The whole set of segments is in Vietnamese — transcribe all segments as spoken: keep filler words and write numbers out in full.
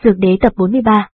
Dược đế tập bốn mươi ba.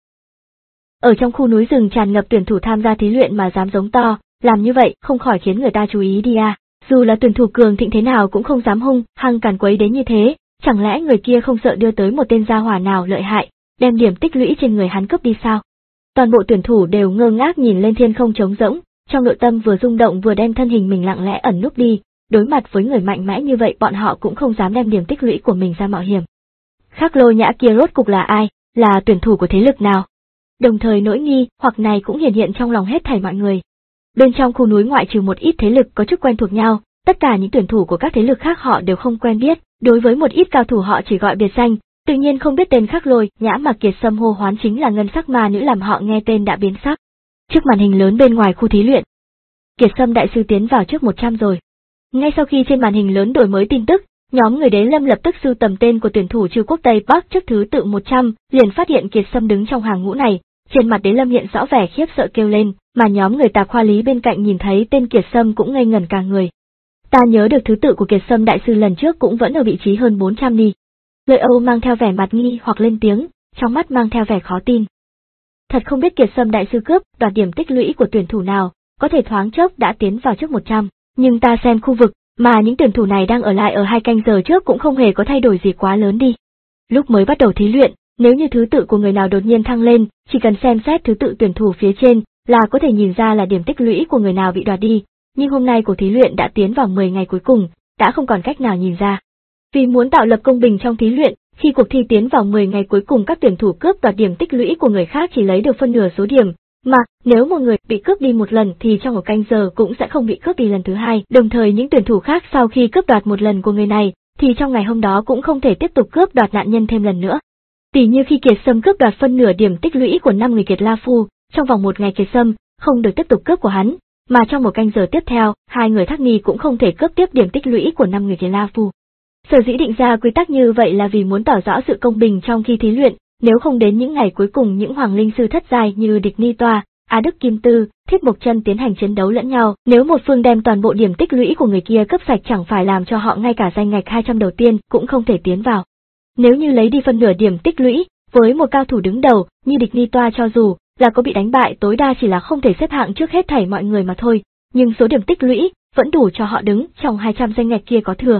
Ở trong khu núi rừng tràn ngập tuyển thủ tham gia thí luyện mà dám giống to, làm như vậy không khỏi khiến người ta chú ý đi à. Dù là tuyển thủ cường thịnh thế nào cũng không dám hung hăng càn quấy đến như thế, chẳng lẽ người kia không sợ đưa tới một tên gia hỏa nào lợi hại, đem điểm tích lũy trên người hắn cướp đi sao? Toàn bộ tuyển thủ đều ngơ ngác nhìn lên thiên không trống rỗng, trong nội tâm vừa rung động vừa đem thân hình mình lặng lẽ ẩn núp đi, đối mặt với người mạnh mẽ như vậy bọn họ cũng không dám đem điểm tích lũy của mình ra mạo hiểm. Khắc Lôi Nhã kia rốt cục là ai, là tuyển thủ của thế lực nào? Đồng thời nỗi nghi hoặc này cũng hiện hiện trong lòng hết thảy mọi người. Bên trong khu núi ngoại trừ một ít thế lực có chút quen thuộc nhau, tất cả những tuyển thủ của các thế lực khác họ đều không quen biết, đối với một ít cao thủ họ chỉ gọi biệt danh, tự nhiên không biết tên Khắc Lôi Nhã mà Kiệt Sâm hô hoán chính là ngân sắc ma nữ làm họ nghe tên đã biến sắc. Trước màn hình lớn bên ngoài khu thí luyện, Kiệt Sâm đại sư tiến vào trước một trăm rồi. Ngay sau khi trên màn hình lớn đổi mới tin tức, nhóm người Đế Lâm lập tức sưu tầm tên của tuyển thủ Trừ Quốc Tây Bắc trước thứ tự một trăm, liền phát hiện Kiệt Sâm đứng trong hàng ngũ này, trên mặt Đế Lâm hiện rõ vẻ khiếp sợ kêu lên, mà nhóm người Tạp Khoa Lý bên cạnh nhìn thấy tên Kiệt Sâm cũng ngây ngẩn cả người. Ta nhớ được thứ tự của Kiệt Sâm đại sư lần trước cũng vẫn ở vị trí hơn bốn trăm đi. Lợi Âu mang theo vẻ mặt nghi hoặc lên tiếng, trong mắt mang theo vẻ khó tin. Thật không biết Kiệt Sâm đại sư cướp đoạt điểm tích lũy của tuyển thủ nào, có thể thoáng chốc đã tiến vào trước một trăm, nhưng ta xem khu vực mà những tuyển thủ này đang ở lại ở hai canh giờ trước cũng không hề có thay đổi gì quá lớn đi. Lúc mới bắt đầu thí luyện, nếu như thứ tự của người nào đột nhiên thăng lên, chỉ cần xem xét thứ tự tuyển thủ phía trên là có thể nhìn ra là điểm tích lũy của người nào bị đoạt đi, nhưng hôm nay cuộc thí luyện đã tiến vào mười ngày cuối cùng, đã không còn cách nào nhìn ra. Vì muốn tạo lập công bình trong thí luyện, khi cuộc thi tiến vào mười ngày cuối cùng các tuyển thủ cướp đoạt điểm tích lũy của người khác chỉ lấy được phân nửa số điểm, mà nếu một người bị cướp đi một lần thì trong một canh giờ cũng sẽ không bị cướp đi lần thứ hai, đồng thời những tuyển thủ khác sau khi cướp đoạt một lần của người này, thì trong ngày hôm đó cũng không thể tiếp tục cướp đoạt nạn nhân thêm lần nữa. Tỉ như khi Kiệt Sâm cướp đoạt phân nửa điểm tích lũy của năm người Kiệt La Phu, trong vòng một ngày Kiệt Sâm không được tiếp tục cướp của hắn, mà trong một canh giờ tiếp theo, hai người Thác Ni cũng không thể cướp tiếp điểm tích lũy của năm người Kiệt La Phu. Sở dĩ định ra quy tắc như vậy là vì muốn tỏ rõ sự công bình trong khi thí luyện, nếu không đến những ngày cuối cùng những hoàng linh sư thất giai như Địch Ni Toa, Á Đức Kim Tư, Thiết Mộc Chân tiến hành chiến đấu lẫn nhau, nếu một phương đem toàn bộ điểm tích lũy của người kia cướp sạch chẳng phải làm cho họ ngay cả danh ngạch hai trăm đầu tiên cũng không thể tiến vào. Nếu như lấy đi phân nửa điểm tích lũy, với một cao thủ đứng đầu như Địch Ni Toa cho dù là có bị đánh bại tối đa chỉ là không thể xếp hạng trước hết thảy mọi người mà thôi, nhưng số điểm tích lũy vẫn đủ cho họ đứng trong hai trăm danh ngạch kia có thừa.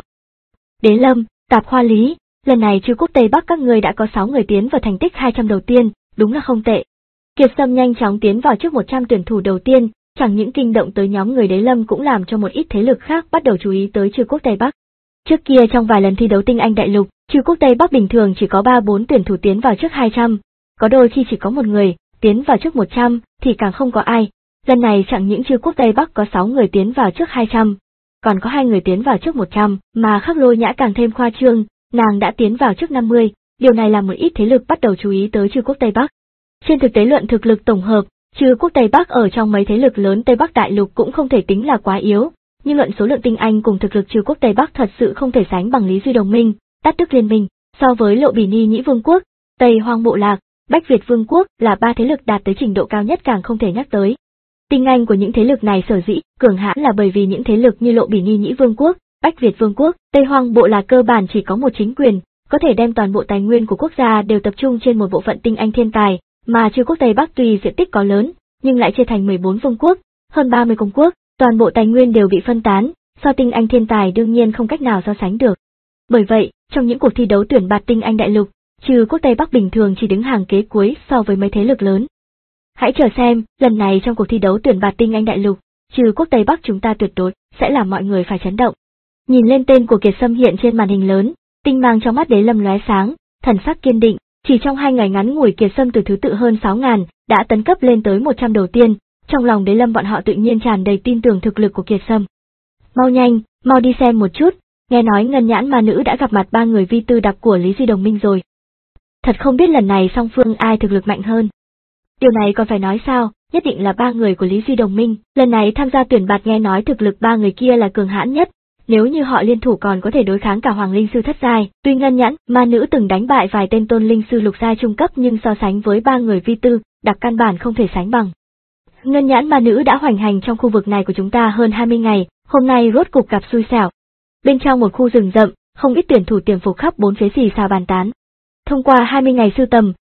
Đế Lâm, Tạp Khoa Lý, lần này Trừ Quốc Tây Bắc các người đã có sáu người tiến vào thành tích hai trăm đầu tiên, đúng là không tệ. Kiệt Sâm nhanh chóng tiến vào trước một trăm tuyển thủ đầu tiên, chẳng những kinh động tới nhóm người Đế Lâm cũng làm cho một ít thế lực khác bắt đầu chú ý tới Trừ Quốc Tây Bắc. Trước kia trong vài lần thi đấu tinh anh đại lục, Trừ Quốc Tây Bắc bình thường chỉ có ba bốn tuyển thủ tiến vào trước hai trăm, có đôi khi chỉ có một người tiến vào trước một trăm thì càng không có ai. Lần này chẳng những Trừ Quốc Tây Bắc có sáu người tiến vào trước hai trăm, còn có hai người tiến vào trước một trăm, mà Khắc Lôi Nhã càng thêm khoa trương, nàng đã tiến vào trước năm mươi, điều này làm một ít thế lực bắt đầu chú ý tới Trừ Quốc Tây Bắc. Trên thực tế luận thực lực tổng hợp, Trừ Quốc Tây Bắc ở trong mấy thế lực lớn Tây Bắc đại lục cũng không thể tính là quá yếu, nhưng luận số lượng tinh anh cùng thực lực Trừ Quốc Tây Bắc thật sự không thể sánh bằng Lý Duy Đồng Minh, Tát Đức Liên Minh, so với Lộ Bỉ Ni Nhĩ Vương quốc, Tây Hoang Bộ Lạc, Bách Việt Vương quốc là ba thế lực đạt tới trình độ cao nhất càng không thể nhắc tới. Tinh anh của những thế lực này sở dĩ cường hãn là bởi vì những thế lực như Lộ Bỉ Ni Nhĩ Vương quốc, Bách Việt Vương quốc, Tây Hoang Bộ Lạc cơ bản chỉ có một chính quyền, có thể đem toàn bộ tài nguyên của quốc gia đều tập trung trên một bộ phận tinh anh thiên tài, mà Trừ Quốc Tây Bắc tuy diện tích có lớn, nhưng lại chia thành mười bốn vương quốc, hơn ba mươi công quốc, toàn bộ tài nguyên đều bị phân tán, so tinh anh thiên tài đương nhiên không cách nào so sánh được. Bởi vậy, trong những cuộc thi đấu tuyển bạt tinh anh đại lục, Trừ Quốc Tây Bắc bình thường chỉ đứng hàng kế cuối so với mấy thế lực lớn. Hãy chờ xem, lần này trong cuộc thi đấu tuyển bạt tinh anh đại lục, Trừ Quốc Tây Bắc chúng ta tuyệt đối sẽ làm mọi người phải chấn động. Nhìn lên tên của Kiệt Sâm hiện trên màn hình lớn, tinh mang trong mắt Đế Lâm lóe sáng, thần sắc kiên định, chỉ trong hai ngày ngắn ngủi Kiệt Sâm từ thứ tự hơn sáu ngàn đã tấn cấp lên tới một trăm đầu tiên, trong lòng Đế Lâm bọn họ tự nhiên tràn đầy tin tưởng thực lực của Kiệt Sâm. Mau nhanh, mau đi xem một chút, nghe nói Ngân Nhãn Ma Nữ đã gặp mặt ba người vi tư đặc của Lý Duy Đồng Minh rồi. Thật không biết lần này song phương ai thực lực mạnh hơn. Điều này còn phải nói sao, nhất định là ba người của Lý Duy Đồng Minh, lần này tham gia tuyển bạt nghe nói thực lực ba người kia là cường hãn nhất, nếu như họ liên thủ còn có thể đối kháng cả Hoàng Linh Sư thất giai, tuy Ngân Nhãn Ma Nữ từng đánh bại vài tên tôn linh sư lục giai trung cấp nhưng so sánh với ba người vi tư, đặc căn bản không thể sánh bằng. Ngân Nhãn Ma Nữ đã hoành hành trong khu vực này của chúng ta hơn hai mươi ngày, hôm nay rốt cục gặp xui xẻo. Bên trong một khu rừng rậm, không ít tuyển thủ tiềm phục khắp bốn phía xì xào bàn tán. Thông qua hai mươi ngày sưu tầm,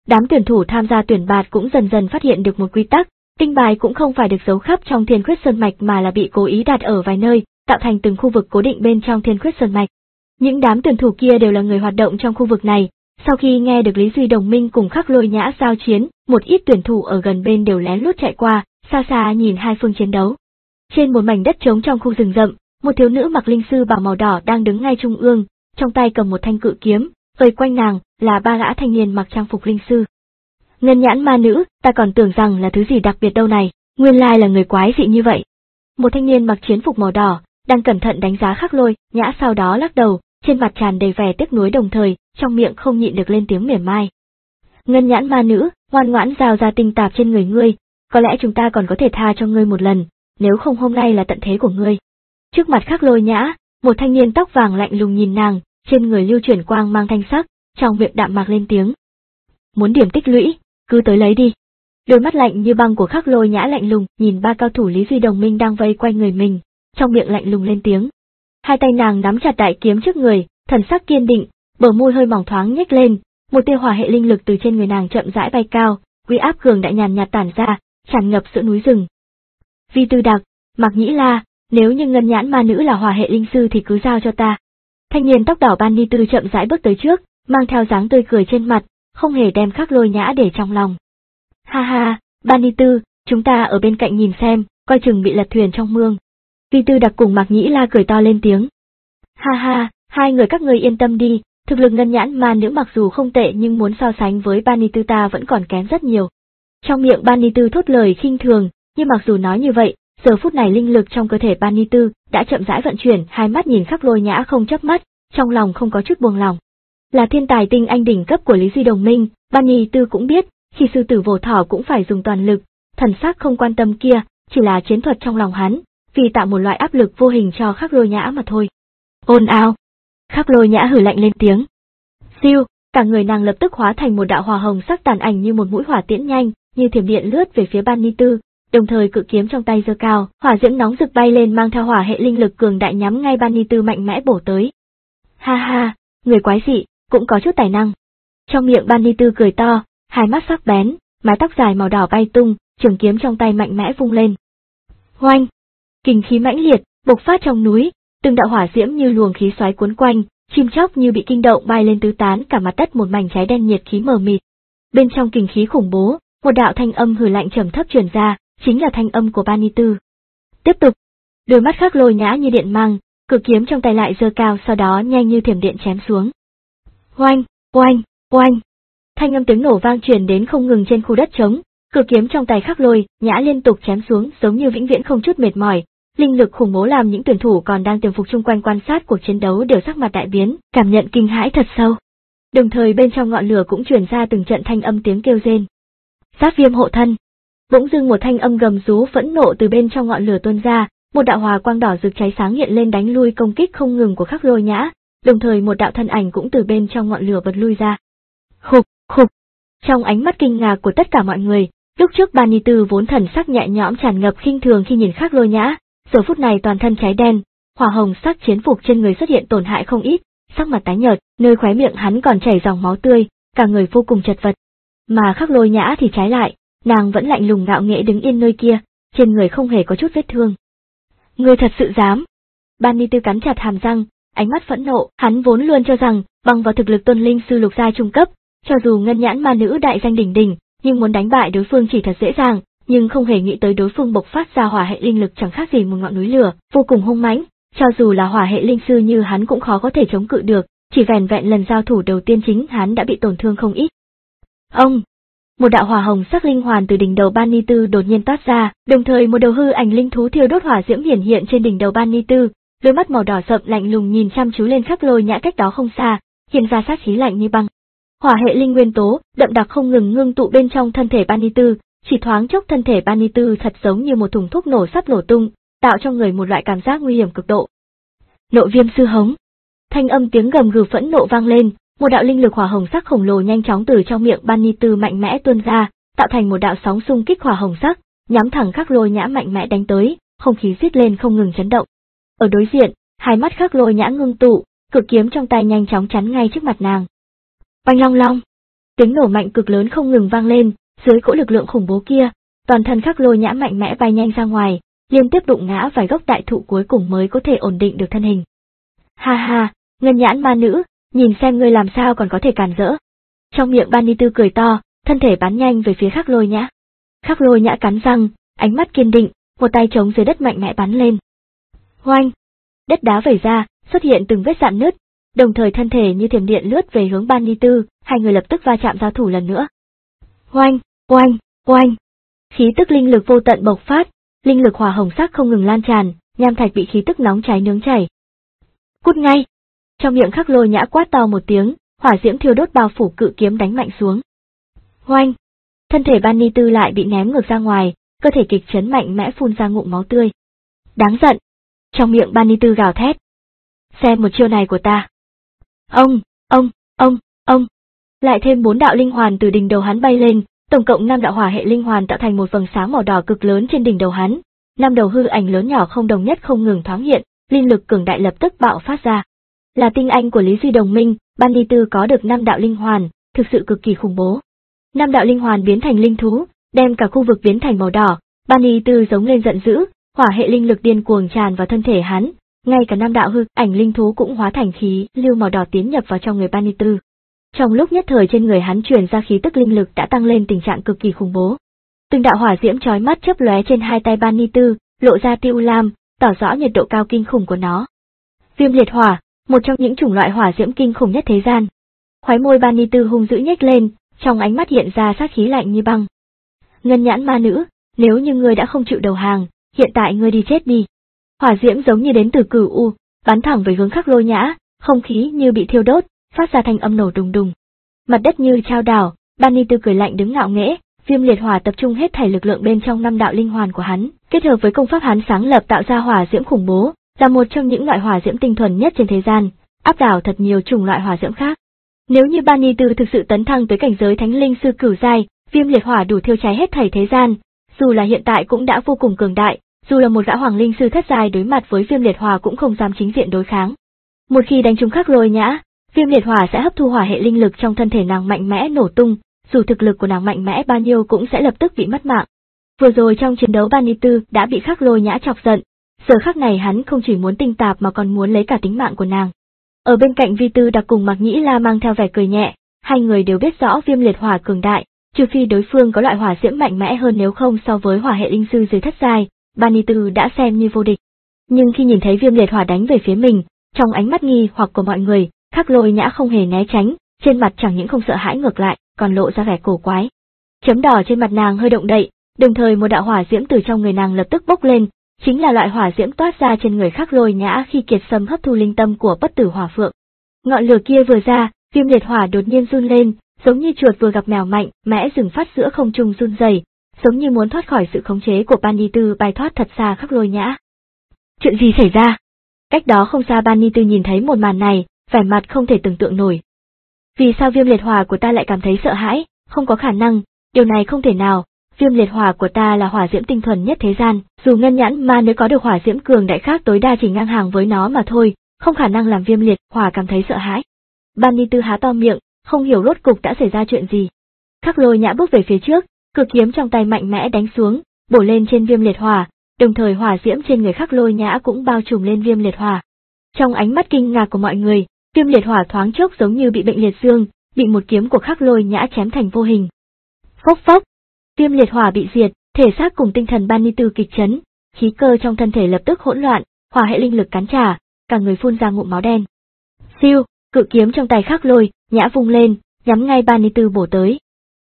Đám tuyển thủ tham gia tuyển bạt cũng dần dần phát hiện được một quy tắc, tinh bài cũng không phải được giấu khắp trong Thiên Khuyết Sơn Mạch mà là bị cố ý đặt ở vài nơi, tạo thành từng khu vực cố định bên trong Thiên Khuyết Sơn Mạch. Những đám tuyển thủ kia đều là người hoạt động trong khu vực này. Sau khi nghe được Lý Duy đồng minh cùng Khắc Lôi Nhã giao chiến, một ít tuyển thủ ở gần bên đều lén lút chạy qua, xa xa nhìn hai phương chiến đấu. Trên một mảnh đất trống trong khu rừng rậm, một thiếu nữ mặc linh sư bào màu đỏ đang đứng ngay trung ương, trong tay cầm một thanh cự kiếm, vây quanh nàng là ba gã thanh niên mặc trang phục linh sư. Ngân nhãn ma nữ, ta còn tưởng rằng là thứ gì đặc biệt đâu này, nguyên lai là người quái dị như vậy. Một thanh niên mặc chiến phục màu đỏ, đang cẩn thận đánh giá Khắc Lôi Nhã, sau đó lắc đầu, trên mặt tràn đầy vẻ tiếc nuối đồng thời, trong miệng không nhịn được lên tiếng mỉa mai. Ngân nhãn ma nữ, ngoan ngoãn rào ra tinh tạp trên người ngươi, có lẽ chúng ta còn có thể tha cho ngươi một lần, nếu không hôm nay là tận thế của ngươi. Trước mặt Khắc Lôi Nhã, một thanh niên tóc vàng lạnh lùng nhìn nàng, trên người lưu chuyển quang mang thanh sắc, trong miệng đạm mạc lên tiếng. Muốn điểm tích lũy, cứ tới lấy đi. Đôi mắt lạnh như băng của Khắc Lôi Nhã lạnh lùng nhìn ba cao thủ Lý Duy đồng minh đang vây quanh người mình, trong miệng lạnh lùng lên tiếng. Hai tay nàng nắm chặt đại kiếm trước người, thần sắc kiên định, bờ môi hơi mỏng thoáng nhếch lên, một tia hỏa hệ linh lực từ trên người nàng chậm rãi bay cao, uy áp cường đại nhàn nhạt tản ra, tràn ngập giữa núi rừng. Vi Tư Đặc, Mạc Nhĩ La, nếu như ngân nhãn ma nữ là hỏa hệ linh sư thì cứ giao cho ta. Thanh niên tóc đỏ Ban Ni Tư chậm rãi bước tới trước, mang theo dáng tươi cười trên mặt, không hề đem Khắc Lôi Nhã để trong lòng. Ha ha, Ban Ni Tư, chúng ta ở bên cạnh nhìn xem, coi chừng bị lật thuyền trong mương. Vi Tư Đặc cùng Mạc Nhĩ La cười to lên tiếng. Ha ha, hai người các ngươi yên tâm đi, thực lực ngân nhãn ma nữ mặc dù không tệ nhưng muốn so sánh với Ban Ni Tư ta vẫn còn kém rất nhiều. Trong miệng Ban Ni Tư thốt lời khinh thường, nhưng mặc dù nói như vậy, giờ phút này linh lực trong cơ thể Ban Ni Tư đã chậm rãi vận chuyển, hai mắt nhìn Khắc Lôi Nhã không chớp mắt, trong lòng không có chút buông lòng. Là thiên tài tinh anh đỉnh cấp của Lý Duy đồng minh, Ban Ni Tư cũng biết, khi sư tử vồ thỏ cũng phải dùng toàn lực, thần sắc không quan tâm kia, chỉ là chiến thuật trong lòng hắn, vì tạo một loại áp lực vô hình cho Khắc Lôi Nhã mà thôi. Ồn ào! Khắc Lôi Nhã hử lạnh lên tiếng. Siêu, cả người nàng lập tức hóa thành một đạo hỏa hồng sắc tàn ảnh như một mũi hỏa tiễn nhanh, như thiểm điện lướt về phía Ban Ni Tư, đồng thời cự kiếm trong tay giơ cao, hỏa diễm nóng rực bay lên mang theo hỏa hệ linh lực cường đại nhắm ngay Ban Ni Tư mạnh mẽ bổ tới. Ha ha, người quái dị, cũng có chút tài năng. Trong miệng Ban Ni Tư cười to, hai mắt sắc bén, mái tóc dài màu đỏ bay tung, trường kiếm trong tay mạnh mẽ vung lên. Hoanh! Kình khí mãnh liệt, bộc phát trong núi, từng đạo hỏa diễm như luồng khí xoáy cuốn quanh, chim chóc như bị kinh động bay lên tứ tán, cả mặt đất một mảnh cháy đen nhiệt khí mờ mịt. Bên trong kình khí khủng bố, một đạo thanh âm hừ lạnh trầm thấp truyền ra, chính là thanh âm của Ban Ni Tư. Tiếp tục, đôi mắt Khắc Lôi Nhã như điện mang, cự kiếm trong tay lại giơ cao, sau đó nhanh như thiểm điện chém xuống. Oanh, oanh, oanh! Thanh âm tiếng nổ vang truyền đến không ngừng trên khu đất trống, cự kiếm trong tay Khắc Lôi Nhã liên tục chém xuống, giống như vĩnh viễn không chút mệt mỏi. Linh lực khủng bố làm những tuyển thủ còn đang tiềm phục chung quanh quan sát cuộc chiến đấu đều sắc mặt đại biến, cảm nhận kinh hãi thật sâu. Đồng thời bên trong ngọn lửa cũng truyền ra từng trận thanh âm tiếng kêu rên. Sát viêm hộ thân. Bỗng dưng một thanh âm gầm rú phẫn nộ từ bên trong ngọn lửa tuôn ra, một đạo hỏa quang đỏ rực cháy sáng hiện lên đánh lui công kích không ngừng của Khắc Lôi Nhã, đồng thời một đạo thân ảnh cũng từ bên trong ngọn lửa bật lui ra. Khục, khục. Trong ánh mắt kinh ngạc của tất cả mọi người, lúc trước Ban Ni Tư vốn thần sắc nhẹ nhõm tràn ngập khinh thường khi nhìn Khắc Lôi Nhã, giờ phút này toàn thân cháy đen, hỏa hồng sắc chiến phục trên người xuất hiện tổn hại không ít, sắc mặt tái nhợt, nơi khóe miệng hắn còn chảy dòng máu tươi, cả người vô cùng chật vật. Mà Khắc Lôi Nhã thì trái lại, nàng vẫn lạnh lùng ngạo nghễ đứng yên nơi kia, trên người không hề có chút vết thương. Ngươi thật sự dám? Ban Ni Tư cắn chặt hàm răng, ánh mắt phẫn nộ, hắn vốn luôn cho rằng, bằng vào thực lực tuân linh sư lục giai trung cấp, cho dù ngân nhãn ma nữ đại danh đỉnh đỉnh, nhưng muốn đánh bại đối phương chỉ thật dễ dàng, nhưng không hề nghĩ tới đối phương bộc phát ra hỏa hệ linh lực chẳng khác gì một ngọn núi lửa, vô cùng hung mãnh, cho dù là hỏa hệ linh sư như hắn cũng khó có thể chống cự được, chỉ vẻn vẹn lần giao thủ đầu tiên chính hắn đã bị tổn thương không ít. Ông! Một đạo hỏa hồng sắc linh hoàn từ đỉnh đầu Ban Ni Tư đột nhiên toát ra, đồng thời một đầu hư ảnh linh thú thiêu đốt hỏa diễm hiển hiện trên đỉnh đầu Ban Ni Tư, đôi mắt màu đỏ sậm lạnh lùng nhìn chăm chú lên Khắc Lôi Nhã cách đó không xa, hiện ra sát khí lạnh như băng. Hỏa hệ linh nguyên tố đậm đặc không ngừng ngưng tụ bên trong thân thể Ban Ni Tư, chỉ thoáng chốc thân thể Ban Ni Tư thật giống như một thùng thuốc nổ sắp nổ tung, tạo cho người một loại cảm giác nguy hiểm cực độ. Nộ viêm sư hống. Thanh âm tiếng gầm gừ phẫn nộ vang lên, một đạo linh lực hỏa hồng sắc khổng lồ nhanh chóng từ trong miệng Ban Ni Tư mạnh mẽ tuôn ra, tạo thành một đạo sóng xung kích hỏa hồng sắc, nhắm thẳng Khắc Lôi Nhã mạnh mẽ đánh tới, không khí rít lên không ngừng chấn động. Ở đối diện, hai mắt Khắc Lôi Nhã ngưng tụ, cự kiếm trong tay nhanh chóng chắn ngay trước mặt nàng. Oanh long long. Tiếng nổ mạnh cực lớn không ngừng vang lên, dưới cỗ lực lượng khủng bố kia, toàn thân Khắc Lôi Nhã mạnh mẽ bay nhanh ra ngoài, liên tiếp đụng ngã vài gốc đại thụ cuối cùng mới có thể ổn định được thân hình. Ha ha, ngân nhãn ma nữ, nhìn xem ngươi làm sao còn có thể cản rỡ. Trong miệng Ban Ni Tư cười to, thân thể bắn nhanh về phía Khắc Lôi Nhã. Khắc Lôi Nhã cắn răng, ánh mắt kiên định, một tay chống dưới đất mạnh mẽ bắn lên. Hoanh! Đất đá vẩy ra, xuất hiện từng vết rạn nứt, đồng thời thân thể như thiểm điện lướt về hướng Ban Ni Tư, hai người lập tức va chạm giao thủ lần nữa. Oanh, oanh, oanh! Khí tức linh lực vô tận bộc phát, linh lực hỏa hồng sắc không ngừng lan tràn, nham thạch bị khí tức nóng cháy nướng chảy. Cút ngay! Trong miệng Khắc Lôi Nhã quát to một tiếng, hỏa diễm thiêu đốt bao phủ cự kiếm đánh mạnh xuống. Oanh! Thân thể Ban Ni Tư lại bị ném ngược ra ngoài, cơ thể kịch chấn mạnh mẽ phun ra ngụm máu tươi. Đáng giận! Trong miệng Ban Ni Tư gào thét. Xem một chiêu này của ta. Ông, ông, ông, ông. Lại thêm bốn đạo linh hoàn từ đỉnh đầu hắn bay lên, tổng cộng năm đạo hỏa hệ linh hoàn tạo thành một vầng sáng màu đỏ cực lớn trên đỉnh đầu hắn. Năm đầu hư ảnh lớn nhỏ không đồng nhất không ngừng thoáng hiện, linh lực cường đại lập tức bạo phát ra. Là tinh anh của Lý Duy đồng minh, Ban Ni Tư có được năm đạo linh hoàn, thực sự cực kỳ khủng bố. Năm đạo linh hoàn biến thành linh thú, đem cả khu vực biến thành màu đỏ, Ban Ni Tư giống lên giận dữ, hỏa hệ linh lực điên cuồng tràn vào thân thể hắn, ngay cả năm đạo hư ảnh linh thú cũng hóa thành khí lưu màu đỏ tiến nhập vào trong người Ban Ni Tư. Trong lúc nhất thời trên người hắn truyền ra khí tức linh lực đã tăng lên tình trạng cực kỳ khủng bố. Từng đạo hỏa diễm chói mắt chớp lóe trên hai tay Ban Ni Tư, lộ ra tiêu lam, tỏ rõ nhiệt độ cao kinh khủng của nó. Viêm liệt hỏa, một trong những chủng loại hỏa diễm kinh khủng nhất thế gian. Khóe môi Ban Ni Tư hung dữ nhếch lên, trong ánh mắt hiện ra sát khí lạnh như băng. Ngân nhãn ma nữ, nếu như ngươi đã không chịu đầu hàng, hiện tại ngươi đi chết đi. Hỏa diễm giống như đến từ cửu u, bắn thẳng về hướng Khắc Lôi Nhã, không khí như bị thiêu đốt, phát ra thanh âm nổ đùng đùng. Mặt đất như chao đảo, Ban Ni Tư cười lạnh đứng ngạo nghễ, viêm liệt hỏa tập trung hết thảy lực lượng bên trong năm đạo linh hoàn của hắn, kết hợp với công pháp hắn sáng lập tạo ra hỏa diễm khủng bố, là một trong những loại hỏa diễm tinh thuần nhất trên thế gian, áp đảo thật nhiều chủng loại hỏa diễm khác. Nếu như Ban Ni Tư thực sự tấn thăng tới cảnh giới thánh linh sư cửu giai, viêm liệt hỏa đủ thiêu cháy hết thảy thế gian, dù là hiện tại cũng đã vô cùng cường đại, dù là một gã hoàng linh sư thất giai đối mặt với viêm liệt hỏa cũng không dám chính diện đối kháng. Một khi đánh trúng Khắc Lôi Nhã, viêm liệt hỏa sẽ hấp thu hỏa hệ linh lực trong thân thể nàng mạnh mẽ nổ tung, dù thực lực của nàng mạnh mẽ bao nhiêu cũng sẽ lập tức bị mất mạng. Vừa rồi trong chiến đấu Ban Ni Tư đã bị Khắc Lôi Nhã chọc giận, giờ khắc này hắn không chỉ muốn tinh tạp mà còn muốn lấy cả tính mạng của nàng. Ở bên cạnh Vi Tư Đặc cùng Mạc Nhĩ La mang theo vẻ cười nhẹ, hai người đều biết rõ viêm liệt hỏa cường đại, trừ phi đối phương có loại hỏa diễm mạnh mẽ hơn, nếu không so với hỏa hệ linh sư dưới thất giai, Ban Ni Tư đã xem như vô địch. Nhưng khi nhìn thấy viêm liệt hỏa đánh về phía mình, trong ánh mắt nghi hoặc của mọi người, Khắc Lôi Nhã không hề né tránh, trên mặt chẳng những không sợ hãi ngược lại, còn lộ ra vẻ cổ quái. Chấm đỏ trên mặt nàng hơi động đậy, đồng thời một đạo hỏa diễm từ trong người nàng lập tức bốc lên, chính là loại hỏa diễm toát ra trên người Khắc Lôi Nhã khi kiệt sâm hấp thu linh tâm của bất tử hỏa phượng. Ngọn lửa kia vừa ra, viêm liệt hỏa đột nhiên run lên, giống như chuột vừa gặp mèo mạnh, mẽ dừng phát giữa không trung run rẩy, giống như muốn thoát khỏi sự khống chế của Ban Ni Tư bay thoát thật xa Khắc Lôi Nhã. Chuyện gì xảy ra? Cách đó không xa Ban Ni Tư nhìn thấy một màn này, vẻ mặt không thể tưởng tượng nổi. Vì sao viêm liệt hỏa của ta lại cảm thấy sợ hãi? Không có khả năng, điều này không thể nào. Viêm liệt hỏa của ta là hỏa diễm tinh thuần nhất thế gian, dù ngân nhãn ma nếu có được hỏa diễm cường đại khác tối đa chỉ ngang hàng với nó mà thôi, không khả năng làm viêm liệt hỏa cảm thấy sợ hãi. Ban Ni Tư há to miệng, không hiểu rốt cục đã xảy ra chuyện gì. Khắc Lôi Nhã bước về phía trước, cực kiếm trong tay mạnh mẽ đánh xuống, bổ lên trên viêm liệt hỏa, đồng thời hỏa diễm trên người Khắc Lôi Nhã cũng bao trùm lên viêm liệt hỏa. Trong ánh mắt kinh ngạc của mọi người, viêm liệt hỏa thoáng chốc giống như bị bệnh liệt dương, bị một kiếm của Khắc Lôi Nhã chém thành vô hình. Phốc phốc, viêm liệt hỏa bị diệt, thể xác cùng tinh thần Ban Ni Tư kịch chấn, khí cơ trong thân thể lập tức hỗn loạn, hỏa hệ linh lực cắn trả, cả người phun ra ngụm máu đen. Siêu, cự kiếm trong tay Khắc Lôi Nhã vung lên, nhắm ngay Ban Ni Tư bổ tới.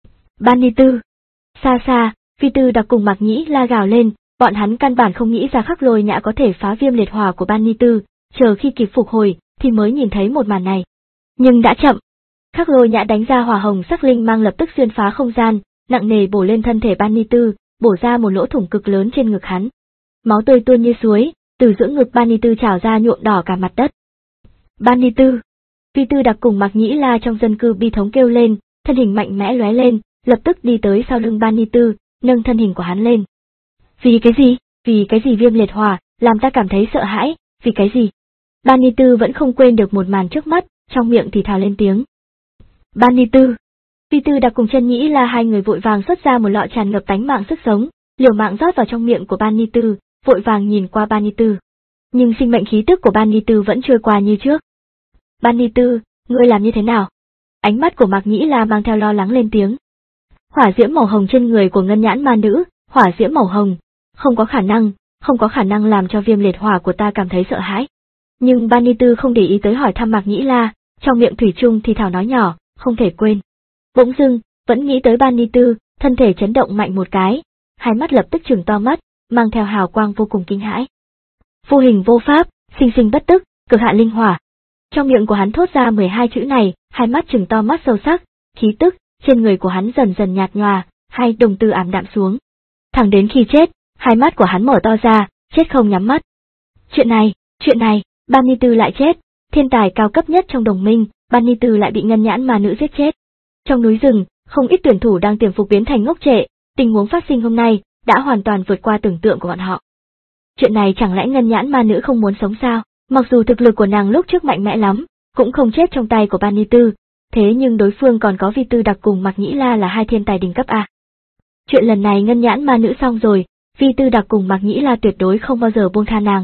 Ban Ni Tư! Xa xa, Vi Tư Đặc cùng Mạc Nhĩ La gào lên, bọn hắn căn bản không nghĩ ra Khắc Lôi Nhã có thể phá viêm liệt hỏa của Ban Ni Tư, chờ khi kịp phục hồi thì mới nhìn thấy một màn này. Nhưng đã chậm. Khắc Lôi Nhã đánh ra hỏa hồng sắc linh mang lập tức xuyên phá không gian, nặng nề bổ lên thân thể Ban Ni Tư, bổ ra một lỗ thủng cực lớn trên ngực hắn. Máu tươi tuôn như suối, từ giữa ngực Ban Ni Tư trào ra nhuộm đỏ cả mặt đất. Ban Ni Tư! Vi Tư Đặc cùng Mạc Nhĩ La trong dân cư bi thống kêu lên, thân hình mạnh mẽ lóe lên, lập tức đi tới sau lưng Ban Ni Tư, nâng thân hình của hắn lên. Vì cái gì? Vì cái gì viêm liệt hỏa, làm ta cảm thấy sợ hãi, vì cái gì? Ban Ni Tư vẫn không quên được một màn trước mắt, trong miệng thì thào lên tiếng. Ban Ni Tư! Vi Tư Đặc cùng Chân Nhĩ La hai người vội vàng xuất ra một lọ tràn ngập tánh mạng sức sống, liều mạng rót vào trong miệng của Ban Ni Tư, vội vàng nhìn qua Ban Ni Tư. Nhưng sinh mệnh khí tức của Ban Ni Tư vẫn trôi qua như trước. Ban Ni Tư, ngươi làm như thế nào? Ánh mắt của Mạc Nhĩ La mang theo lo lắng lên tiếng. Hỏa diễm màu hồng trên người của ngân nhãn ma nữ, hỏa diễm màu hồng, không có khả năng, không có khả năng làm cho viêm liệt hỏa của ta cảm thấy sợ hãi. Nhưng Ban Ni Tư không để ý tới hỏi thăm Mạc Nhĩ La, trong miệng thủy chung thì thảo nói nhỏ, không thể quên. Bỗng dưng, vẫn nghĩ tới Ban Ni Tư, thân thể chấn động mạnh một cái, hai mắt lập tức trừng to mắt, mang theo hào quang vô cùng kinh hãi. Vô hình vô pháp, sinh sinh bất tức, cực hạn linh hỏa. Trong miệng của hắn thốt ra mười hai chữ này, hai mắt trừng to mắt sâu sắc, khí tức trên người của hắn dần dần nhạt nhòa, hai đồng tử ảm đạm xuống. Thẳng đến khi chết, hai mắt của hắn mở to ra, chết không nhắm mắt. Chuyện này, chuyện này, Ban Ni Tư lại chết, thiên tài cao cấp nhất trong đồng minh, Ban Ni Tư lại bị ngân nhãn ma nữ giết chết. Trong núi rừng, không ít tuyển thủ đang tiềm phục biến thành ngốc trệ, tình huống phát sinh hôm nay đã hoàn toàn vượt qua tưởng tượng của bọn họ. Chuyện này chẳng lẽ ngân nhãn ma nữ không muốn sống sao? Mặc dù thực lực của nàng lúc trước mạnh mẽ lắm, cũng không chết trong tay của Ban Ni Tư, thế nhưng đối phương còn có Vi Tư Đặc cùng Mạc Nhĩ La là hai thiên tài đỉnh cấp A. Chuyện lần này ngân nhãn ma nữ xong rồi, Vi Tư Đặc cùng Mạc Nhĩ La tuyệt đối không bao giờ buông tha nàng.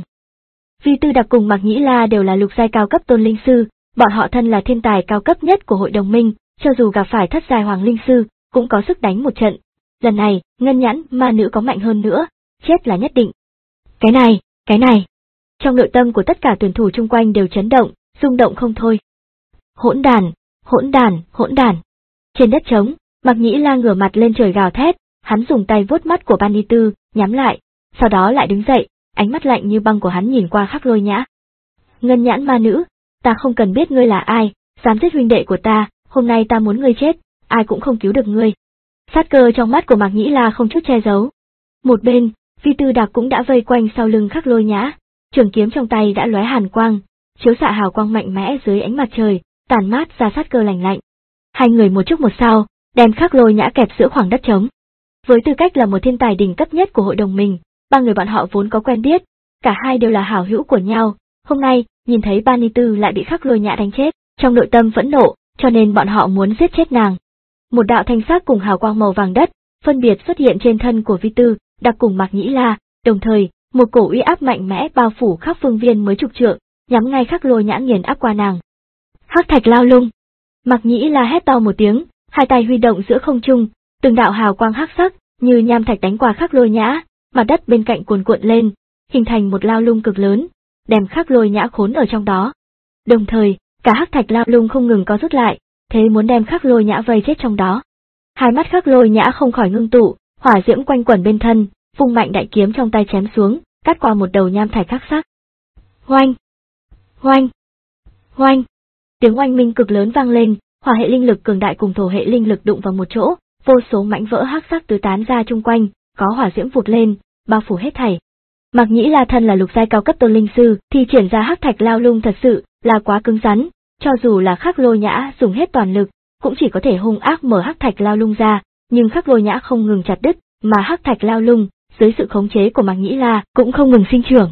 Vi Tư Đặc cùng Mạc Nhĩ La đều là lục giai cao cấp tôn linh sư, bọn họ thân là thiên tài cao cấp nhất của hội đồng minh, cho dù gặp phải thất giai hoàng linh sư, cũng có sức đánh một trận. Lần này, ngân nhãn ma nữ có mạnh hơn nữa, chết là nhất định. Cái này, cái này. Trong nội tâm của tất cả tuyển thủ chung quanh đều chấn động, rung động không thôi. Hỗn đàn, hỗn đàn, hỗn đàn. Trên đất trống, Mạc Nhĩ La ngửa mặt lên trời gào thét, hắn dùng tay vuốt mắt của Ban Ni Tư, nhắm lại, sau đó lại đứng dậy, ánh mắt lạnh như băng của hắn nhìn qua Khắc Lôi Nhã. Ngân nhãn ma nữ, ta không cần biết ngươi là ai, dám giết huynh đệ của ta, hôm nay ta muốn ngươi chết, ai cũng không cứu được ngươi. Sát cơ trong mắt của Mạc Nhĩ La không chút che giấu. Một bên, Vi Tư Đặc cũng đã vây quanh sau lưng Khắc Lôi Nhã, trường kiếm trong tay đã lóe hàn quang, chiếu xạ hào quang mạnh mẽ dưới ánh mặt trời, tàn mát ra sát cơ lạnh lạnh. Hai người một trước một sau, đem Khắc Lôi Nhã kẹp giữa khoảng đất trống. Với tư cách là một thiên tài đỉnh cấp nhất của hội đồng mình, ba người bọn họ vốn có quen biết, cả hai đều là hảo hữu của nhau, hôm nay, nhìn thấy Ban Ni Tư lại bị Khắc Lôi Nhã đánh chết, trong nội tâm phẫn nộ, cho nên bọn họ muốn giết chết nàng. Một đạo thanh sắc cùng hào quang màu vàng đất, phân biệt xuất hiện trên thân của Vi Tư Đặc cùng Mạc Nhĩ La, đồng thời, một cổ uy áp mạnh mẽ bao phủ khắp phương viên mới chục trượng, nhắm ngay Khắc Lôi Nhã nghiền áp qua nàng. Hắc thạch lao lung. Mạc Nhĩ La hét to một tiếng, hai tay huy động giữa không trung, từng đạo hào quang hắc sắc như nham thạch đánh qua Khắc Lôi Nhã, mặt đất bên cạnh cuồn cuộn lên, hình thành một lao lung cực lớn, đem Khắc Lôi Nhã khốn ở trong đó. Đồng thời, cả hắc thạch lao lung không ngừng co rút lại, thế muốn đem Khắc Lôi Nhã vây chết trong đó. Hai mắt Khắc Lôi Nhã không khỏi ngưng tụ, hỏa diễm quanh quẩn bên thân, vung mạnh đại kiếm trong tay chém xuống, cắt qua một đầu nham thạch hắc sắc. Oanh! Oanh! Oanh! Tiếng oanh minh cực lớn vang lên, hỏa hệ linh lực cường đại cùng thổ hệ linh lực đụng vào một chỗ, vô số mảnh vỡ hắc sắc tứ tán ra chung quanh, có hỏa diễm vụt lên, bao phủ hết thảy. Mạc Nhĩ La thân là lục giai cao cấp tôn linh sư, thì triển ra hắc thạch lao lung thật sự là quá cứng rắn, cho dù là Khắc Lôi Nhã dùng hết toàn lực, cũng chỉ có thể hung ác mở hắc thạch lao lung ra, nhưng Khắc Lôi Nhã không ngừng chặt đứt, mà hắc thạch lao lung, dưới sự khống chế của Mạc Nhĩ La, cũng không ngừng sinh trưởng.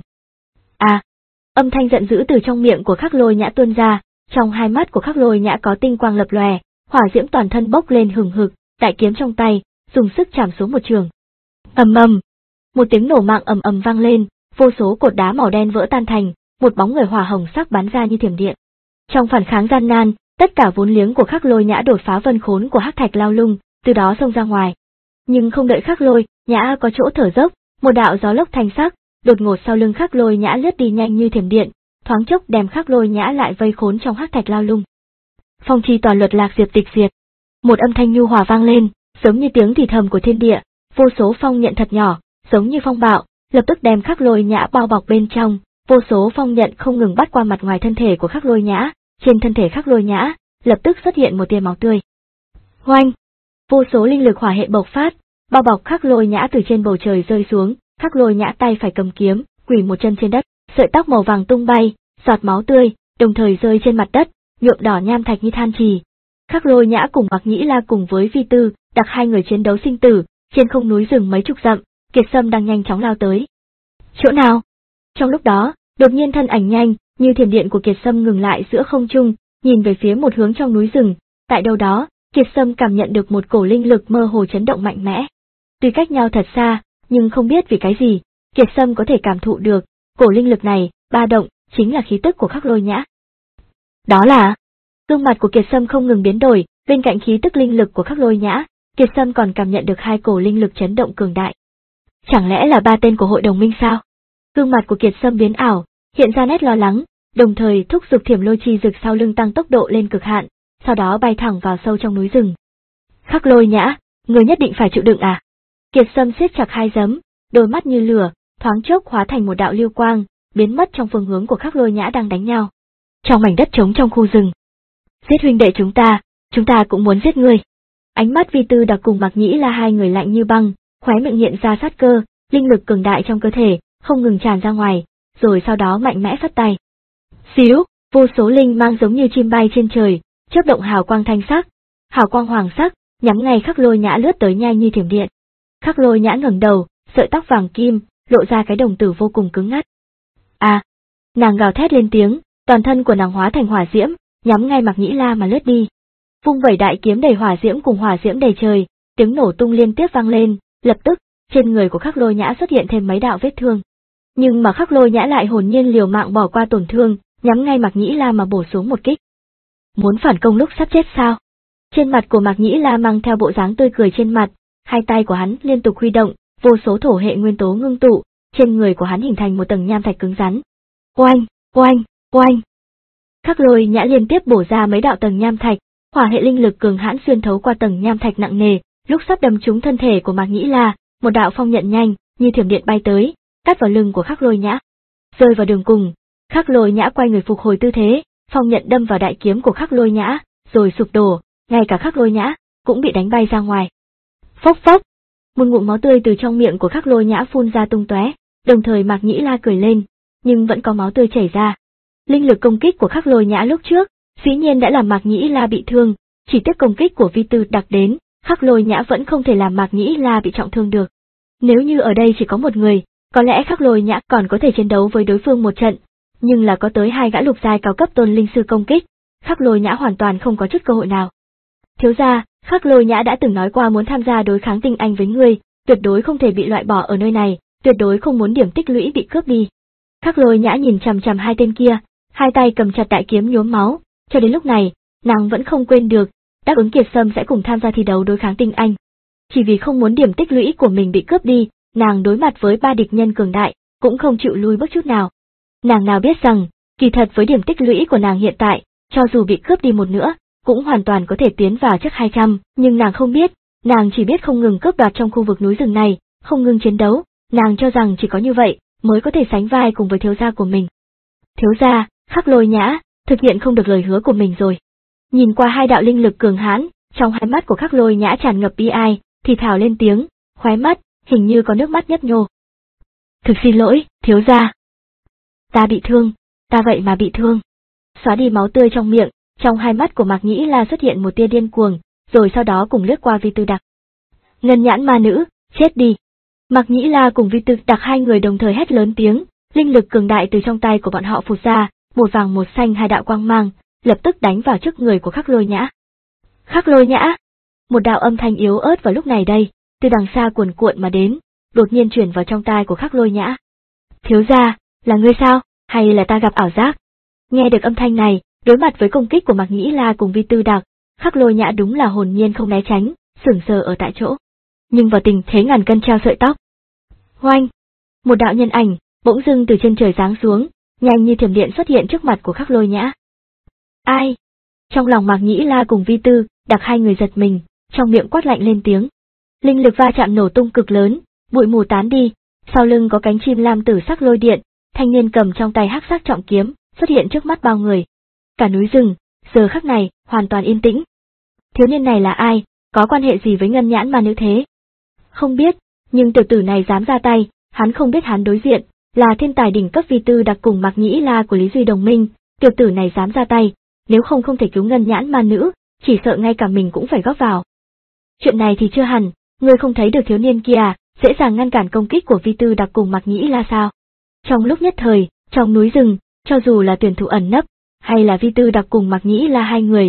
À! Âm thanh giận dữ từ trong miệng của Khắc Lôi Nhã tuôn ra, trong hai mắt của Khắc Lôi Nhã có tinh quang lập lòe, hỏa diễm toàn thân bốc lên hừng hực, đại kiếm trong tay, dùng sức chạm xuống một trường. Ầm ầm! Một tiếng nổ mạng ầm ầm vang lên, vô số cột đá màu đen vỡ tan thành, một bóng người hỏa hồng sắc bắn ra như thiểm điện. Trong phản kháng gian nan, tất cả vốn liếng của Khắc Lôi Nhã đột phá vân khốn của hắc thạch lao lung, từ đó xông ra ngoài. Nhưng không đợi Khắc Lôi Nhã có chỗ thở dốc, một đạo gió lốc thanh sắc đột ngột sau lưng Khắc Lôi Nhã lướt đi nhanh như thiểm điện, thoáng chốc đem Khắc Lôi Nhã lại vây khốn trong hắc thạch lao lung. Phong chi toàn luật lạc diệp tịch diệt. Một âm thanh nhu hòa vang lên, giống như tiếng thì thầm của thiên địa, vô số phong nhận thật nhỏ, giống như phong bạo, lập tức đem Khắc Lôi Nhã bao bọc bên trong, vô số phong nhận không ngừng bắt qua mặt ngoài thân thể của Khắc Lôi Nhã, trên thân thể Khắc Lôi Nhã, lập tức xuất hiện một tia máu tươi. Oanh! Vô số linh lực hỏa hệ bộc phát, bao bọc Khắc Lôi Nhã từ trên bầu trời rơi xuống, Khắc Lôi Nhã tay phải cầm kiếm, quỳ một chân trên đất, sợi tóc màu vàng tung bay, giọt máu tươi, đồng thời rơi trên mặt đất, nhuộm đỏ nham thạch như than trì. Khắc Lôi Nhã cùng Mạc Nhĩ La cùng với Vi Tư Đặc hai người chiến đấu sinh tử, trên không núi rừng mấy chục dặm, Kiệt Sâm đang nhanh chóng lao tới. Chỗ nào? Trong lúc đó, đột nhiên thân ảnh nhanh, như thiểm điện của Kiệt Sâm ngừng lại giữa không trung, nhìn về phía một hướng trong núi rừng, tại đâu đó, Kiệt Sâm cảm nhận được một cổ linh lực mơ hồ chấn động mạnh mẽ. Tuy cách nhau thật xa, nhưng không biết vì cái gì, Kiệt Sâm có thể cảm thụ được, cổ linh lực này, ba động, chính là khí tức của Khắc Lôi Nhã. Đó là... Gương mặt của Kiệt Sâm không ngừng biến đổi, bên cạnh khí tức linh lực của Khắc Lôi Nhã, Kiệt Sâm còn cảm nhận được hai cổ linh lực chấn động cường đại. Chẳng lẽ là ba tên của hội đồng minh sao? Gương mặt của Kiệt Sâm biến ảo, hiện ra nét lo lắng, đồng thời thúc giục thiểm lôi chi dực sau lưng tăng tốc độ lên cực hạn, sau đó bay thẳng vào sâu trong núi rừng. Khắc Lôi Nhã, người nhất định phải chịu đựng à? Kiệt Sâm siết chặt hai giấm, đôi mắt như lửa, thoáng chốc hóa thành một đạo lưu quang, biến mất trong phương hướng của Khắc Lôi Nhã đang đánh nhau. Trong mảnh đất trống trong khu rừng. Giết huynh đệ chúng ta, chúng ta cũng muốn giết ngươi. Ánh mắt Vi Tư Đặc cùng Mạc Nhĩ La hai người lạnh như băng, khóe miệng hiện ra sát cơ, linh lực cường đại trong cơ thể, không ngừng tràn ra ngoài, rồi sau đó mạnh mẽ phất tay. Xíu, vô số linh mang giống như chim bay trên trời, chớp động hào quang thanh sắc, hào quang hoàng sắc, nhắm ngay Khắc Lôi Nhã lướt tới nhanh như thiểm điện. Khắc Lôi Nhã ngẩng đầu, sợi tóc vàng kim, lộ ra cái đồng tử vô cùng cứng ngắt. À! Nàng gào thét lên tiếng, toàn thân của nàng hóa thành hỏa diễm, nhắm ngay Mạc Nhĩ La mà lướt đi. Vung vẩy đại kiếm đầy hỏa diễm cùng hỏa diễm đầy trời, tiếng nổ tung liên tiếp vang lên, lập tức, trên người của Khắc Lôi Nhã xuất hiện thêm mấy đạo vết thương. Nhưng mà Khắc Lôi Nhã lại hồn nhiên liều mạng bỏ qua tổn thương, nhắm ngay Mạc Nhĩ La mà bổ xuống một kích. Muốn phản công lúc sắp chết sao? Trên mặt của Mạc Nhĩ La mang theo bộ dáng tươi cười trên mặt, hai tay của hắn liên tục huy động, vô số thổ hệ nguyên tố ngưng tụ, trên người của hắn hình thành một tầng nham thạch cứng rắn. Oanh, oanh, oanh. Khắc Lôi Nhã liên tiếp bổ ra mấy đạo tầng nham thạch, hỏa hệ linh lực cường hãn xuyên thấu qua tầng nham thạch nặng nề, lúc sắp đâm trúng thân thể của Mạc Nhĩ La, một đạo phong nhận nhanh, như thiểm điện bay tới, cắt vào lưng của Khắc Lôi Nhã. Rơi vào đường cùng, Khắc Lôi Nhã quay người phục hồi tư thế, phong nhận đâm vào đại kiếm của Khắc Lôi Nhã, rồi sụp đổ, ngay cả Khắc Lôi Nhã cũng bị đánh bay ra ngoài. Phốc phốc, một ngụm máu tươi từ trong miệng của Khắc Lôi Nhã phun ra tung tóe, đồng thời Mạc Nhĩ La cười lên, nhưng vẫn có máu tươi chảy ra. Linh lực công kích của Khắc Lôi Nhã lúc trước, dĩ nhiên đã làm Mạc Nhĩ La bị thương, chỉ tiếc công kích của Vi Tư Đặc đến, Khắc Lôi Nhã vẫn không thể làm Mạc Nhĩ La bị trọng thương được. Nếu như ở đây chỉ có một người, có lẽ Khắc Lôi Nhã còn có thể chiến đấu với đối phương một trận, nhưng là có tới hai gã lục giai cao cấp tôn linh sư công kích, Khắc Lôi Nhã hoàn toàn không có chút cơ hội nào. Thiếu gia, Khắc Lôi Nhã đã từng nói qua muốn tham gia đối kháng tinh anh với ngươi, tuyệt đối không thể bị loại bỏ ở nơi này, tuyệt đối không muốn điểm tích lũy bị cướp đi. Khắc Lôi Nhã nhìn chằm chằm hai tên kia, hai tay cầm chặt đại kiếm nhuốm máu, cho đến lúc này, nàng vẫn không quên được, đáp ứng Kiệt Sâm sẽ cùng tham gia thi đấu đối kháng tinh anh. Chỉ vì không muốn điểm tích lũy của mình bị cướp đi, nàng đối mặt với ba địch nhân cường đại, cũng không chịu lui bước chút nào. Nàng nào biết rằng, kỳ thật với điểm tích lũy của nàng hiện tại, cho dù bị cướp đi một nữa, cũng hoàn toàn có thể tiến vào trước hai trăm, nhưng nàng không biết, nàng chỉ biết không ngừng cướp đoạt trong khu vực núi rừng này, không ngừng chiến đấu, nàng cho rằng chỉ có như vậy, mới có thể sánh vai cùng với thiếu gia của mình. Thiếu gia, Khắc Lôi Nhã, thực hiện không được lời hứa của mình rồi. Nhìn qua hai đạo linh lực cường hãn, trong hai mắt của Khắc Lôi Nhã tràn ngập bi ai, thì thào lên tiếng, khóe mắt, hình như có nước mắt nhấp nhô. Thực xin lỗi, thiếu gia. Ta bị thương, ta vậy mà bị thương. Xóa đi máu tươi trong miệng, trong hai mắt của Mạc Nhĩ La xuất hiện một tia điên cuồng, rồi sau đó cùng lướt qua Vi Tư Đặc. Ngân nhãn ma nữ, chết đi. Mạc Nhĩ La cùng Vi Tư Đặc hai người đồng thời hét lớn tiếng, linh lực cường đại từ trong tay của bọn họ phụt ra, một vàng một xanh hai đạo quang mang, lập tức đánh vào trước người của Khắc Lôi Nhã. Khắc Lôi Nhã! Một đạo âm thanh yếu ớt vào lúc này đây, từ đằng xa cuồn cuộn mà đến, đột nhiên chuyển vào trong tai của Khắc Lôi Nhã. Thiếu gia, là ngươi sao, hay là ta gặp ảo giác? Nghe được âm thanh này, đối mặt với công kích của Mạc Nhĩ La cùng Vi Tư Đặc, Khắc Lôi Nhã đúng là hồn nhiên không né tránh, sững sờ ở tại chỗ. Nhưng vào tình thế ngàn cân treo sợi tóc. Oanh! Một đạo nhân ảnh, bỗng dưng từ trên trời giáng xuống, nhanh như thiểm điện xuất hiện trước mặt của Khắc Lôi Nhã. Ai? Trong lòng Mạc Nhĩ La cùng Vi Tư Đặc hai người giật mình, trong miệng quát lạnh lên tiếng. Linh lực va chạm nổ tung cực lớn, bụi mù tán đi, sau lưng có cánh chim lam tử sắc lôi điện, thanh niên cầm trong tay hắc sắc trọng kiếm, xuất hiện trước mắt bao người. Cả núi rừng, giờ khắc này, hoàn toàn yên tĩnh. Thiếu niên này là ai, có quan hệ gì với ngân nhãn ma nữ thế? Không biết, nhưng tiểu tử này dám ra tay, hắn không biết hắn đối diện, là thiên tài đỉnh cấp Vi Tư Đặc cùng Mạc Nhĩ La của Lý Duy đồng minh, tiểu tử này dám ra tay, nếu không không thể cứu ngân nhãn ma nữ, chỉ sợ ngay cả mình cũng phải góp vào. Chuyện này thì chưa hẳn, ngươi không thấy được thiếu niên kia à, dễ dàng ngăn cản công kích của Vi Tư Đặc cùng Mạc Nhĩ La sao? Trong lúc nhất thời, trong núi rừng, cho dù là tuyển thủ ẩn nấp, hay là Vi Tư Đặc cùng Mạc Nhĩ La hai người,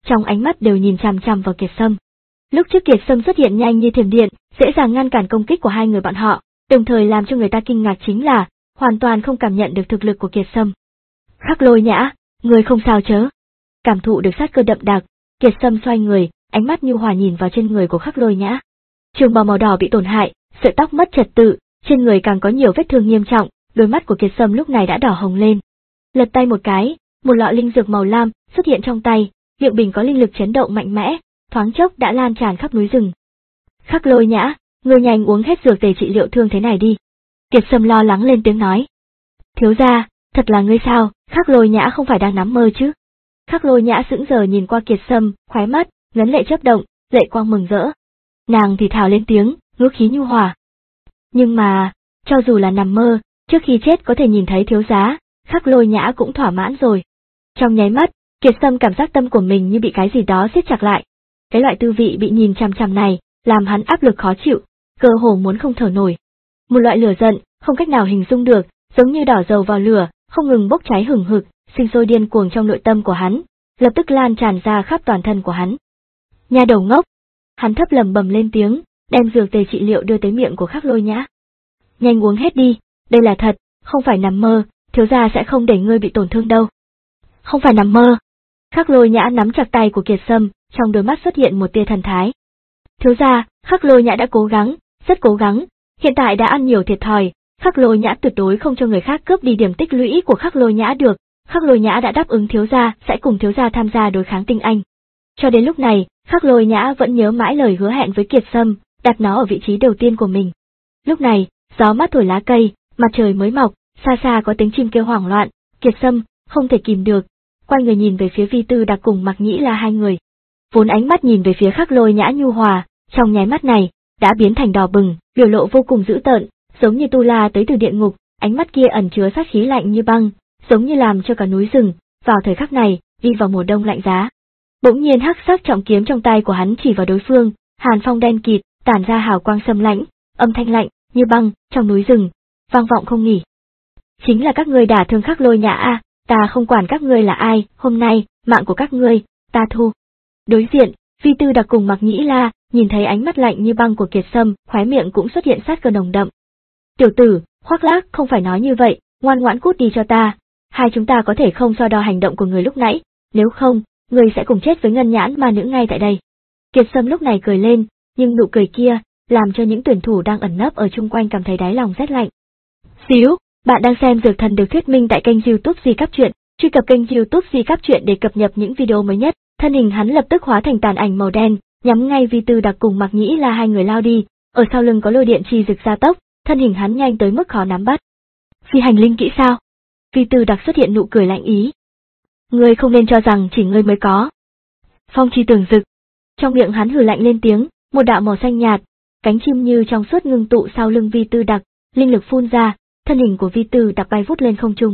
trong ánh mắt đều nhìn chằm chằm vào Kiệt Sâm. Lúc trước Kiệt Sâm xuất hiện nhanh như thiểm điện, dễ dàng ngăn cản công kích của hai người bọn họ, đồng thời làm cho người ta kinh ngạc chính là, hoàn toàn không cảm nhận được thực lực của Kiệt Sâm. Khắc Lôi Nhã, người không sao chớ? Cảm thụ được sát cơ đậm đặc, Kiệt Sâm xoay người, ánh mắt nhu hòa nhìn vào trên người của Khắc Lôi Nhã. Trường bào màu đỏ bị tổn hại, sợi tóc mất trật tự, trên người càng có nhiều vết thương nghiêm trọng, đôi mắt của Kiệt Sâm lúc này đã đỏ hồng lên. Lật tay một cái, một lọ linh dược màu lam xuất hiện trong tay, miệng bình có linh lực chấn động mạnh mẽ, thoáng chốc đã lan tràn khắp núi rừng. Khắc Lôi Nhã, ngươi nhanh uống hết dược tề trị liệu thương thế này đi. Kiệt Sâm lo lắng lên tiếng nói. Thiếu gia, thật là ngươi sao? Khắc Lôi Nhã không phải đang nằm mơ chứ? Khắc Lôi Nhã sững sờ nhìn qua Kiệt Sâm, khóe mắt ngấn lệ chớp động, lệ quang mừng rỡ. Nàng thì thào lên tiếng, ngữ khí nhu hòa. Nhưng mà, cho dù là nằm mơ, trước khi chết có thể nhìn thấy thiếu giá, Khắc Lôi Nhã cũng thỏa mãn rồi. Trong nháy mắt, Kiệt Sâm cảm giác tâm của mình như bị cái gì đó siết chặt lại. Cái loại tư vị bị nhìn chằm chằm này, làm hắn áp lực khó chịu, cơ hồ muốn không thở nổi. Một loại lửa giận, không cách nào hình dung được, giống như đỏ dầu vào lửa, không ngừng bốc cháy hừng hực, sinh sôi điên cuồng trong nội tâm của hắn, lập tức lan tràn ra khắp toàn thân của hắn. Nhà đầu ngốc! Hắn thấp lầm bầm lên tiếng, đem dược tề trị liệu đưa tới miệng của Khắc Lôi Nhã. Nhanh uống hết đi, đây là thật, không phải nằm mơ, thiếu gia sẽ không để ngươi bị tổn thương đâu. Không phải nằm mơ. Khắc Lôi Nhã nắm chặt tay của Kiệt Sâm, trong đôi mắt xuất hiện một tia thần thái. Thiếu gia, Khắc Lôi Nhã đã cố gắng, rất cố gắng, hiện tại đã ăn nhiều thiệt thòi, Khắc Lôi Nhã tuyệt đối không cho người khác cướp đi điểm tích lũy của Khắc Lôi Nhã được, Khắc Lôi Nhã đã đáp ứng thiếu gia sẽ cùng thiếu gia tham gia đối kháng tinh anh. Cho đến lúc này, Khắc Lôi Nhã vẫn nhớ mãi lời hứa hẹn với Kiệt Sâm, đặt nó ở vị trí đầu tiên của mình. Lúc này, gió mát thổi lá cây, mặt trời mới mọc, xa xa có tiếng chim kêu hoảng loạn, Kiệt Sâm không thể kìm được, quay người nhìn về phía Vi Tư Đặc cùng Mạc Nhĩ La hai người. Vốn ánh mắt nhìn về phía Khắc Lôi Nhã nhu hòa, trong nháy mắt này đã biến thành đỏ bừng, biểu lộ vô cùng dữ tợn, giống như tu la tới từ địa ngục, ánh mắt kia ẩn chứa sát khí lạnh như băng, giống như làm cho cả núi rừng vào thời khắc này đi vào mùa đông lạnh giá. Bỗng nhiên hắc sắc trọng kiếm trong tay của hắn chỉ vào đối phương, hàn phong đen kịt, tản ra hào quang sâm lãnh, âm thanh lạnh như băng trong núi rừng vang vọng không nghỉ. Chính là các ngươi đả thương Khắc Lôi Nhã a, ta không quản các ngươi là ai, hôm nay mạng của các ngươi ta thu. Đối diện, Vi Tư Đặc cùng Mạc Nhĩ La nhìn thấy ánh mắt lạnh như băng của Kiệt Sâm, khóe miệng cũng xuất hiện sát cơ nồng đậm. Tiểu tử, khoác lác, không phải nói như vậy, ngoan ngoãn cút đi cho ta. Hai chúng ta có thể không so đo hành động của người lúc nãy, nếu không, người sẽ cùng chết với Ngân Nhãn ma nữ ngay tại đây. Kiệt Sâm lúc này cười lên, nhưng nụ cười kia làm cho những tuyển thủ đang ẩn nấp ở chung quanh cảm thấy đáy lòng rét lạnh. Xíu, bạn đang xem Dược Thần được thuyết minh tại kênh YouTube Di Cáp Truyện, truy cập kênh YouTube Di Cáp Truyện để cập nhật những video mới nhất. Thân hình hắn lập tức hóa thành tàn ảnh màu đen, nhắm ngay Vi Tư Đặc cùng Mạc Nhĩ La hai người lao đi, ở sau lưng có lôi điện chi rực gia tốc, thân hình hắn nhanh tới mức khó nắm bắt. Phi hành linh kỹ sao? Vi Tư Đặc xuất hiện nụ cười lạnh ý. Ngươi không nên cho rằng chỉ ngươi mới có. Phong chi tường rực. Trong miệng hắn hừ lạnh lên tiếng, một đạo màu xanh nhạt, cánh chim như trong suốt ngưng tụ sau lưng Vi Tư Đặc, linh lực phun ra, thân hình của Vi Tư Đặc bay vút lên không trung.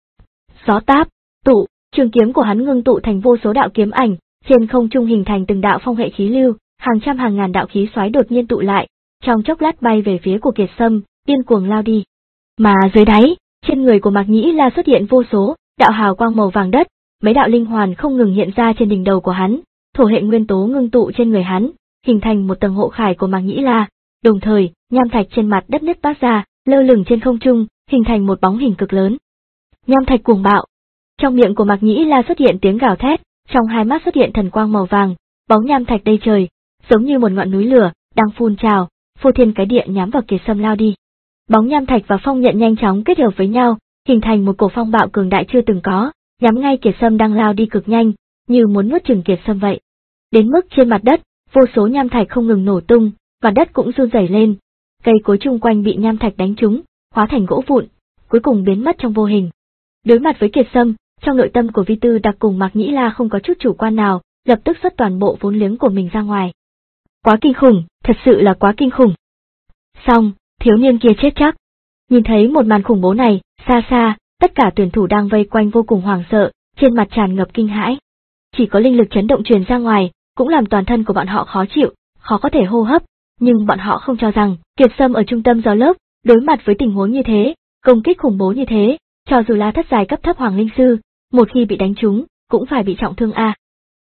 Gió táp, tụ, trường kiếm của hắn ngưng tụ thành vô số đạo kiếm ảnh, trên không trung hình thành từng đạo phong hệ khí lưu, hàng trăm hàng ngàn đạo khí xoáy đột nhiên tụ lại, trong chốc lát bay về phía của Kiệt Sâm, điên cuồng lao đi. Mà dưới đáy, trên người của Mạc Nhĩ La xuất hiện vô số đạo hào quang màu vàng đất, mấy đạo linh hoàn không ngừng hiện ra trên đỉnh đầu của hắn, thổ hệ nguyên tố ngưng tụ trên người hắn, hình thành một tầng hộ khải của Mạc Nhĩ La, đồng thời, nham thạch trên mặt đất nứt toát ra, lơ lửng trên không trung, hình thành một bóng hình cực lớn. Nham thạch cuồng bạo. Trong miệng của Mạc Nhĩ La xuất hiện tiếng gào thét, trong hai mắt xuất hiện thần quang màu vàng, bóng nham thạch đầy trời, giống như một ngọn núi lửa đang phun trào, phô thiên cái địa nhắm vào Kiệt Sâm lao đi. Bóng nham thạch và phong nhận nhanh chóng kết hợp với nhau, hình thành một cổ phong bạo cường đại chưa từng có, nhắm ngay Kiệt Sâm đang lao đi cực nhanh, như muốn nuốt chửng Kiệt Sâm vậy. Đến mức trên mặt đất, vô số nham thạch không ngừng nổ tung, mặt đất cũng run rẩy lên. Cây cối chung quanh bị nham thạch đánh trúng, hóa thành gỗ vụn, cuối cùng biến mất trong vô hình. Đối mặt với Kiệt Sâm, trong nội tâm của Vi Tư Đặc cùng Mạc Nhĩ La không có chút chủ quan nào, lập tức xuất toàn bộ vốn liếng của mình ra ngoài. Quá kinh khủng, thật sự là quá kinh khủng. Xong, thiếu niên kia chết chắc. Nhìn thấy một màn khủng bố này, xa xa, tất cả tuyển thủ đang vây quanh vô cùng hoảng sợ, trên mặt tràn ngập kinh hãi. Chỉ có linh lực chấn động truyền ra ngoài, cũng làm toàn thân của bọn họ khó chịu, khó có thể hô hấp, nhưng bọn họ không cho rằng, Kiệt Sâm ở trung tâm giáo lớp, đối mặt với tình huống như thế, công kích khủng bố như thế, cho dù là thất giai cấp thấp hoàng linh sư, một khi bị đánh trúng, cũng phải bị trọng thương a.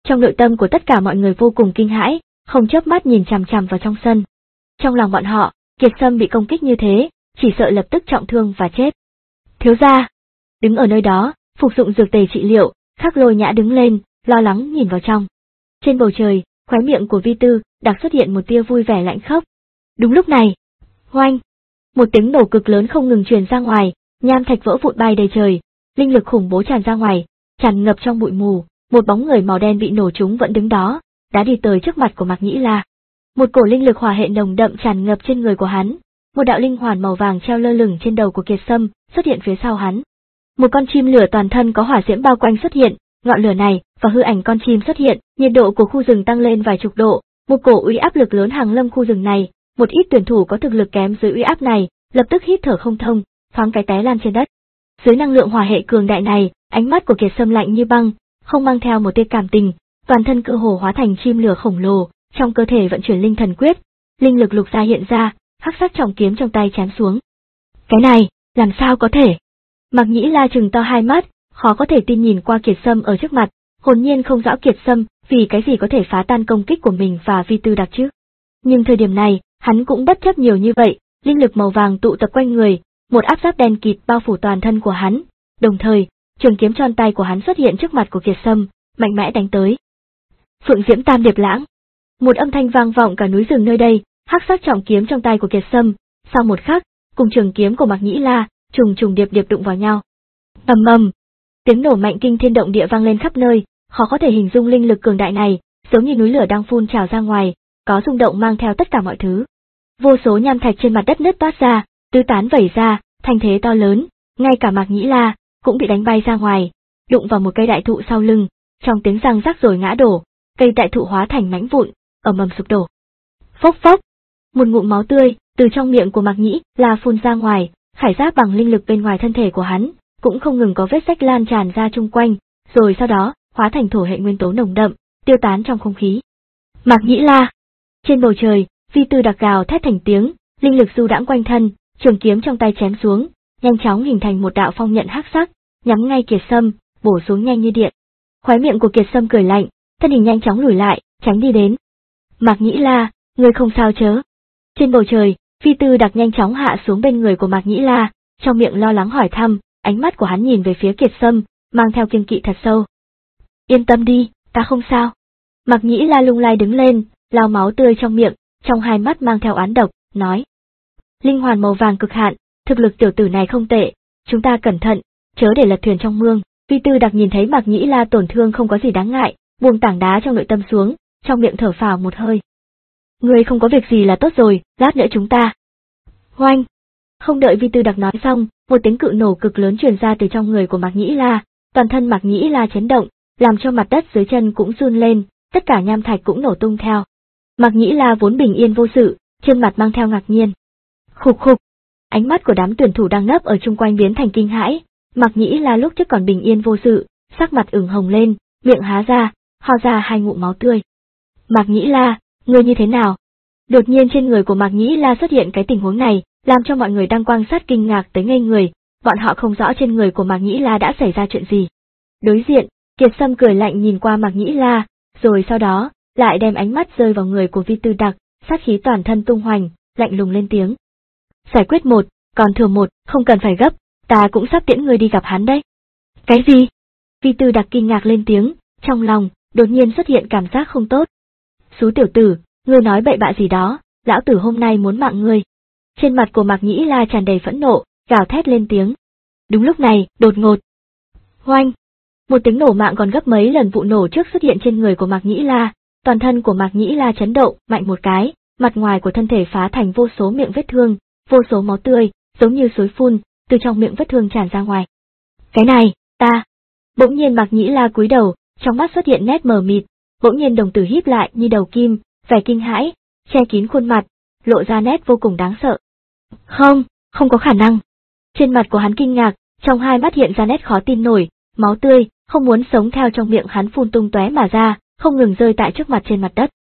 Trong nội tâm của tất cả mọi người vô cùng kinh hãi, không chớp mắt nhìn chằm chằm vào trong sân. Trong lòng bọn họ, Kiệt Sâm bị công kích như thế, chỉ sợ lập tức trọng thương và chết. Thiếu gia, đứng ở nơi đó, phục dụng dược tề trị liệu, Khắc Lôi Nhã đứng lên, lo lắng nhìn vào trong. Trên bầu trời, khóe miệng của Vi Tư Đặc xuất hiện một tia vui vẻ lạnh khốc. Đúng lúc này, oanh, một tiếng nổ cực lớn không ngừng truyền ra ngoài, nham thạch vỡ vụn bay đầy trời, linh lực khủng bố tràn ra ngoài, tràn ngập trong bụi mù, một bóng người màu đen bị nổ trúng vẫn đứng đó, đã đi tới trước mặt của Mạc Nhĩ La. Một cổ linh lực hỏa hệ nồng đậm tràn ngập trên người của hắn, một đạo linh hoàn màu vàng treo lơ lửng trên đầu của Kiệt Sâm xuất hiện phía sau hắn. Một con chim lửa toàn thân có hỏa diễm bao quanh xuất hiện, ngọn lửa này và hư ảnh con chim xuất hiện, nhiệt độ của khu rừng tăng lên vài chục độ, một cổ uy áp lực lớn hàng lâm khu rừng này, một ít tuyển thủ có thực lực kém dưới uy áp này, lập tức hít thở không thông, thoáng cái té lan trên đất. Dưới năng lượng hỏa hệ cường đại này, ánh mắt của Kiệt Sâm lạnh như băng, không mang theo một tia cảm tình, toàn thân cơ hồ hóa thành chim lửa khổng lồ, trong cơ thể vận chuyển linh thần quyết, linh lực lục gia hiện ra, hắc sắc trọng kiếm trong tay chém xuống. Cái này, làm sao có thể? Mạc Nhĩ La trừng to hai mắt, khó có thể tin nhìn qua Kiệt Sâm ở trước mặt, hồn nhiên không rõ Kiệt Sâm vì cái gì có thể phá tan công kích của mình và Vi Tư Đặc chứ. Nhưng thời điểm này, hắn cũng bất chấp nhiều như vậy, linh lực màu vàng tụ tập quanh người, một áp giáp đen kịt bao phủ toàn thân của hắn, đồng thời, trường kiếm tròn tay của hắn xuất hiện trước mặt của Kiệt Sâm, mạnh mẽ đánh tới. Phượng Diễm Tam Điệp Lãng. Một âm thanh vang vọng cả núi rừng nơi đây, hắc sắc trọng kiếm trong tay của Kiệt Sâm, sau một khắc, cùng trường kiếm của Mạc Nhĩ La, trùng trùng điệp điệp đụng vào nhau. Ầm ầm, tiếng nổ mạnh kinh thiên động địa vang lên khắp nơi, khó có thể hình dung linh lực cường đại này, giống như núi lửa đang phun trào ra ngoài, có rung động mang theo tất cả mọi thứ. Vô số nham thạch trên mặt đất nứt toát ra, tứ tán vẩy ra, thanh thế to lớn, ngay cả Mạc Nhĩ La cũng bị đánh bay ra ngoài, đụng vào một cây đại thụ sau lưng, trong tiếng răng rắc rồi ngã đổ, cây đại thụ hóa thành mảnh vụn, ầm ầm sụp đổ. Phốc phốc, một ngụm máu tươi từ trong miệng của Mạc Nhĩ La phun ra ngoài, khải giáp bằng linh lực bên ngoài thân thể của hắn cũng không ngừng có vết rách lan tràn ra chung quanh, rồi sau đó hóa thành thổ hệ nguyên tố nồng đậm, tiêu tán trong không khí. Mạc Nhĩ La. Trên bầu trời, Vi Tư Đặc gào thét thành tiếng, linh lực du đãng quanh thân, trường kiếm trong tay chém xuống, nhanh chóng hình thành một đạo phong nhận hắc sắc, nhắm ngay Kiệt Sâm, bổ xuống nhanh như điện. Khóe miệng của Kiệt Sâm cười lạnh, thân hình nhanh chóng lùi lại, tránh đi đến. Mạc Nhĩ La, ngươi không sao chớ? Trên bầu trời, Vi Tư Đặc nhanh chóng hạ xuống bên người của Mạc Nhĩ La, trong miệng lo lắng hỏi thăm, ánh mắt của hắn nhìn về phía Kiệt Sâm, mang theo kiêng kỵ thật sâu. Yên tâm đi, ta không sao. Mạc Nhĩ La lung lay đứng lên, lau máu tươi trong miệng, trong hai mắt mang theo oán độc, nói. Linh hoàn màu vàng cực hạn, thực lực tiểu tử này không tệ, chúng ta cẩn thận, chớ để lật thuyền trong mương. Vi Tư Đặc nhìn thấy Mạc Nhĩ La tổn thương không có gì đáng ngại, buông tảng đá trong nội tâm xuống, trong miệng thở phào một hơi. Ngươi không có việc gì là tốt rồi, lát nữa chúng ta. Hoanh! Không đợi Vi Tư Đặc nói xong, một tiếng cự nổ cực lớn truyền ra từ trong người của Mạc Nhĩ La, toàn thân Mạc Nhĩ La chấn động, làm cho mặt đất dưới chân cũng run lên, tất cả nham thạch cũng nổ tung theo. Mạc Nhĩ La vốn bình yên vô sự, trên mặt mang theo ngạc nhiên. Khục khục! Ánh mắt của đám tuyển thủ đang nấp ở chung quanh biến thành kinh hãi, Mạc Nhĩ La lúc trước còn bình yên vô sự, sắc mặt ửng hồng lên, miệng há ra, ho ra hai ngụm máu tươi. Mạc Nhĩ La, ngươi như thế nào? Đột nhiên trên người của Mạc Nhĩ La xuất hiện cái tình huống này, làm cho mọi người đang quan sát kinh ngạc tới ngây người, bọn họ không rõ trên người của Mạc Nhĩ La đã xảy ra chuyện gì. Đối diện, Kiệt Sâm cười lạnh nhìn qua Mạc Nhĩ La, rồi sau đó, lại đem ánh mắt rơi vào người của Vi Tư Đặc, sát khí toàn thân tung hoành, lạnh lùng lên tiếng. Giải quyết một, còn thừa một, không cần phải gấp, ta cũng sắp tiễn người đi gặp hắn đấy. Cái gì? Vi Tư Đặc kinh ngạc lên tiếng, trong lòng, đột nhiên xuất hiện cảm giác không tốt. Xú tiểu tử, ngươi nói bậy bạ gì đó, lão tử hôm nay muốn mạng ngươi. Trên mặt của Mạc Nhĩ La tràn đầy phẫn nộ, gào thét lên tiếng. Đúng lúc này, đột ngột. Hoanh! Một tiếng nổ mạng còn gấp mấy lần vụ nổ trước xuất hiện trên người của Mạc Nhĩ La, toàn thân của Mạc Nhĩ La chấn động, mạnh một cái, mặt ngoài của thân thể phá thành vô số miệng vết thương, vô số máu tươi, giống như suối phun, từ trong miệng vết thương tràn ra ngoài. Cái này, ta! Bỗng nhiên Mạc Nhĩ La cúi đầu, trong mắt xuất hiện nét mờ mịt, bỗng nhiên đồng tử híp lại như đầu kim, vẻ kinh hãi, che kín khuôn mặt, lộ ra nét vô cùng đáng sợ. Không, không có khả năng. Trên mặt của hắn kinh ngạc, trong hai mắt hiện ra nét khó tin nổi, máu tươi, không muốn sống theo trong miệng hắn phun tung tóe mà ra, không ngừng rơi tại trước mặt trên mặt đất.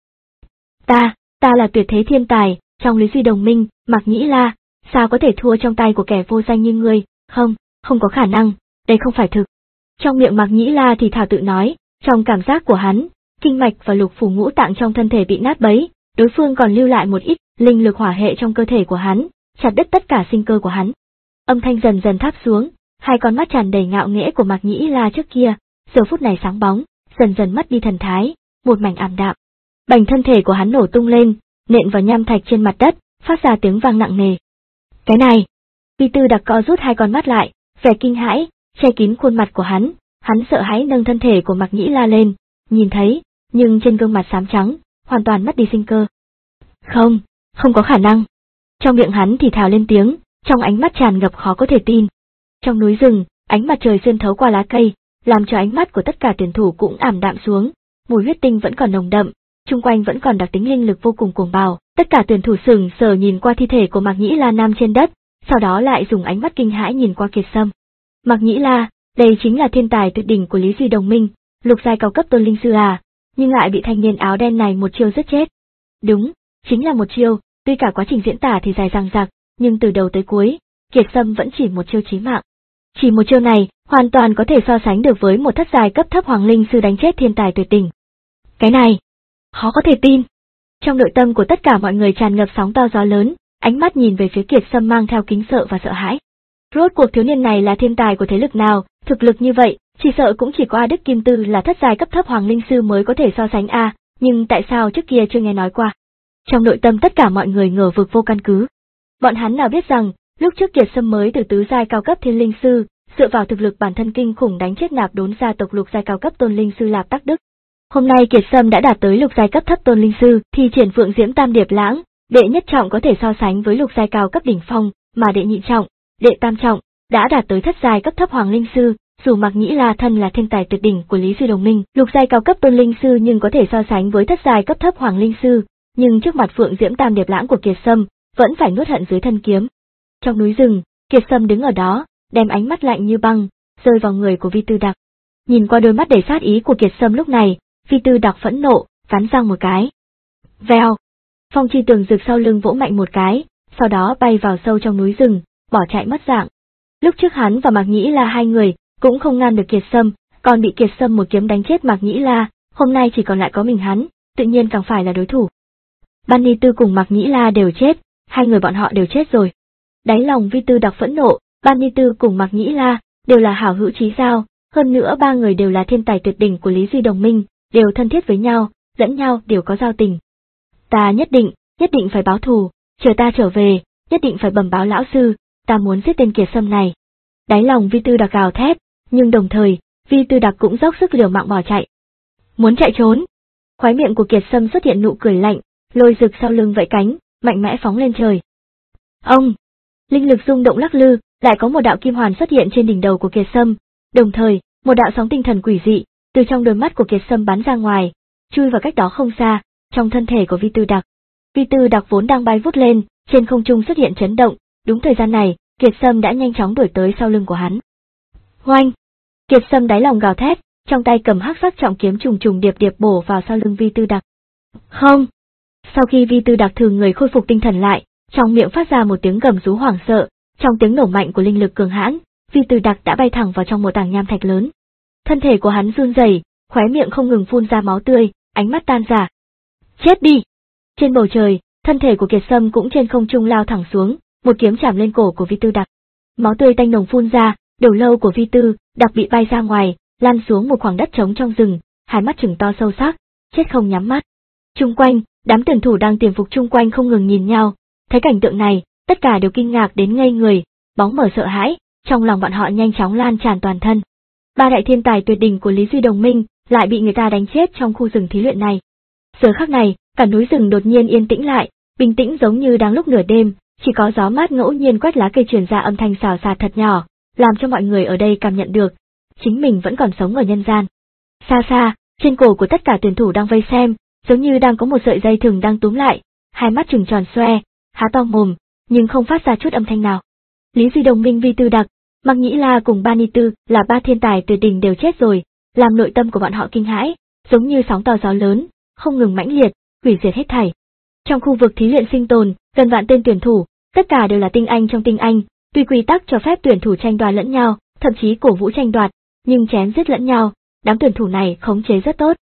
Ta, ta là tuyệt thế thiên tài, trong Lý Duy đồng minh, Mạc Nhĩ La, sao có thể thua trong tay của kẻ vô danh như ngươi, không, không có khả năng, đây không phải thực. Trong miệng Mạc Nhĩ La thì thảo tự nói, trong cảm giác của hắn, kinh mạch và lục phủ ngũ tạng trong thân thể bị nát bấy, đối phương còn lưu lại một ít linh lực hỏa hệ trong cơ thể của hắn, chặt đứt tất cả sinh cơ của hắn. Âm thanh dần dần tháp xuống, hai con mắt tràn đầy ngạo nghễ của Mạc Nhĩ La trước kia, giờ phút này sáng bóng, dần dần mất đi thần thái, một mảnh ảm đạm. Bành thân thể của hắn nổ tung lên, nện vào nham thạch trên mặt đất, phát ra tiếng vang nặng nề. Cái này, Vi Tư Đặc co rút hai con mắt lại, vẻ kinh hãi che kín khuôn mặt của hắn, hắn sợ hãi nâng thân thể của Mạc Nhĩ La lên, nhìn thấy, nhưng trên gương mặt xám trắng, hoàn toàn mất đi sinh cơ. Không, không có khả năng. Trong miệng hắn thì thào lên tiếng, trong ánh mắt tràn ngập khó có thể tin. Trong núi rừng, ánh mặt trời xuyên thấu qua lá cây, làm cho ánh mắt của tất cả tuyển thủ cũng ảm đạm xuống, mùi huyết tinh vẫn còn nồng đậm, chung quanh vẫn còn đặc tính linh lực vô cùng cuồng bạo. Tất cả tuyển thủ sững sờ nhìn qua thi thể của Mạc Nhĩ La nằm trên đất, sau đó lại dùng ánh mắt kinh hãi nhìn qua Kiệt Sâm. Mạc Nhĩ La, đây chính là thiên tài tuyệt đỉnh của Lý Duy Đồng Minh, lục giai cao cấp tôn linh sư à, nhưng lại bị thanh niên áo đen này một chiêu giết chết. Đúng, chính là một chiêu, tuy cả quá trình diễn tả thì dài dằng dặc, nhưng từ đầu tới cuối, Kiệt Sâm vẫn chỉ một chiêu chí mạng. Chỉ một chiêu này, hoàn toàn có thể so sánh được với một thất giai cấp thấp hoàng linh sư đánh chết thiên tài tuyệt đỉnh. Cái này, khó có thể tin. Trong nội tâm của tất cả mọi người tràn ngập sóng to gió lớn, ánh mắt nhìn về phía Kiệt Sâm mang theo kính sợ và sợ hãi. Rốt cuộc thiếu niên này là thiên tài của thế lực nào, thực lực như vậy, chỉ sợ cũng chỉ có A Đức Kim Tư là thất giai cấp thấp hoàng linh sư mới có thể so sánh a, nhưng tại sao trước kia chưa nghe nói qua? Trong nội tâm tất cả mọi người ngờ vực vô căn cứ. Bọn hắn nào biết rằng, lúc trước Kiệt Sâm mới từ tứ giai cao cấp thiên linh sư, dựa vào thực lực bản thân kinh khủng đánh chết nạp đốn gia tộc lục giai cao cấp tôn linh sư Lạp Tắc Đức. Hôm nay Kiệt Sâm đã đạt tới lục giai cấp thấp tôn linh sư, thì triển Phượng Diễm Tam Điệp Lãng, đệ nhất trọng có thể so sánh với lục giai cao cấp đỉnh phong, mà đệ nhị trọng, đệ tam trọng đã đạt tới thất giai cấp thấp hoàng linh sư. Dù Mạc Nhĩ La thân là thiên tài tuyệt đỉnh của Lý Duy Đồng Minh, lục giai cao cấp tôn linh sư nhưng có thể so sánh với thất giai cấp thấp hoàng linh sư, nhưng trước mặt Phượng Diễm Tam Điệp Lãng của Kiệt Sâm, vẫn phải nuốt hận dưới thân kiếm. Trong núi rừng, Kiệt Sâm đứng ở đó, đem ánh mắt lạnh như băng rơi vào người của Vi Tư Đặc. Nhìn qua đôi mắt đầy sát ý của Kiệt Sâm lúc này, Vi Tư Đặc phẫn nộ, cắn răng một cái. Vèo, phong chi tường rực sau lưng vỗ mạnh một cái, sau đó bay vào sâu trong núi rừng, bỏ chạy mất dạng. Lúc trước hắn và Mạc Nhĩ La hai người cũng không ngăn được Kiệt Sâm, còn bị Kiệt Sâm một kiếm đánh chết Mạc Nhĩ La, hôm nay chỉ còn lại có mình hắn, tự nhiên càng phải là đối thủ. Ban Ni Tư cùng Mạc Nhĩ La đều chết, hai người bọn họ đều chết rồi. Đáy lòng Vi Tư Đặc phẫn nộ, Ban Ni Tư cùng Mạc Nhĩ La đều là hảo hữu chí giao, hơn nữa ba người đều là thiên tài tuyệt đỉnh của Lý Duy Đồng Minh, đều thân thiết với nhau, lẫn nhau đều có giao tình. Ta nhất định, nhất định phải báo thù, chờ ta trở về, nhất định phải bẩm báo lão sư, ta muốn giết tên Kiệt Sâm này. Đáy lòng Vi Tư Đặc gào thét, nhưng đồng thời, Vi Tư Đặc cũng dốc sức liều mạng bỏ chạy. Muốn chạy trốn? Khóe miệng của Kiệt Sâm xuất hiện nụ cười lạnh, lôi rực sau lưng vẫy cánh, mạnh mẽ phóng lên trời. Ông! Linh lực rung động lắc lư, lại có một đạo kim hoàn xuất hiện trên đỉnh đầu của Kiệt Sâm, đồng thời, một đạo sóng tinh thần quỷ dị từ trong đôi mắt của Kiệt Sâm bắn ra ngoài, chui vào cách đó không xa, trong thân thể của Vi Tư Đặc. Vi Tư Đặc vốn đang bay vút lên, trên không trung xuất hiện chấn động, đúng thời gian này, Kiệt Sâm đã nhanh chóng đuổi tới sau lưng của hắn. Hoanh! Kiệt Sâm đáy lòng gào thét, trong tay cầm hắc sắc trọng kiếm trùng trùng điệp điệp bổ vào sau lưng Vi Tư Đặc. Không! Sau khi Vi Tư Đặc thử người khôi phục tinh thần lại, trong miệng phát ra một tiếng gầm rú hoảng sợ, trong tiếng nổ mạnh của linh lực cường hãn, Vi Tư Đặc đã bay thẳng vào trong một tảng nham thạch lớn. Thân thể của hắn run rẩy, khóe miệng không ngừng phun ra máu tươi, ánh mắt tan rã. Chết đi! Trên bầu trời, thân thể của Kiệt Sâm cũng trên không trung lao thẳng xuống, một kiếm chạm lên cổ của Vi Tư Đặc. Máu tươi tanh nồng phun ra, đầu lâu của Vi Tư Đặc bị bay ra ngoài, lăn xuống một khoảng đất trống trong rừng, hai mắt trừng to sâu sắc, chết không nhắm mắt. Chung quanh, đám tuyển thủ đang tiềm phục chung quanh không ngừng nhìn nhau, thấy cảnh tượng này, tất cả đều kinh ngạc đến ngây người, bóng mở sợ hãi, trong lòng bọn họ nhanh chóng lan tràn toàn thân. Ba đại thiên tài tuyệt đỉnh của Lý Duy Đồng Minh lại bị người ta đánh chết trong khu rừng thí luyện này. Giờ khắc này, cả núi rừng đột nhiên yên tĩnh lại, bình tĩnh giống như đang lúc nửa đêm, chỉ có gió mát ngẫu nhiên quét lá cây truyền ra âm thanh xào xạc thật nhỏ, làm cho mọi người ở đây cảm nhận được, chính mình vẫn còn sống ở nhân gian. Xa xa, trên cổ của tất cả tuyển thủ đang vây xem, giống như đang có một sợi dây thừng đang túm lại, hai mắt trừng tròn xoe, há to mồm, nhưng không phát ra chút âm thanh nào. Lý Duy Đồng Minh, Vi Tư Đặc, Mạc Nhĩ La cùng Ban Ni Tư là ba thiên tài tuyệt đỉnh đều chết rồi, làm nội tâm của bọn họ kinh hãi, giống như sóng to gió lớn, không ngừng mãnh liệt, hủy diệt hết thảy. Trong khu vực thí luyện sinh tồn, gần vạn tên tuyển thủ, tất cả đều là tinh anh trong tinh anh, tuy quy tắc cho phép tuyển thủ tranh đoạt lẫn nhau, thậm chí cổ vũ tranh đoạt, nhưng chém giết lẫn nhau, đám tuyển thủ này khống chế rất tốt.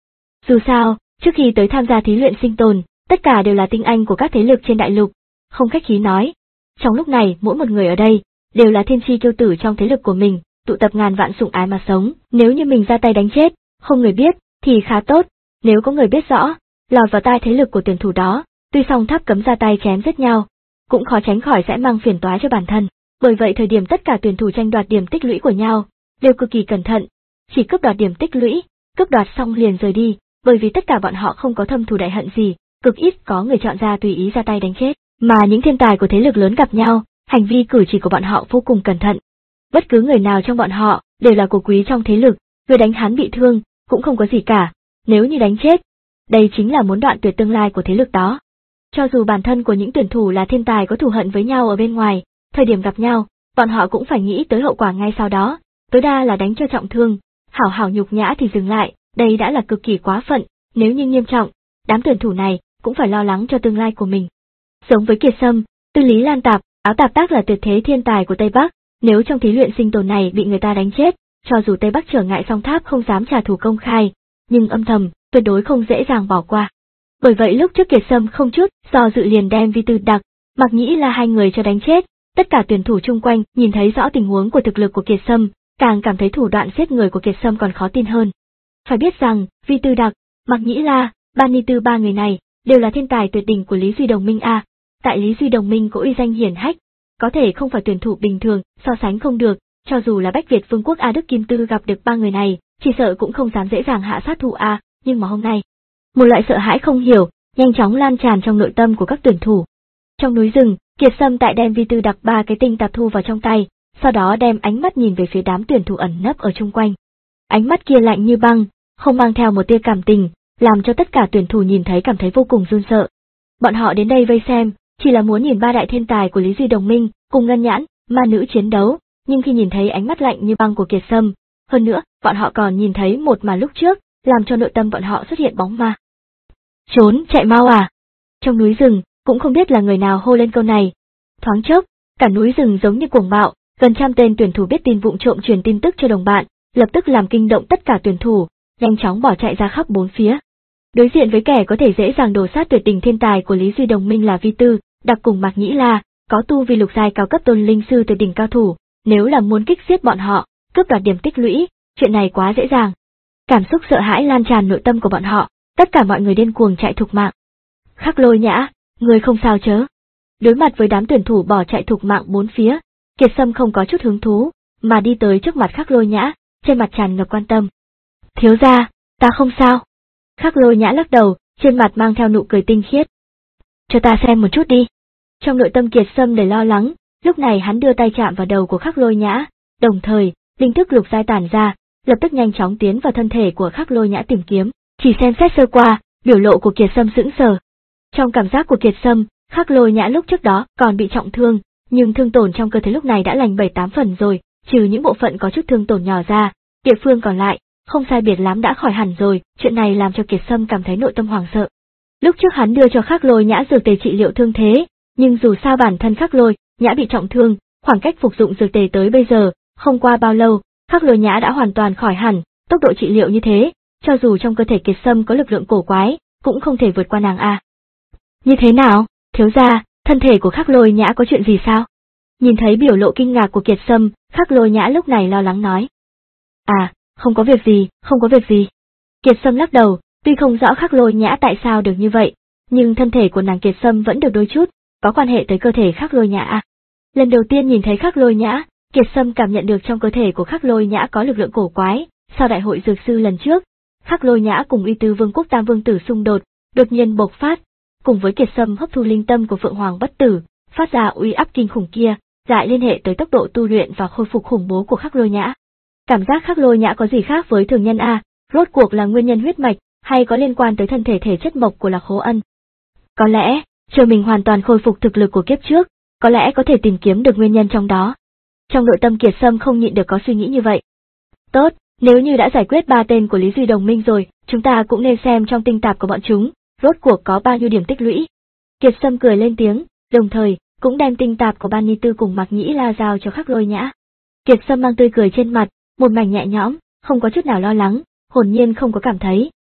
Dù sao, trước khi tới tham gia thí luyện sinh tồn, tất cả đều là tinh anh của các thế lực trên đại lục. Không khách khí nói, trong lúc này mỗi một người ở đây đều là thiên chi kiêu tử trong thế lực của mình, tụ tập ngàn vạn sủng ái mà sống. Nếu như mình ra tay đánh chết, không người biết thì khá tốt. Nếu có người biết rõ, lọt vào tai thế lực của tuyển thủ đó, tuy song tháp cấm ra tay chém giết nhau, cũng khó tránh khỏi sẽ mang phiền toái cho bản thân. Bởi vậy thời điểm tất cả tuyển thủ tranh đoạt điểm tích lũy của nhau, đều cực kỳ cẩn thận, chỉ cướp đoạt điểm tích lũy, cướp đoạt xong liền rời đi, bởi vì tất cả bọn họ không có thâm thù đại hận gì, cực ít có người chọn ra tùy ý ra tay đánh chết, mà những thiên tài của thế lực lớn gặp nhau, hành vi cử chỉ của bọn họ vô cùng cẩn thận. Bất cứ người nào trong bọn họ đều là của quý trong thế lực, người đánh hắn bị thương cũng không có gì cả, nếu như đánh chết, đây chính là muốn đoạn tuyệt tương lai của thế lực đó. Cho dù bản thân của những tuyển thủ là thiên tài có thù hận với nhau ở bên ngoài, thời điểm gặp nhau, bọn họ cũng phải nghĩ tới hậu quả ngay sau đó, tối đa là đánh cho trọng thương, hảo hảo nhục nhã thì dừng lại, đây đã là cực kỳ quá phận, nếu như nghiêm trọng, đám tuyển thủ này cũng phải lo lắng cho tương lai của mình. Giống với Kiệt Sâm, Tư Lý Lan Tạp, Áo Tạp Tác là tuyệt thế thiên tài của Tây Bắc, nếu trong thí luyện sinh tồn này bị người ta đánh chết, cho dù Tây Bắc trở ngại song tháp không dám trả thù công khai, nhưng âm thầm, tuyệt đối không dễ dàng bỏ qua. Bởi vậy lúc trước Kiệt Sâm không chút do dự liền đem Vi Tư Đặc, Mạc Nhĩ La hai người cho đánh chết, tất cả tuyển thủ chung quanh nhìn thấy rõ tình huống của thực lực của Kiệt Sâm, càng cảm thấy thủ đoạn giết người của Kiệt Sâm còn khó tin hơn. Phải biết rằng, Vi Tư Đặc, Mạc Nhĩ La, Ban Ni Tư ba người này đều là thiên tài tuyệt đỉnh của Lý Duy Đồng Minh a. Tại Lý Duy Đồng Minh có uy danh hiển hách, có thể không phải tuyển thủ bình thường so sánh không được, cho dù là Bách Việt Vương quốc A Đức Kim Tư gặp được ba người này, chỉ sợ cũng không dám dễ dàng hạ sát thủ a, nhưng mà hôm nay, một loại sợ hãi không hiểu nhanh chóng lan tràn trong nội tâm của các tuyển thủ. Trong núi rừng, Kiệt Sâm tại đem Vi Tư Đặc ba cái tinh tạp thu vào trong tay, sau đó đem ánh mắt nhìn về phía đám tuyển thủ ẩn nấp ở chung quanh. Ánh mắt kia lạnh như băng, không mang theo một tia cảm tình, làm cho tất cả tuyển thủ nhìn thấy cảm thấy vô cùng run sợ. Bọn họ đến đây vây xem, chỉ là muốn nhìn ba đại thiên tài của Lý Duy Đồng Minh cùng Ngân Nhãn, ma nữ chiến đấu, nhưng khi nhìn thấy ánh mắt lạnh như băng của Kiệt Sâm, hơn nữa, bọn họ còn nhìn thấy một màn lúc trước, làm cho nội tâm bọn họ xuất hiện bóng ma. Trốn, chạy mau à! Trong núi rừng, cũng không biết là người nào hô lên câu này. Thoáng chốc, cả núi rừng giống như cuồng bạo, gần trăm tên tuyển thủ biết tin vụng trộm truyền tin tức cho đồng bạn, lập tức làm kinh động tất cả tuyển thủ, nhanh chóng bỏ chạy ra khắp bốn phía. Đối diện với kẻ có thể dễ dàng đổ sát tuyệt đỉnh thiên tài của Lý Duy Đồng Minh là Vi Tư Đặc cùng Mạc Nhĩ La, có tu vi lục giai cao cấp tôn linh sư tuyệt đỉnh cao thủ, nếu là muốn kích giết bọn họ, cướp đoạt điểm tích lũy, chuyện này quá dễ dàng. Cảm xúc sợ hãi lan tràn nội tâm của bọn họ, tất cả mọi người điên cuồng chạy thục mạng. Khắc Lôi Nhã, người không sao chớ? Đối mặt với đám tuyển thủ bỏ chạy thục mạng bốn phía, Kiệt Sâm không có chút hứng thú, mà đi tới trước mặt Khắc Lôi Nhã, trên mặt tràn ngập quan tâm. Thiếu gia, ta không sao. Khắc Lôi Nhã lắc đầu, trên mặt mang theo nụ cười tinh khiết. Cho ta xem một chút đi. Trong nội tâm Kiệt Sâm đầy lo lắng, lúc này hắn đưa tay chạm vào đầu của Khắc Lôi Nhã, đồng thời, linh thức lục giai tản ra, lập tức nhanh chóng tiến vào thân thể của Khắc Lôi Nhã tìm kiếm, chỉ xem xét sơ qua, biểu lộ của Kiệt Sâm sững sờ. Trong cảm giác của Kiệt Sâm, Khắc Lôi Nhã lúc trước đó còn bị trọng thương, nhưng thương tổn trong cơ thể lúc này đã lành bảy tám phần rồi, trừ những bộ phận có chút thương tổn nhỏ ra, địa phương còn lại, không sai biệt lắm đã khỏi hẳn rồi, chuyện này làm cho Kiệt Sâm cảm thấy nội tâm hoảng sợ. Lúc trước hắn đưa cho Khắc Lôi Nhã dược tề trị liệu thương thế, nhưng dù sao bản thân Khắc Lôi Nhã bị trọng thương, khoảng cách phục dụng dược tề tới bây giờ, không qua bao lâu, Khắc Lôi Nhã đã hoàn toàn khỏi hẳn, tốc độ trị liệu như thế, cho dù trong cơ thể Kiệt Sâm có lực lượng cổ quái, cũng không thể vượt qua nàng a. Như thế nào, thiếu gia, thân thể của Khắc Lôi Nhã có chuyện gì sao? Nhìn thấy biểu lộ kinh ngạc của Kiệt Sâm, Khắc Lôi Nhã lúc này lo lắng nói. À, không có việc gì, không có việc gì. Kiệt Sâm lắc đầu, tuy không rõ Khắc Lôi Nhã tại sao được như vậy, nhưng thân thể của nàng Kiệt Sâm vẫn được đôi chút, có quan hệ tới cơ thể Khắc Lôi Nhã à. Lần đầu tiên nhìn thấy Khắc Lôi Nhã, Kiệt Sâm cảm nhận được trong cơ thể của Khắc Lôi Nhã có lực lượng cổ quái, sau đại hội dược sư lần trước, Khắc Lôi Nhã cùng uy tư vương quốc Tam Vương Tử xung đột, đột nhiên bộc phát, cùng với Kiệt Sâm hấp thu linh tâm của Phượng Hoàng Bất Tử, phát ra uy áp kinh khủng kia, lại liên hệ tới tốc độ tu luyện và khôi phục khủng bố của Khắc Lôi Nhã. Cảm giác Khắc Lôi Nhã có gì khác với thường nhân a, rốt cuộc là nguyên nhân huyết mạch, hay có liên quan tới thân thể thể chất mộc của Lạc Khố Ân? Có lẽ, chờ mình hoàn toàn khôi phục thực lực của kiếp trước, có lẽ có thể tìm kiếm được nguyên nhân trong đó. Trong nội tâm Kiệt Sâm không nhịn được có suy nghĩ như vậy. Tốt, nếu như đã giải quyết ba tên của Lý Duy Đồng Minh rồi, chúng ta cũng nên xem trong tinh tạp của bọn chúng, rốt cuộc có bao nhiêu điểm tích lũy. Kiệt Sâm cười lên tiếng, đồng thời, cũng đem tinh tạp của Ban Ni Tư cùng Mạc Nhĩ La giao cho Khắc Lôi Nhã. Kiệt Sâm mang tươi cười trên mặt, một mảnh nhẹ nhõm, không có chút nào lo lắng, hồn nhiên không có cảm thấy,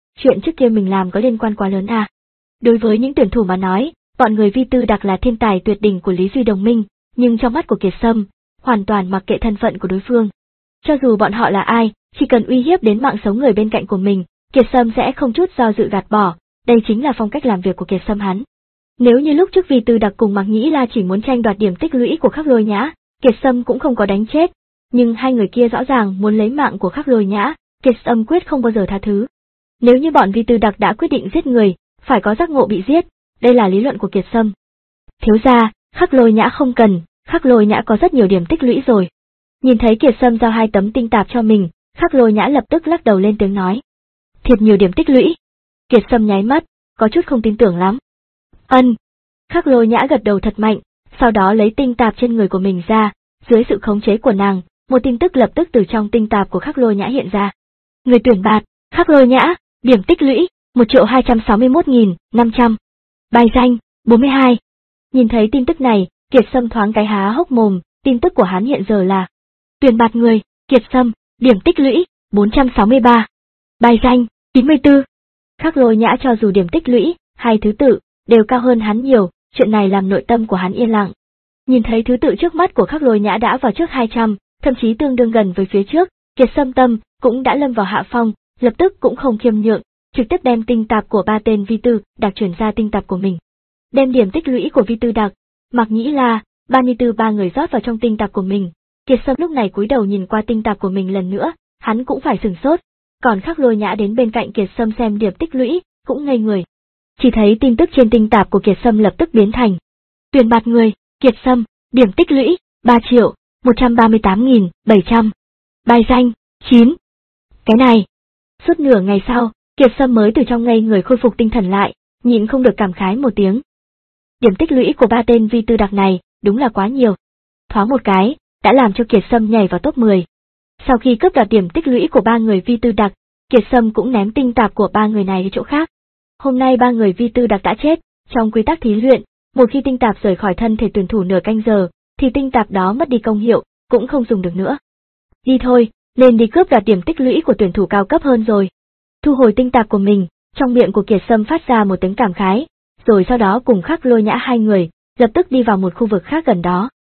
chuyện trước kia mình làm có liên quan quá lớn à. Đối với những tuyển thủ mà nói, bọn người Vi Tư Đặc là thiên tài tuyệt đỉnh của Lý Duy đồng minh, nhưng trong mắt của Kiệt Sâm, hoàn toàn mặc kệ thân phận của đối phương. Cho dù bọn họ là ai, chỉ cần uy hiếp đến mạng sống người bên cạnh của mình, Kiệt Sâm sẽ không chút do dự gạt bỏ, đây chính là phong cách làm việc của Kiệt Sâm hắn. Nếu như lúc trước Vi Tư Đặc cùng Mạc Nhĩ La chỉ muốn tranh đoạt điểm tích lũy của Khắc Lôi Nhã, Kiệt Sâm cũng không có đánh chết, nhưng hai người kia rõ ràng muốn lấy mạng của Khắc Lôi Nhã, Kiệt Sâm quyết không bao giờ tha thứ. Nếu như bọn Vi Tư Đặc đã quyết định giết người, phải có giác ngộ bị giết, đây là lý luận của Kiệt Sâm. Thiếu gia, Khắc Lôi Nhã không cần, Khắc Lôi Nhã có rất nhiều điểm tích lũy rồi. Nhìn thấy Kiệt Sâm giao hai tấm tinh tạp cho mình, Khắc Lôi Nhã lập tức lắc đầu lên tiếng nói. Thiệt nhiều điểm tích lũy. Kiệt Sâm nháy mắt, có chút không tin tưởng lắm. Ân. Khắc Lôi Nhã gật đầu thật mạnh, sau đó lấy tinh tạp trên người của mình ra, dưới sự khống chế của nàng, một tin tức lập tức từ trong tinh tạp của Khắc Lôi Nhã hiện ra. Người tuyển bạt, Khắc Lôi Nhã, điểm tích lũy, một triệu hai trăm sáu mươi mốt nghìn năm trăm. Bài danh, bốn mươi hai. Nhìn thấy tin tức này, Kiệt Sâm thoáng cái há hốc mồm, tin tức của hắn hiện giờ là tuyển bạt người, Kiệt Sâm, điểm tích lũy, bốn trăm sáu mươi ba. Bài danh, chín mươi tư. Khắc Lôi Nhã cho dù điểm tích lũy, hay thứ tự, đều cao hơn hắn nhiều, chuyện này làm nội tâm của hắn yên lặng. Nhìn thấy thứ tự trước mắt của Khắc Lôi Nhã đã vào trước hai trăm, thậm chí tương đương gần với phía trước, Kiệt Sâm tâm cũng đã lâm vào hạ phong, lập tức cũng không khiêm nhượng, trực tiếp đem tinh tạp của ba tên Vi Tư Đặc chuyển ra tinh tạp của mình. Đem điểm tích lũy của Vi Tư Đặc, Mạc Nhĩ La, ba mươi tư ba người rót vào trong tinh tạp của mình. Kiệt Sâm lúc này cúi đầu nhìn qua tinh tạp của mình lần nữa, hắn cũng phải sửng sốt, còn Khắc Lôi Nhã đến bên cạnh Kiệt Sâm xem điểm tích lũy, cũng ngây người. Chỉ thấy tin tức trên tinh tạp của Kiệt Sâm lập tức biến thành tuyển bạt người, Kiệt Sâm, điểm tích lũy, ba triệu, một trăm ba mươi tám nghìn bảy trăm. Bài danh, chín. Cái này. Suốt nửa ngày sau, Kiệt Sâm mới từ trong ngây người khôi phục tinh thần lại, nhịn không được cảm khái một tiếng. Điểm tích lũy của ba tên Vi Tư Đặc này, đúng là quá nhiều. Thoáng một cái, đã làm cho Kiệt Sâm nhảy vào top mười. Sau khi cướp đoạt điểm tích lũy của ba người Vi Tư Đặc, Kiệt Sâm cũng ném tinh tạp của ba người này đi chỗ khác. Hôm nay ba người Vi Tư Đặc đã chết, trong quy tắc thí luyện, một khi tinh tạp rời khỏi thân thể tuyển thủ nửa canh giờ, thì tinh tạp đó mất đi công hiệu, cũng không dùng được nữa. Đi thôi, nên đi cướp đoạt điểm tích lũy của tuyển thủ cao cấp hơn rồi. Thu hồi tinh tạp của mình, trong miệng của Kiệt Sâm phát ra một tiếng cảm khái, rồi sau đó cùng Khắc Lôi Nhã hai người, lập tức đi vào một khu vực khác gần đó.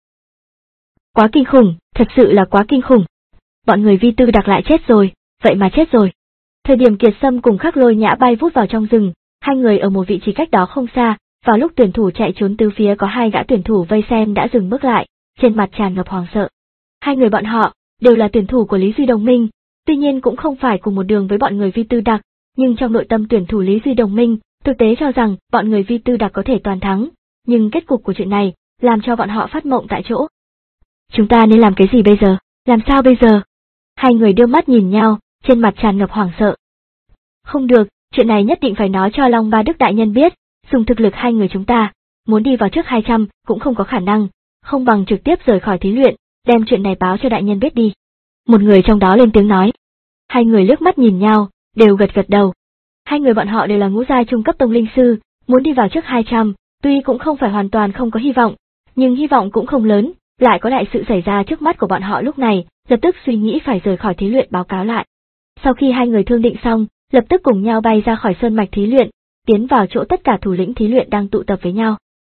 Quá kinh khủng, thật sự là quá kinh khủng. Bọn người Vi Tư Đặc lại chết rồi, vậy mà chết rồi. Thời điểm Kiệt Sâm cùng Khắc Lôi Nhã bay vút vào trong rừng, hai người ở một vị trí cách đó không xa, vào lúc tuyển thủ chạy trốn tứ phía có hai gã tuyển thủ vây xem đã dừng bước lại, trên mặt tràn ngập hoảng sợ. Hai người bọn họ, đều là tuyển thủ của Lý Duy đồng minh, tuy nhiên cũng không phải cùng một đường với bọn người Vi Tư Đặc, nhưng trong nội tâm tuyển thủ Lý Duy đồng minh, thực tế cho rằng bọn người Vi Tư Đặc có thể toàn thắng, nhưng kết cục của chuyện này, làm cho bọn họ phát mộng tại chỗ. Chúng ta nên làm cái gì bây giờ, làm sao bây giờ? Hai người đưa mắt nhìn nhau, trên mặt tràn ngập hoảng sợ. Không được, chuyện này nhất định phải nói cho Long Ba Đức đại nhân biết, dùng thực lực hai người chúng ta, muốn đi vào trước hai trăm cũng không có khả năng, không bằng trực tiếp rời khỏi thí luyện, đem chuyện này báo cho đại nhân biết đi. Một người trong đó lên tiếng nói. Hai người liếc mắt nhìn nhau, đều gật gật đầu. Hai người bọn họ đều là ngũ giai trung cấp tông linh sư, muốn đi vào trước hai trăm, tuy cũng không phải hoàn toàn không có hy vọng, nhưng hy vọng cũng không lớn, lại có đại sự xảy ra trước mắt của bọn họ lúc này, lập tức suy nghĩ phải rời khỏi thí luyện báo cáo lại. Sau khi hai người thương định xong, lập tức cùng nhau bay ra khỏi sơn mạch thí luyện, tiến vào chỗ tất cả thủ lĩnh thí luyện đang tụ tập với nhau.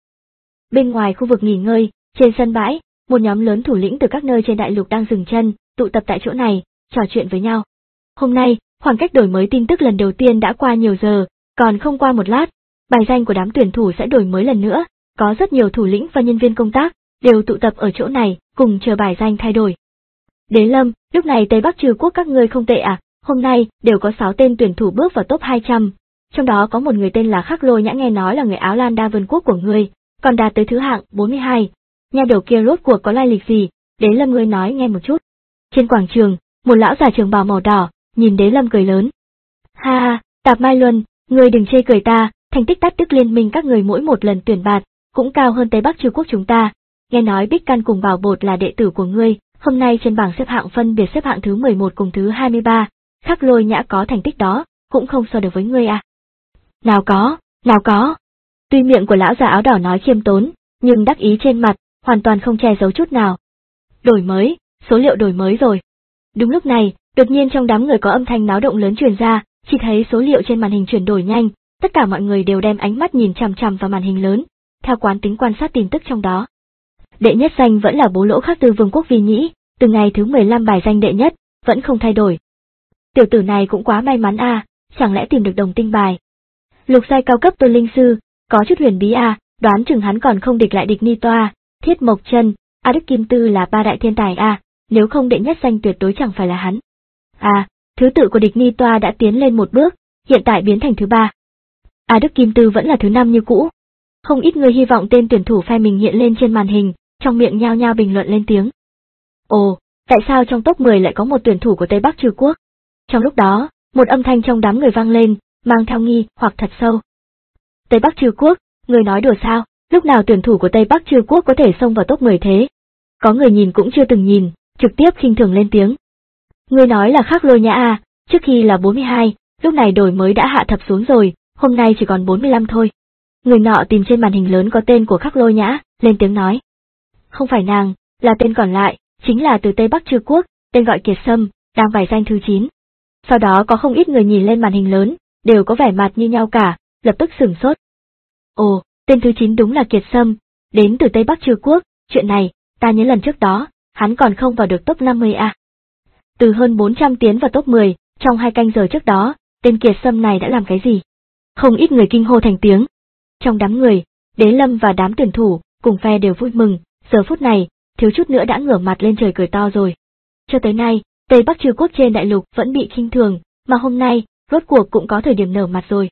Bên ngoài khu vực nghỉ ngơi, trên sân bãi, một nhóm lớn thủ lĩnh từ các nơi trên đại lục đang dừng chân, tụ tập tại chỗ này, trò chuyện với nhau. Hôm nay, khoảng cách đổi mới tin tức lần đầu tiên đã qua nhiều giờ, còn không qua một lát, bài danh của đám tuyển thủ sẽ đổi mới lần nữa, có rất nhiều thủ lĩnh và nhân viên công tác, đều tụ tập ở chỗ này, cùng chờ bài danh thay đổi. Đế Lâm, lúc này Tây Bắc Trừ Quốc các ngươi không tệ à, hôm nay, đều có sáu tên tuyển thủ bước vào top hai trăm, trong đó có một người tên là Khắc Lôi Nhã nghe nói là người Áo Lan Đa Vân Quốc của ngươi, còn đạt tới thứ hạng bốn mươi hai, nhà đầu kia rốt cuộc có lai lịch gì, Đế Lâm ngươi nói nghe một chút. Trên quảng trường, một lão già trường bào màu đỏ, nhìn Đế Lâm cười lớn. Ha ha, Tạp Mai Luân, ngươi đừng chê cười ta, thành tích tát tức liên minh các người mỗi một lần tuyển bạt, cũng cao hơn Tây Bắc Trừ Quốc chúng ta, nghe nói Bích Căn cùng Bảo Bột là đệ tử của ngươi, hôm nay trên bảng xếp hạng phân biệt xếp hạng thứ mười một cùng thứ hai mươi ba, Khắc Lôi Nhã có thành tích đó, cũng không so được với ngươi à. Nào có, nào có. Tuy miệng của lão già áo đỏ nói khiêm tốn, nhưng đắc ý trên mặt, hoàn toàn không che giấu chút nào. Đổi mới, số liệu đổi mới rồi. Đúng lúc này, đột nhiên trong đám người có âm thanh náo động lớn truyền ra, chỉ thấy số liệu trên màn hình chuyển đổi nhanh, tất cả mọi người đều đem ánh mắt nhìn chằm chằm vào màn hình lớn, theo quán tính quan sát tin tức trong đó. Đệ nhất danh vẫn là Bố Lỗ Khắc Tư Vương quốc Vi Nhĩ, từ ngày thứ mười lăm bài danh đệ nhất, vẫn không thay đổi. Tiểu tử này cũng quá may mắn a, à, chẳng lẽ tìm được đồng tinh bài. Lục giai cao cấp Tôn Linh Sư, có chút huyền bí a, à, đoán chừng hắn còn không địch lại địch Ni Toa, Thiết Mộc Chân, A Đức Kim Tư là ba đại thiên tài a, à, nếu không đệ nhất danh tuyệt đối chẳng phải là hắn. À, thứ tự của địch Ni Toa đã tiến lên một bước, hiện tại biến thành thứ ba. A Đức Kim Tư vẫn là thứ năm như cũ. Không ít người hy vọng tên tuyển thủ phe mình hiện lên trên màn hình, trong miệng nhao nhao bình luận lên tiếng. Ồ, tại sao trong top mười lại có một tuyển thủ của Tây Bắc Trư Quốc? Trong lúc đó, một âm thanh trong đám người vang lên, mang theo nghi hoặc thật sâu. Tây Bắc Trư Quốc, người nói đùa sao, lúc nào tuyển thủ của Tây Bắc Trư Quốc có thể xông vào top mười thế? Có người nhìn cũng chưa từng nhìn, trực tiếp khinh thường lên tiếng. Người nói là Khắc Lôi Nhã à, trước khi là bốn mươi hai, lúc này đổi mới đã hạ thấp xuống rồi, hôm nay chỉ còn bốn mươi lăm thôi. Người nọ tìm trên màn hình lớn có tên của Khắc Lôi Nhã, lên tiếng nói. Không phải nàng, là tên còn lại, chính là từ Tây Bắc Trư Quốc, tên gọi Kiệt Sâm, đang bài danh thứ chín. Sau đó có không ít người nhìn lên màn hình lớn, đều có vẻ mặt như nhau cả, lập tức sửng sốt. Ồ, tên thứ chín đúng là Kiệt Sâm, đến từ Tây Bắc Trư Quốc, chuyện này, ta nhớ lần trước đó, hắn còn không vào được top năm mươi a. Từ hơn bốn trăm tiến vào top mười, trong hai canh giờ trước đó, tên Kiệt Sâm này đã làm cái gì? Không ít người kinh hô thành tiếng. Trong đám người, Đế Lâm và đám tuyển thủ, cùng phe đều vui mừng, giờ phút này, thiếu chút nữa đã ngửa mặt lên trời cười to rồi. Cho tới nay, Tây Bắc Trư Quốc trên đại lục vẫn bị khinh thường, mà hôm nay, rốt cuộc cũng có thời điểm nở mặt rồi.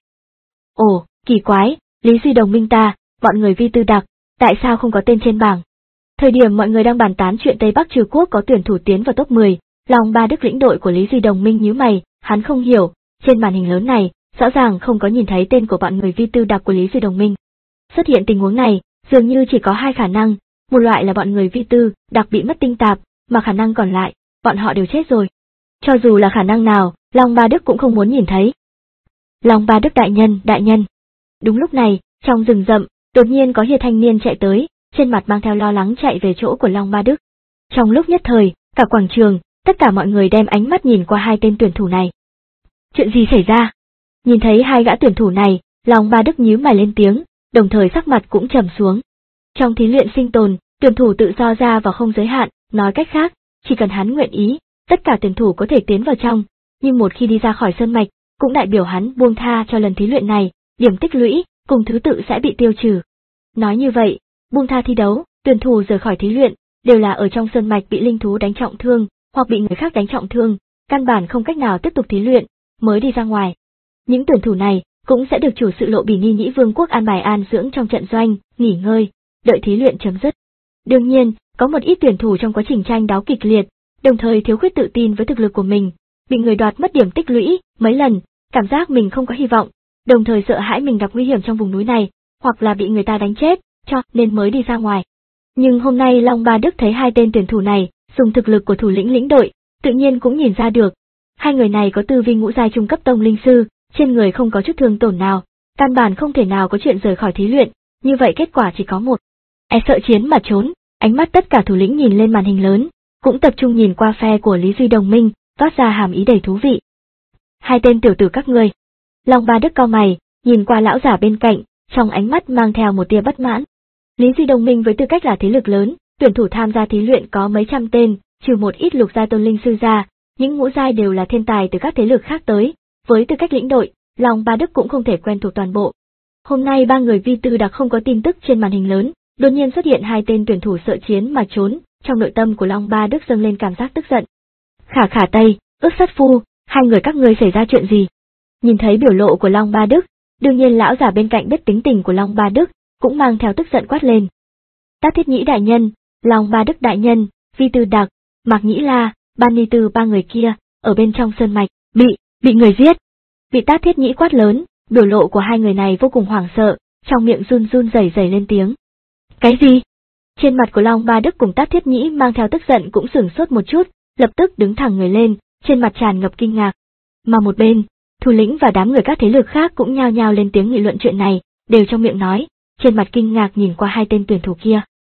Ồ, kỳ quái, Lý Duy đồng minh ta, bọn người Vi Tư Đặc, tại sao không có tên trên bảng? Thời điểm mọi người đang bàn tán chuyện Tây Bắc Trư Quốc có tuyển thủ tiến vào top mười, Long Ba Đức lĩnh đội của Lý Duy đồng minh nhíu mày, hắn không hiểu, trên màn hình lớn này, rõ ràng không có nhìn thấy tên của bọn người Vi Tư Đặc của Lý Duy đồng minh. Xuất hiện tình huống này, dường như chỉ có hai khả năng, một loại là bọn người Vi Tư Đặc bị mất tinh tạp, mà khả năng còn lại, bọn họ đều chết rồi. Cho dù là khả năng nào, Long Ba Đức cũng không muốn nhìn thấy. Long Ba Đức đại nhân, đại nhân. Đúng lúc này, trong rừng rậm, đột nhiên có hiệp thanh niên chạy tới, trên mặt mang theo lo lắng chạy về chỗ của Long Ba Đức. Trong lúc nhất thời, cả quảng trường, tất cả mọi người đem ánh mắt nhìn qua hai tên tuyển thủ này. Chuyện gì xảy ra? Nhìn thấy hai gã tuyển thủ này, Long Ba Đức nhíu mày lên tiếng, đồng thời sắc mặt cũng trầm xuống. Trong thí luyện sinh tồn, tuyển thủ tự do ra vào không giới hạn, nói cách khác, chỉ cần hắn nguyện ý, tất cả tuyển thủ có thể tiến vào trong, nhưng một khi đi ra khỏi sơn mạch, cũng đại biểu hắn buông tha cho lần thí luyện này, điểm tích lũy, cùng thứ tự sẽ bị tiêu trừ. Nói như vậy, buông tha thi đấu, tuyển thủ rời khỏi thí luyện, đều là ở trong sơn mạch bị linh thú đánh trọng thương, hoặc bị người khác đánh trọng thương, căn bản không cách nào tiếp tục thí luyện, mới đi ra ngoài. Những tuyển thủ này cũng sẽ được chủ sự Lộ Bỉ Ni Nhĩ Vương quốc an bài an dưỡng trong trận doanh, nghỉ ngơi, đợi thí luyện chấm dứt. Đương nhiên, có một ít tuyển thủ trong quá trình tranh đấu kịch liệt, đồng thời thiếu khuyết tự tin với thực lực của mình, bị người đoạt mất điểm tích lũy mấy lần, cảm giác mình không có hy vọng, đồng thời sợ hãi mình gặp nguy hiểm trong vùng núi này, hoặc là bị người ta đánh chết, cho nên mới đi ra ngoài. Nhưng hôm nay Long Ba Đức thấy hai tên tuyển thủ này, dùng thực lực của thủ lĩnh lĩnh đội, tự nhiên cũng nhìn ra được. Hai người này có tư vi ngũ giai trung cấp tông linh sư, trên người không có chút thương tổn nào, căn bản không thể nào có chuyện rời khỏi thí luyện, như vậy kết quả chỉ có một. E sợ chiến mà trốn, ánh mắt tất cả thủ lĩnh nhìn lên màn hình lớn, cũng tập trung nhìn qua phe của Lý Duy đồng minh, toát ra hàm ý đầy thú vị. Hai tên tiểu tử các ngươi. Long Ba Đức cau mày, nhìn qua lão giả bên cạnh, trong ánh mắt mang theo một tia bất mãn. Lý Duy đồng minh với tư cách là thế lực lớn, tuyển thủ tham gia thí luyện có mấy trăm tên, trừ một ít lục giai tôn linh sư ra, những ngũ giai đều là thiên tài từ các thế lực khác tới, với tư cách lĩnh đội, Long Ba Đức cũng không thể quen thuộc toàn bộ. Hôm nay ba người Vi Tư Đặc không có tin tức trên màn hình lớn, đột nhiên xuất hiện hai tên tuyển thủ sợ chiến mà trốn, trong nội tâm của Long Ba Đức dâng lên cảm giác tức giận. Khả Khả Tây, Ước Sát Phu, hai người các ngươi xảy ra chuyện gì? Nhìn thấy biểu lộ của Long Ba Đức, đương nhiên lão giả bên cạnh biết tính tình của Long Ba Đức, cũng mang theo tức giận quát lên. Tát Thiết Nhĩ đại nhân, Long Ba Đức đại nhân, Vi Tư Đặc, Mạc Nhĩ La, Ban Ni Tư ba người kia, ở bên trong sơn mạch, bị, bị người giết. Bị Tát Thiết Nhĩ quát lớn, biểu lộ của hai người này vô cùng hoảng sợ, trong miệng run run rẩy rẩy lên tiếng. Cái gì? Trên mặt của Long Ba Đức cùng Tát Thiết Nhĩ mang theo tức giận cũng sửng sốt một chút, lập tức đứng thẳng người lên, trên mặt tràn ngập kinh ngạc. Mà một bên, thủ lĩnh và đám người các thế lực khác cũng nhao nhao lên tiếng nghị luận chuyện này, đều trong miệng nói, trên mặt kinh ngạc nhìn qua hai tên tuyển thủ kia.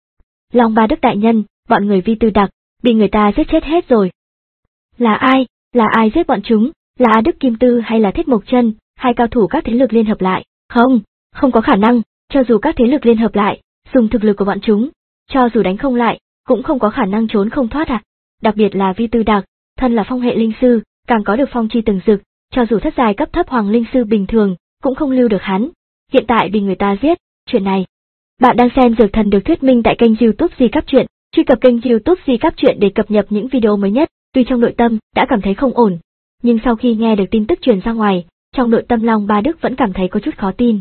Long Ba Đức đại nhân, bọn người Vi Tư Đặc, bị người ta giết chết hết rồi. Là ai, là ai giết bọn chúng, Là Đức Kim Tư hay là Thiết Mộc Chân, hai cao thủ các thế lực liên hợp lại? Không, không có khả năng, cho dù các thế lực liên hợp lại, dùng thực lực của bọn chúng, cho dù đánh không lại, cũng không có khả năng trốn không thoát à. Đặc biệt là Vi Tư Đặc, thân là phong hệ linh sư, càng có được phong chi từng rực, cho dù thất giai cấp thấp hoàng linh sư bình thường, cũng không lưu được hắn. Hiện tại bị người ta giết, chuyện này. Bạn đang xem Dược Thần được thuyết minh tại kênh YouTube Di Cáp Truyện, truy cập kênh YouTube Di Cáp Truyện để cập nhật những video mới nhất. Tuy trong nội tâm đã cảm thấy không ổn, nhưng sau khi nghe được tin tức truyền ra ngoài, trong nội tâm Long Ba Đức vẫn cảm thấy có chút khó tin.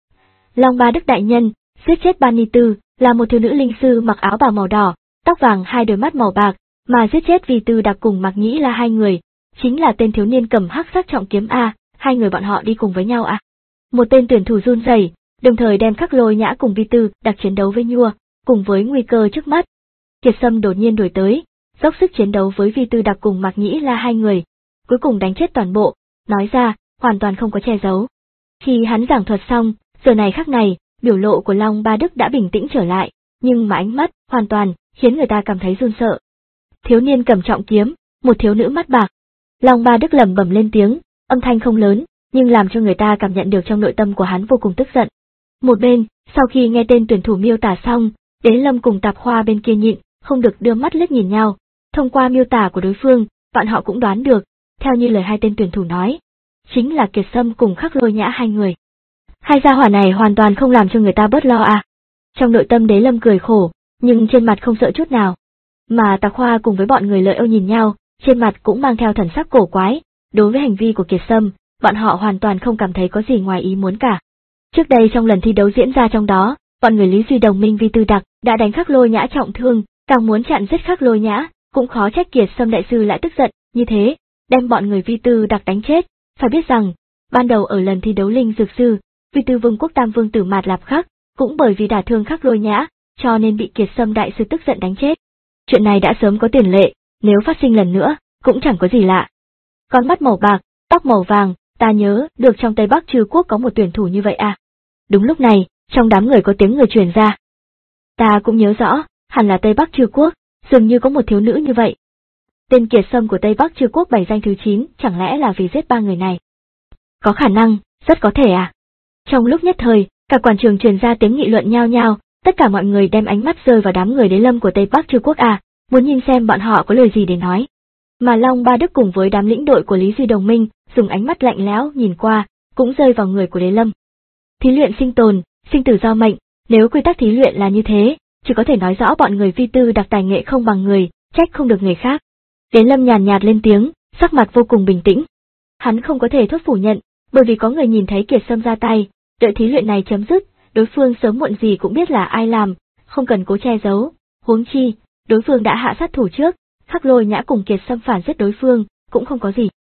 Long Ba Đức đại nhân, giết chết Ban Ni Tư, là một thiếu nữ linh sư mặc áo bào màu đỏ, tóc vàng, hai đôi mắt màu bạc, mà giết chết Vi Tư Đặc cùng Mạc Nhĩ là hai người, chính là tên thiếu niên cầm hắc sắc trọng kiếm a, hai người bọn họ đi cùng với nhau à? Một tên tuyển thủ run rẩy, đồng thời đem Khắc Lôi Nhã cùng Vi Tư Đặc chiến đấu với Nhua, cùng với nguy cơ trước mắt. Kiệt Sâm đột nhiên đuổi tới, dốc sức chiến đấu với Vi Tư Đặc cùng Mạc Nhĩ là hai người, cuối cùng đánh chết toàn bộ, nói ra, hoàn toàn không có che giấu. Khi hắn giảng thuật xong, giờ này khắc này, biểu lộ của Long Ba Đức đã bình tĩnh trở lại, nhưng mà ánh mắt, hoàn toàn, khiến người ta cảm thấy run sợ. Thiếu niên cầm trọng kiếm, một thiếu nữ mắt bạc. Long Ba Đức lẩm bẩm lên tiếng, âm thanh không lớn, nhưng làm cho người ta cảm nhận được trong nội tâm của hắn vô cùng tức giận. Một bên, sau khi nghe tên tuyển thủ miêu tả xong, Đế Lâm cùng Tạp Khoa bên kia nhịn, không được đưa mắt liếc nhìn nhau. Thông qua miêu tả của đối phương, bọn họ cũng đoán được, theo như lời hai tên tuyển thủ nói, chính là Kiệt Sâm cùng Khắc Lôi Nhã hai người. Hai gia hỏa này hoàn toàn không làm cho người ta bớt lo à. Trong nội tâm Đế Lâm cười khổ, nhưng trên mặt không sợ chút nào. Mà Tạp Khoa cùng với bọn người Lợi Âu nhìn nhau, trên mặt cũng mang theo thần sắc cổ quái, đối với hành vi của Kiệt Sâm, bọn họ hoàn toàn không cảm thấy có gì ngoài ý muốn cả. Trước đây trong lần thi đấu diễn ra trong đó, bọn người Lý Duy đồng minh Vi Tư Đặc đã đánh Khắc Lôi Nhã trọng thương, càng muốn chặn giết Khắc Lôi Nhã, cũng khó trách Kiệt Sâm đại sư lại tức giận như thế, đem bọn người Vi Tư Đặc đánh chết. Phải biết rằng, ban đầu ở lần thi đấu linh dược sư, Vi Tư Vương quốc Tam Vương tử Mạt Lạp Khắc cũng bởi vì đả thương Khắc Lôi Nhã, cho nên bị Kiệt Sâm đại sư tức giận đánh chết. Chuyện này đã sớm có tiền lệ, nếu phát sinh lần nữa, cũng chẳng có gì lạ. Con mắt màu bạc, tóc màu vàng, ta nhớ được trong Tây Bắc Trư quốc có một tuyển thủ như vậy à. Đúng lúc này, trong đám người có tiếng người truyền ra. Ta cũng nhớ rõ, hẳn là Tây Bắc Trư quốc, dường như có một thiếu nữ như vậy. Tên Kiệt Sâm của Tây Bắc Trư quốc bảy danh thứ chín, chẳng lẽ là vì giết ba người này? Có khả năng, rất có thể à. Trong lúc nhất thời, cả quảng trường truyền ra tiếng nghị luận nhao nhao, tất cả mọi người đem ánh mắt rơi vào đám người Đế Lâm của Tây Bắc Trư quốc à, muốn nhìn xem bọn họ có lời gì để nói. Mà Long Ba Đức cùng với đám lĩnh đội của Lý Duy đồng minh, dùng ánh mắt lạnh lẽo nhìn qua, cũng rơi vào người của Đế Lâm. Thí luyện sinh tồn, sinh tử do mệnh, nếu quy tắc thí luyện là như thế, chỉ có thể nói rõ bọn người Vi Tư Đặc tài nghệ không bằng người, trách không được người khác. Đế Lâm nhàn nhạt lên tiếng, sắc mặt vô cùng bình tĩnh. Hắn không có thể thốt phủ nhận, bởi vì có người nhìn thấy Kiệt Sâm ra tay, đợi thí luyện này chấm dứt, đối phương sớm muộn gì cũng biết là ai làm, không cần cố che giấu, huống chi, đối phương đã hạ sát thủ trước, Khắc Lôi Nhã cùng Kiệt Sâm phản giết đối phương, cũng không có gì.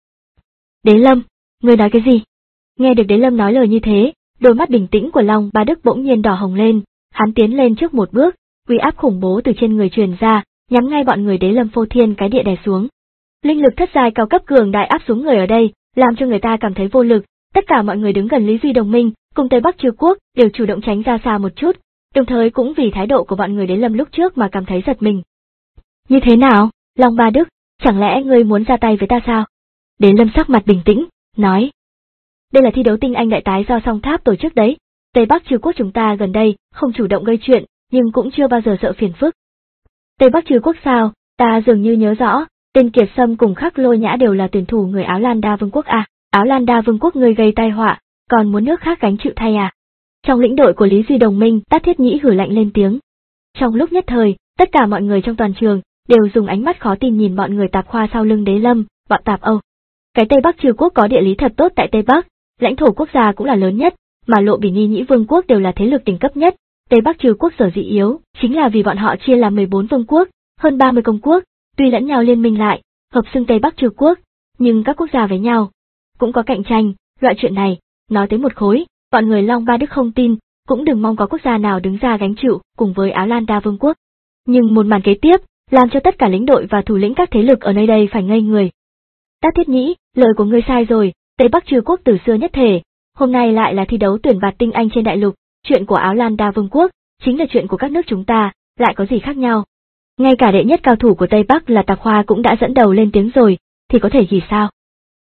Đế Lâm, ngươi nói cái gì? Nghe được Đế Lâm nói lời như thế, đôi mắt bình tĩnh của Long Ba Đức bỗng nhiên đỏ hồng lên, hắn tiến lên trước một bước, uy áp khủng bố từ trên người truyền ra, nhắm ngay bọn người Đế Lâm phô thiên cái địa đè xuống. Linh lực thất giai cao cấp cường đại áp xuống người ở đây, làm cho người ta cảm thấy vô lực, tất cả mọi người đứng gần Lý Duy đồng minh, cùng Tây Bắc Trư quốc, đều chủ động tránh ra xa một chút, đồng thời cũng vì thái độ của bọn người Đế Lâm lúc trước mà cảm thấy giật mình. Như thế nào, Long Ba Đức, chẳng lẽ ngươi muốn ra tay với ta sao? Đế Lâm sắc mặt bình tĩnh, nói. Đây là thi đấu tinh anh đại tái do Song Tháp tổ chức đấy, Tây Bắc Trư quốc chúng ta gần đây, không chủ động gây chuyện, nhưng cũng chưa bao giờ sợ phiền phức. Tây Bắc Trư quốc sao, ta dường như nhớ rõ, tên Kiệt Sâm cùng Khắc Lôi Nhã đều là tuyển thủ người Áo Lan Đa Vương quốc à, Áo Lan Đa Vương quốc ngươi gây tai họa, còn muốn nước khác gánh chịu thay à? Trong lĩnh đội của Lý Duy đồng minh, Tát Thiết Nhĩ hử lạnh lên tiếng. Trong lúc nhất thời, tất cả mọi người trong toàn trường đều dùng ánh mắt khó tin nhìn bọn người Tạp Khoa sau lưng Đế Lâm, bọn Tạp Âu. Cái Tây Bắc Trư quốc có địa lý thật tốt tại Tây Bắc, lãnh thổ quốc gia cũng là lớn nhất, mà Lộ Bỉ Nghi Nhĩ Vương quốc đều là thế lực đỉnh cấp nhất. Tây Bắc Trư quốc sở dĩ yếu, chính là vì bọn họ chia làm mười bốn vương quốc, hơn ba mươi công quốc, tuy lẫn nhau liên minh lại, hợp xưng Tây Bắc Trư quốc, nhưng các quốc gia với nhau cũng có cạnh tranh, loại chuyện này, nói tới một khối, bọn người Long Ba Đức không tin, cũng đừng mong có quốc gia nào đứng ra gánh chịu cùng với Áo Lan Đa Vương quốc. Nhưng một màn kế tiếp, làm cho tất cả lĩnh đội và thủ lĩnh các thế lực ở nơi đây phải ngây người. Tát Thiết Nhĩ, lời của ngươi sai rồi, Tây Bắc Trư quốc từ xưa nhất thể, hôm nay lại là thi đấu tuyển bạt tinh anh trên đại lục, chuyện của Áo Lan Đa Vương quốc, chính là chuyện của các nước chúng ta, lại có gì khác nhau. Ngay cả đệ nhất cao thủ của Tây Bắc là Tạp Khoa cũng đã dẫn đầu lên tiếng rồi, thì có thể gì sao?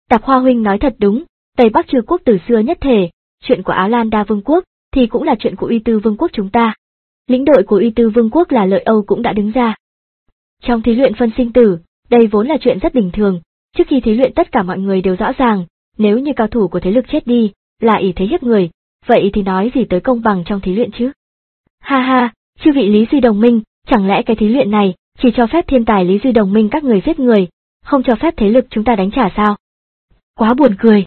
Tạp Hoa huynh nói thật đúng, Tây Bắc Trừ quốc từ xưa nhất thể, chuyện của Áo Lan Đa Vương quốc thì cũng là chuyện của Uy Tư Vương quốc chúng ta. Lĩnh đội của Uy Tư Vương quốc là Lợi Âu cũng đã đứng ra. Trong thí luyện phân sinh tử, đây vốn là chuyện rất bình thường, trước khi thí luyện tất cả mọi người đều rõ ràng, nếu như cao thủ của thế lực chết đi, là ỷ thế hiếp người, vậy thì nói gì tới công bằng trong thí luyện chứ? Ha ha, chư vị Lý Duy đồng minh, chẳng lẽ cái thí luyện này chỉ cho phép thiên tài Lý Duy đồng minh các người giết người, không cho phép thế lực chúng ta đánh trả sao? Quá buồn cười.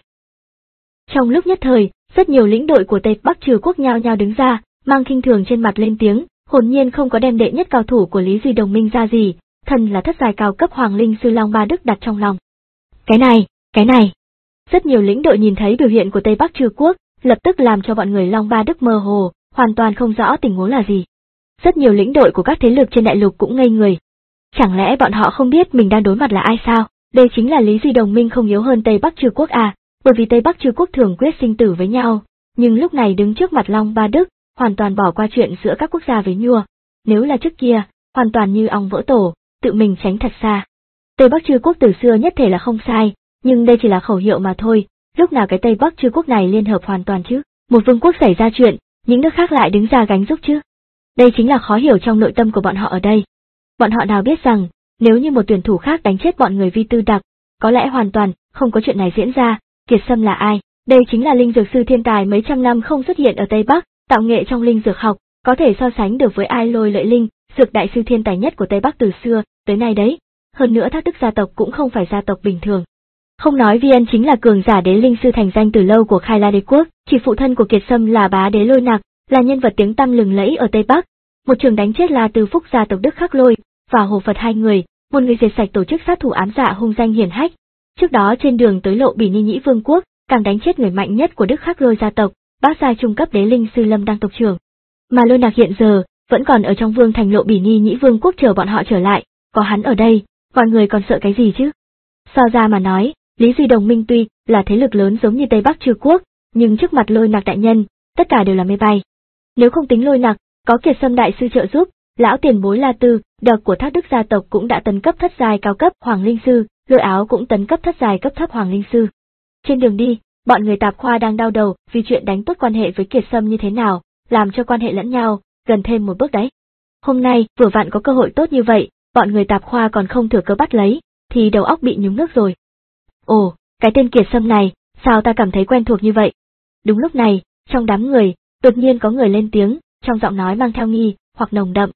Trong lúc nhất thời, rất nhiều lĩnh đội của Tây Bắc Trừ quốc nhao nhao đứng ra, mang khinh thường trên mặt lên tiếng, hồn nhiên không có đem đệ nhất cao thủ của Lý Duy đồng minh ra gì, thần là thất giai cao cấp Hoàng Linh Sư Long Ba Đức đặt trong lòng. Cái này, cái này. Rất nhiều lĩnh đội nhìn thấy biểu hiện của Tây Bắc Trừ quốc, lập tức làm cho bọn người Long Ba Đức mơ hồ, hoàn toàn không rõ tình huống là gì. Rất nhiều lĩnh đội của các thế lực trên đại lục cũng ngây người. Chẳng lẽ bọn họ không biết mình đang đối mặt là ai sao? Đây chính là Lý Duy đồng minh không yếu hơn Tây Bắc Trừ quốc à, bởi vì Tây Bắc Trừ quốc thường quyết sinh tử với nhau, nhưng lúc này đứng trước mặt Long Ba Đức, hoàn toàn bỏ qua chuyện giữa các quốc gia với nhua. Nếu là trước kia, hoàn toàn như ong vỡ tổ, tự mình tránh thật xa. Tây Bắc Trừ quốc từ xưa nhất thể là không sai, nhưng đây chỉ là khẩu hiệu mà thôi, lúc nào cái Tây Bắc Trừ quốc này liên hợp hoàn toàn chứ? Một vương quốc xảy ra chuyện, những nước khác lại đứng ra gánh giúp chứ? Đây chính là khó hiểu trong nội tâm của bọn họ ở đây. Bọn họ nào biết rằng, nếu như một tuyển thủ khác đánh chết bọn người Vi Tư Đặc, có lẽ hoàn toàn không có chuyện này diễn ra. Kiệt Sâm là ai? Đây chính là linh dược sư thiên tài mấy trăm năm không xuất hiện ở Tây Bắc, tạo nghệ trong linh dược học, có thể so sánh được với Ai Lôi Lợi Linh, dược đại sư thiên tài nhất của Tây Bắc từ xưa tới nay đấy. Hơn nữa Thác Đức gia tộc cũng không phải gia tộc bình thường. Không nói Viên chính là cường giả đế linh sư thành danh từ lâu của Khai La đế quốc, chỉ phụ thân của Kiệt Sâm là Bá Đế Lôi Nặc, là nhân vật tiếng tăm lừng lẫy ở Tây Bắc. Một trường đánh chết La Từ Phúc gia tộc Đức Khắc Lôi và Hồ Phật hai người, một người diệt sạch tổ chức sát thủ ám dạ hung danh hiển hách. Trước đó trên đường tới Lộ Bỉ Ni Nhĩ Vương quốc, càng đánh chết người mạnh nhất của Đức Khắc Lôi gia tộc, bát giai trung cấp đế linh sư Lâm Đăng tộc trưởng. Mà Lôi Nặc hiện giờ vẫn còn ở trong vương thành Lộ Bỉ Ni Nhĩ Vương quốc chờ bọn họ trở lại, có hắn ở đây, mọi người còn sợ cái gì chứ? So ra mà nói, Lý Duy đồng minh tuy là thế lực lớn giống như Tây Bắc Trừ quốc, nhưng trước mặt Lôi Nặc đại nhân, tất cả đều là mây bay. Nếu không tính Lôi Nặc, có Kiệt Sâm đại sư trợ giúp, lão tiền bối La Tư, đợt của Thác Đức gia tộc cũng đã tấn cấp thất giai cao cấp Hoàng Linh sư, Lôi Áo cũng tấn cấp thất giai cấp thấp Hoàng Linh sư. Trên đường đi, bọn người Tạp Khoa đang đau đầu vì chuyện đánh tốt quan hệ với Kiệt Sâm như thế nào, làm cho quan hệ lẫn nhau gần thêm một bước đấy. Hôm nay vừa vặn có cơ hội tốt như vậy, bọn người Tạp Khoa còn không thừa cơ bắt lấy, thì đầu óc bị nhúng nước rồi. Ồ, cái tên Kiệt Sâm này, sao ta cảm thấy quen thuộc như vậy? Đúng lúc này, trong đám người, đột nhiên có người lên tiếng, trong giọng nói mang theo nghi hoặc nồng đậm.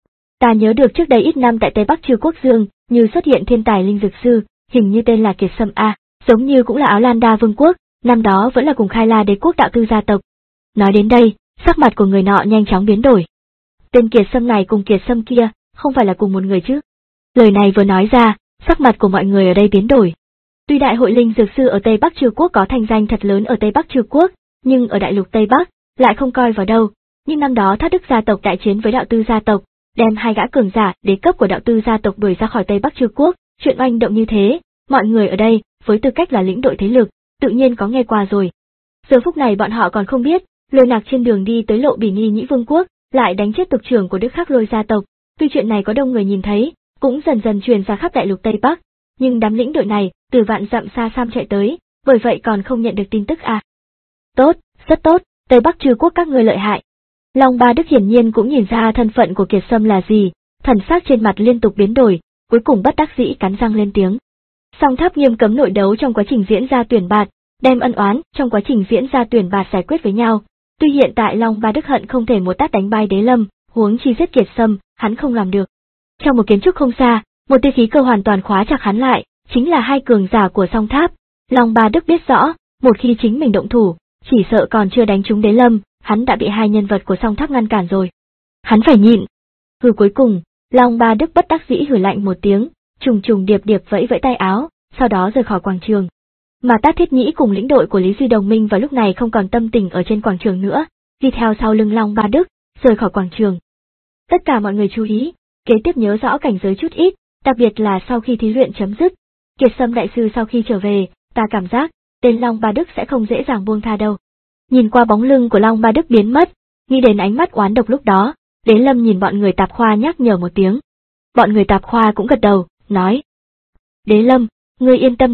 Ta nhớ được trước đây ít năm tại Tây Bắc Trừ quốc Dương, như xuất hiện thiên tài linh dược sư, hình như tên là Kiệt Sâm a, giống như cũng là Áo Lan Đa Vương quốc, năm đó vẫn là cùng Khai La đế quốc đạo tư gia tộc. Nói đến đây, sắc mặt của người nọ nhanh chóng biến đổi. Tên Kiệt Sâm này cùng Kiệt Sâm kia, không phải là cùng một người chứ? Lời này vừa nói ra, sắc mặt của mọi người ở đây biến đổi. Tuy đại hội linh dược sư ở Tây Bắc Trừ quốc có thành danh thật lớn ở Tây Bắc Trừ quốc, nhưng ở đại lục Tây Bắc lại không coi vào đâu. Nhưng năm đó Thác Đức gia tộc đại chiến với đạo tư gia tộc, đem hai gã cường giả đế cấp của đạo tư gia tộc đuổi ra khỏi Tây Bắc Trừ quốc, chuyện oanh động như thế, mọi người ở đây, với tư cách là lĩnh đội thế lực, tự nhiên có nghe qua rồi. Giờ phút này bọn họ còn không biết, Lôi Nặc trên đường đi tới Lộ Bỉ Ni Nhĩ Vương quốc, lại đánh chết tộc trưởng của Đức Khắc Lôi gia tộc. Tuy chuyện này có đông người nhìn thấy, cũng dần dần truyền ra khắp đại lục Tây Bắc, nhưng đám lĩnh đội này từ vạn dặm xa xăm chạy tới, bởi vậy còn không nhận được tin tức à. Tốt, rất tốt, Tây Bắc Trừ quốc các ngươi lợi hại. Long Ba Đức hiển nhiên cũng nhìn ra thân phận của Kiệt Sâm là gì, thần sắc trên mặt liên tục biến đổi, cuối cùng bất đắc dĩ cắn răng lên tiếng. Song Tháp nghiêm cấm nội đấu trong quá trình diễn ra tuyển bạt, đem ân oán trong quá trình diễn ra tuyển bạt giải quyết với nhau. Tuy hiện tại Long Ba Đức hận không thể một tát đánh bay Đế Lâm, huống chi giết Kiệt Sâm, hắn không làm được. Trong một kiến trúc không xa, một tia khí cơ hoàn toàn khóa chặt hắn lại, chính là hai cường giả của Song Tháp. Long Ba Đức biết rõ, một khi chính mình động thủ, chỉ sợ còn chưa đánh trúng Đế Lâm, hắn đã bị hai nhân vật của Song Tháp ngăn cản rồi. Hắn phải nhịn. Hừ, cuối cùng, Long Ba Đức bất đắc dĩ hừ lạnh một tiếng, trùng trùng điệp điệp vẫy vẫy tay áo, sau đó rời khỏi quảng trường. Mà Tát Thiết Nhĩ cùng lĩnh đội của Lý Duy đồng minh vào lúc này không còn tâm tình ở trên quảng trường nữa, đi theo sau lưng Long Ba Đức, rời khỏi quảng trường. Tất cả mọi người chú ý, kế tiếp nhớ rõ cảnh giới chút ít, đặc biệt là sau khi thí luyện chấm dứt. Kiệt Sâm đại sư sau khi trở về, ta cảm giác, tên Long Ba Đức sẽ không dễ dàng buông tha đâu. Nhìn qua bóng lưng của Long Ba Đức biến mất, nghĩ đến ánh mắt oán độc lúc đó, Đế Lâm nhìn bọn người Tạp Khoa nhắc nhở một tiếng. Bọn người Tạp Khoa cũng gật đầu, nói. Đế Lâm, ngươi yên tâm đi,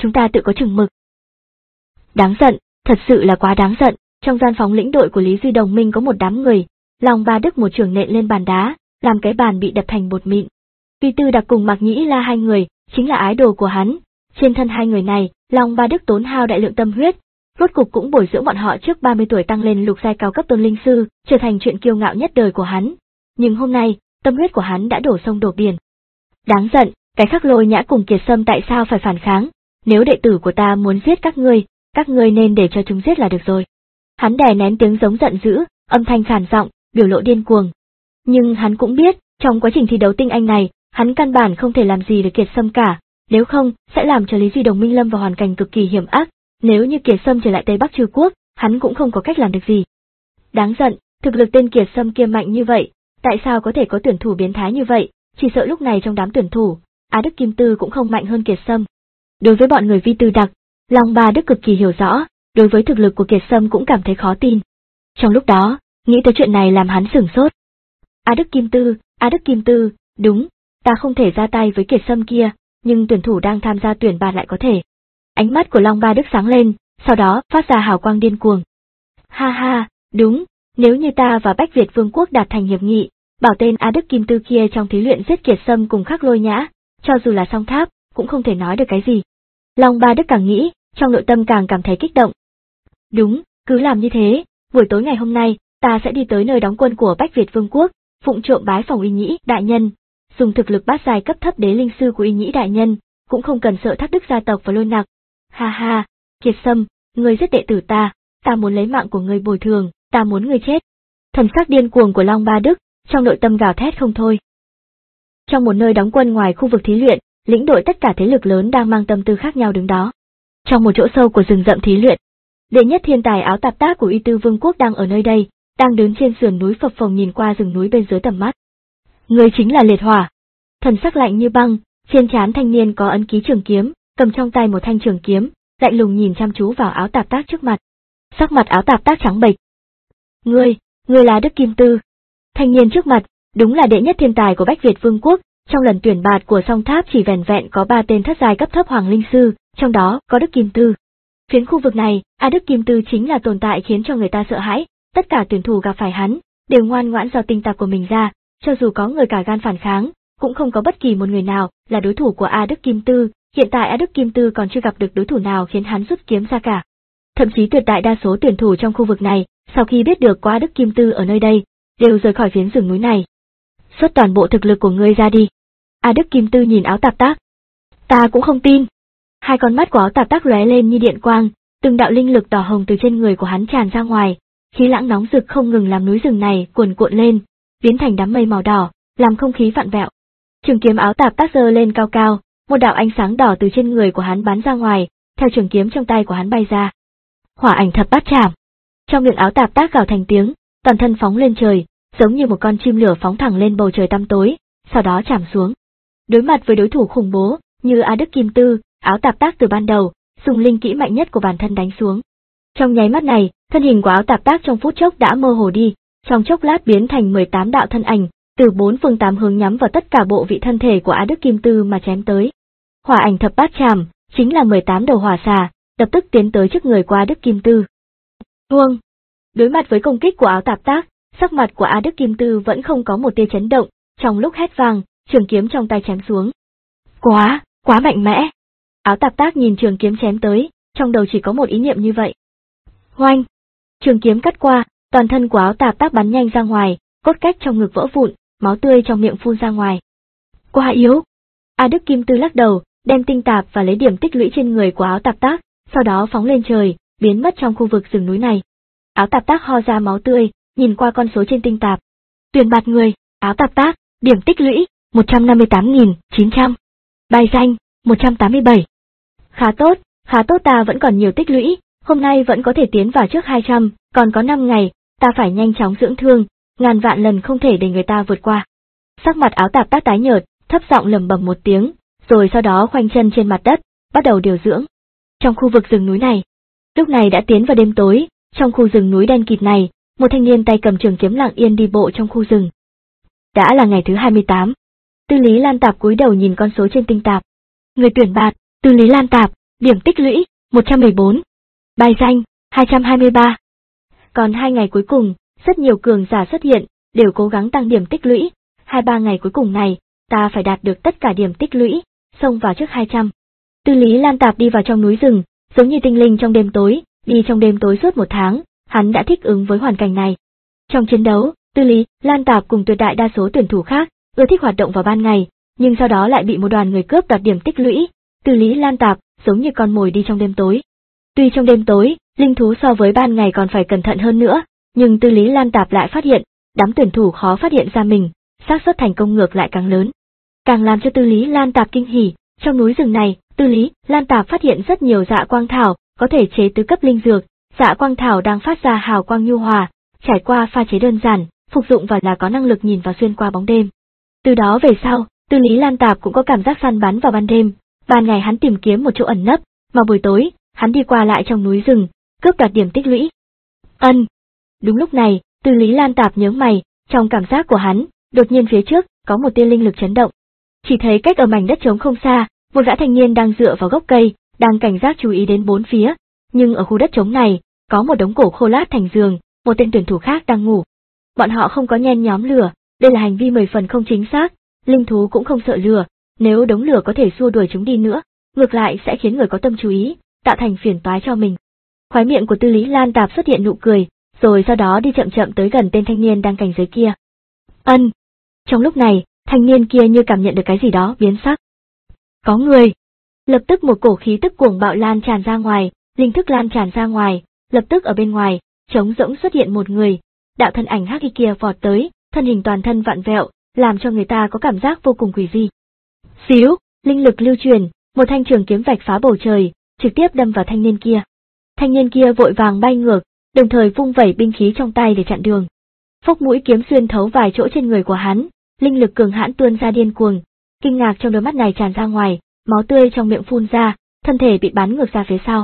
chúng ta tự có chừng mực. Đáng giận, thật sự là quá đáng giận, trong gian phóng lĩnh đội của Lý Duy đồng minh có một đám người, Long Ba Đức một trường nện lên bàn đá, làm cái bàn bị đập thành bột mịn. Vi Tư Đặc cùng Mạc Nhĩ La hai người, chính là ái đồ của hắn, trên thân hai người này, Long Ba Đức tốn hao đại lượng tâm huyết, rốt cục cũng bồi dưỡng bọn họ trước ba mươi tuổi tăng lên lục giai cao cấp tôn linh sư, trở thành chuyện kiêu ngạo nhất đời của hắn. Nhưng hôm nay, tâm huyết của hắn đã đổ sông đổ biển. Đáng giận, cái Khắc Lôi Nhã cùng Kiệt Sâm tại sao phải phản kháng? Nếu đệ tử của ta muốn giết các ngươi, các ngươi nên để cho chúng giết là được rồi. Hắn đè nén tiếng giống giận dữ, âm thanh khàn giọng, biểu lộ điên cuồng. Nhưng hắn cũng biết, trong quá trình thi đấu tinh anh này, hắn căn bản không thể làm gì được Kiệt Sâm cả, nếu không, sẽ làm cho Lý Duy đồng minh lâm vào hoàn cảnh cực kỳ hiểm ác. Nếu như Kiệt Sâm trở lại Tây Bắc Trư Quốc, hắn cũng không có cách làm được gì. Đáng giận, thực lực tên Kiệt Sâm kia mạnh như vậy, tại sao có thể có tuyển thủ biến thái như vậy, chỉ sợ lúc này trong đám tuyển thủ, Á Đức Kim Tư cũng không mạnh hơn Kiệt Sâm. Đối với bọn người Vi Tư Đặc, Long Ba Đức cực kỳ hiểu rõ, đối với thực lực của Kiệt Sâm cũng cảm thấy khó tin. Trong lúc đó, nghĩ tới chuyện này làm hắn sửng sốt. Á Đức Kim Tư, Á Đức Kim Tư, đúng, ta không thể ra tay với Kiệt Sâm kia, nhưng tuyển thủ đang tham gia tuyển bạt lại có thể. Ánh mắt của Long Ba Đức sáng lên, sau đó phát ra hào quang điên cuồng. Ha ha, đúng, nếu như ta và Bách Việt Vương quốc đạt thành hiệp nghị, bảo tên Á Đức Kim Tư kia trong thí luyện giết Kiệt Sâm cùng Khắc Lôi Nhã, cho dù là song tháp, cũng không thể nói được cái gì. Long Ba Đức càng nghĩ, trong nội tâm càng cảm thấy kích động. Đúng, cứ làm như thế, buổi tối ngày hôm nay, ta sẽ đi tới nơi đóng quân của Bách Việt Vương quốc, phụng trộm bái phòng Uy Nhĩ đại nhân, dùng thực lực bát giai cấp thấp đế linh sư của Uy Nhĩ đại nhân, cũng không cần sợ Thác Đức gia tộc và Lôi Nặc. Ha ha, Kiệt Sâm, ngươi giết đệ tử ta, ta muốn lấy mạng của ngươi bồi thường, ta muốn ngươi chết. Thần sắc điên cuồng của Long Ba Đức, trong nội tâm gào thét không thôi. Trong một nơi đóng quân ngoài khu vực thí luyện, lĩnh đội tất cả thế lực lớn đang mang tâm tư khác nhau đứng đó. Trong một chỗ sâu của rừng rậm thí luyện, đệ nhất thiên tài áo tạp tác của Uy Tư Vương quốc đang ở nơi đây, đang đứng trên sườn núi phập phồng nhìn qua rừng núi bên dưới tầm mắt. Người chính là Liệt Hỏa. Thần sắc lạnh như băng, trên trán thanh niên có ấn ký trường kiếm, cầm trong tay một thanh trường kiếm, lạnh lùng nhìn chăm chú vào áo tạp tác trước mặt. Sắc mặt áo tạp tác trắng bệch. Ngươi, ngươi là Đức Kim Tư. Thanh niên trước mặt, đúng là đệ nhất thiên tài của Bách Việt Vương quốc, trong lần tuyển bạt của song tháp chỉ vẻn vẹn có ba tên thất giai cấp thấp hoàng linh sư, trong đó có Đức Kim Tư. Phiến khu vực này, A Đức Kim Tư chính là tồn tại khiến cho người ta sợ hãi, tất cả tuyển thủ gặp phải hắn, đều ngoan ngoãn giao tinh tạp của mình ra, cho dù có người cả gan phản kháng, cũng không có bất kỳ một người nào là đối thủ của A Đức Kim Tư, hiện tại A Đức Kim Tư còn chưa gặp được đối thủ nào khiến hắn rút kiếm ra cả. Thậm chí tuyệt đại đa số tuyển thủ trong khu vực này, sau khi biết được có A Đức Kim Tư ở nơi đây, đều rời khỏi phiến rừng núi này. Xuất toàn bộ thực lực của ngươi ra đi. A Đức Kim Tư nhìn áo tạp tác. Ta cũng không tin. Hai con mắt của áo tạp tác lóe lên như điện quang, từng đạo linh lực đỏ hồng từ trên người của hắn tràn ra ngoài, khí lãng nóng rực không ngừng làm núi rừng này cuồn cuộn lên, biến thành đám mây màu đỏ, làm không khí vặn vẹo. Trường kiếm áo tạp tác giơ lên cao cao, một đạo ánh sáng đỏ từ trên người của hắn bắn ra ngoài, theo trường kiếm trong tay của hắn bay ra. Hỏa ảnh thập bát chảm. Trong miệng áo tạp tác gào thành tiếng, toàn thân phóng lên trời, giống như một con chim lửa phóng thẳng lên bầu trời tăm tối, sau đó chạm xuống. Đối mặt với đối thủ khủng bố như A Đức Kim Tư, áo tạp tác từ ban đầu dùng linh kỹ mạnh nhất của bản thân đánh xuống. Trong nháy mắt này, thân hình của áo tạp tác trong phút chốc đã mơ hồ đi, trong chốc lát biến thành mười tám đạo thân ảnh, từ bốn phương tám hướng nhắm vào tất cả bộ vị thân thể của A Đức Kim Tư mà chém tới. Hỏa ảnh thập bát chảm chính là mười tám đầu hỏa xà, lập tức tiến tới trước người của A Đức Kim Tư. Tuông! Đối mặt với công kích của áo tạp tác, sắc mặt của A Đức Kim Tư vẫn không có một tia chấn động, trong lúc hét vang, trường kiếm trong tay chém xuống. Quá, quá mạnh mẽ! Áo tạp tác nhìn trường kiếm chém tới, trong đầu chỉ có một ý niệm như vậy. Hoanh! Trường kiếm cắt qua, toàn thân của áo tạp tác bắn nhanh ra ngoài, cốt cách trong ngực vỡ vụn, máu tươi trong miệng phun ra ngoài. Quá yếu! A Đức Kim Tư lắc đầu, đem tinh tạp và lấy điểm tích lũy trên người của áo tạp tác, sau đó phóng lên trời, biến mất trong khu vực rừng núi này. Áo tạp tác ho ra máu tươi, nhìn qua con số trên tinh tạp. Tuyển bạt người, áo tạp tác, điểm tích lũy, một trăm năm mươi tám nghìn chín trăm. Bài danh, một trăm tám mươi bảy. Khá tốt, khá tốt, ta vẫn còn nhiều tích lũy, hôm nay vẫn có thể tiến vào trước hai trăm, còn có năm ngày, ta phải nhanh chóng dưỡng thương, ngàn vạn lần không thể để người ta vượt qua. Sắc mặt áo tạp tác tái nhợt, thấp giọng lẩm bẩm một tiếng, rồi sau đó khoanh chân trên mặt đất, bắt đầu điều dưỡng. Trong khu vực rừng núi này, lúc này đã tiến vào đêm tối, trong khu rừng núi đen kịt này, một thanh niên tay cầm trường kiếm lặng yên đi bộ trong khu rừng. Đã là ngày thứ hai mươi tám. Tư Lý Lan Tạp cúi đầu nhìn con số trên tinh tạp. Người tuyển bạt, Tư Lý Lan Tạp, Điểm tích lũy, một trăm mười bốn. Bài danh, hai trăm hai mươi ba. Còn hai ngày cuối cùng, rất nhiều cường giả xuất hiện, đều cố gắng tăng điểm tích lũy. Hai ba ngày cuối cùng này, ta phải đạt được tất cả điểm tích lũy, xông vào trước hai trăm. Tư Lý Lan Tạp đi vào trong núi rừng, giống như tinh linh trong đêm tối, đi trong đêm tối suốt một tháng, hắn đã thích ứng với hoàn cảnh này. Trong chiến đấu, Tư Lý Lan Tạp cùng tuyệt đại đa số tuyển thủ khác, ưa thích hoạt động vào ban ngày, nhưng sau đó lại bị một đoàn người cướp đoạt điểm tích lũy. Tư Lý Lan Tạp giống như con mồi đi trong đêm tối. Tuy trong đêm tối, linh thú so với ban ngày còn phải cẩn thận hơn nữa, nhưng Tư Lý Lan Tạp lại phát hiện, đám tuyển thủ khó phát hiện ra mình, xác suất thành công ngược lại càng lớn. Càng làm cho Tư Lý Lan Tạp kinh hỉ, trong núi rừng này, Tư Lý Lan Tạp phát hiện rất nhiều dạ quang thảo, có thể chế tứ cấp linh dược, dạ quang thảo đang phát ra hào quang nhu hòa, trải qua pha chế đơn giản, phục dụng và là có năng lực nhìn vào xuyên qua bóng đêm. Từ đó về sau, Tư Lý Lan Tạp cũng có cảm giác săn bắn vào ban đêm, ban ngày hắn tìm kiếm một chỗ ẩn nấp, mà buổi tối, hắn đi qua lại trong núi rừng, cướp đoạt điểm tích lũy. Ân. Đúng lúc này, Tư Lý Lan Tạp nhướng mày, trong cảm giác của hắn, đột nhiên phía trước có một tia linh lực chấn động. Chỉ thấy cách ở mảnh đất trống không xa, một gã thanh niên đang dựa vào gốc cây, đang cảnh giác chú ý đến bốn phía, nhưng ở khu đất trống này, có một đống cổ khô lát thành giường, một tên tuyển thủ khác đang ngủ. Bọn họ không có nhen nhóm lửa, đây là hành vi mười phần không chính xác, linh thú cũng không sợ lửa, nếu đống lửa có thể xua đuổi chúng đi nữa, ngược lại sẽ khiến người có tâm chú ý, tạo thành phiền toái cho mình. Khóe miệng của Tư Lý Lan Tạp xuất hiện nụ cười, rồi sau đó đi chậm chậm tới gần tên thanh niên đang cảnh giới kia. Ân. Trong lúc này, thanh niên kia như cảm nhận được cái gì đó biến sắc. Có người. Lập tức một cổ khí tức cuồng bạo lan tràn ra ngoài, linh thức lan tràn ra ngoài, lập tức ở bên ngoài, trống rỗng xuất hiện một người. Đạo thân ảnh hắc y kia vọt tới, thân hình toàn thân vặn vẹo, làm cho người ta có cảm giác vô cùng quỷ dị. Xíu, linh lực lưu truyền, một thanh trường kiếm vạch phá bầu trời, trực tiếp đâm vào thanh niên kia. Thanh niên kia vội vàng bay ngược, đồng thời vung vẩy binh khí trong tay để chặn đường. Phốc mũi kiếm xuyên thấu vài chỗ trên người của hắn, linh lực cường hãn tuôn ra điên cuồng, kinh ngạc trong đôi mắt này tràn ra ngoài, máu tươi trong miệng phun ra, thân thể bị bắn ngược ra phía sau.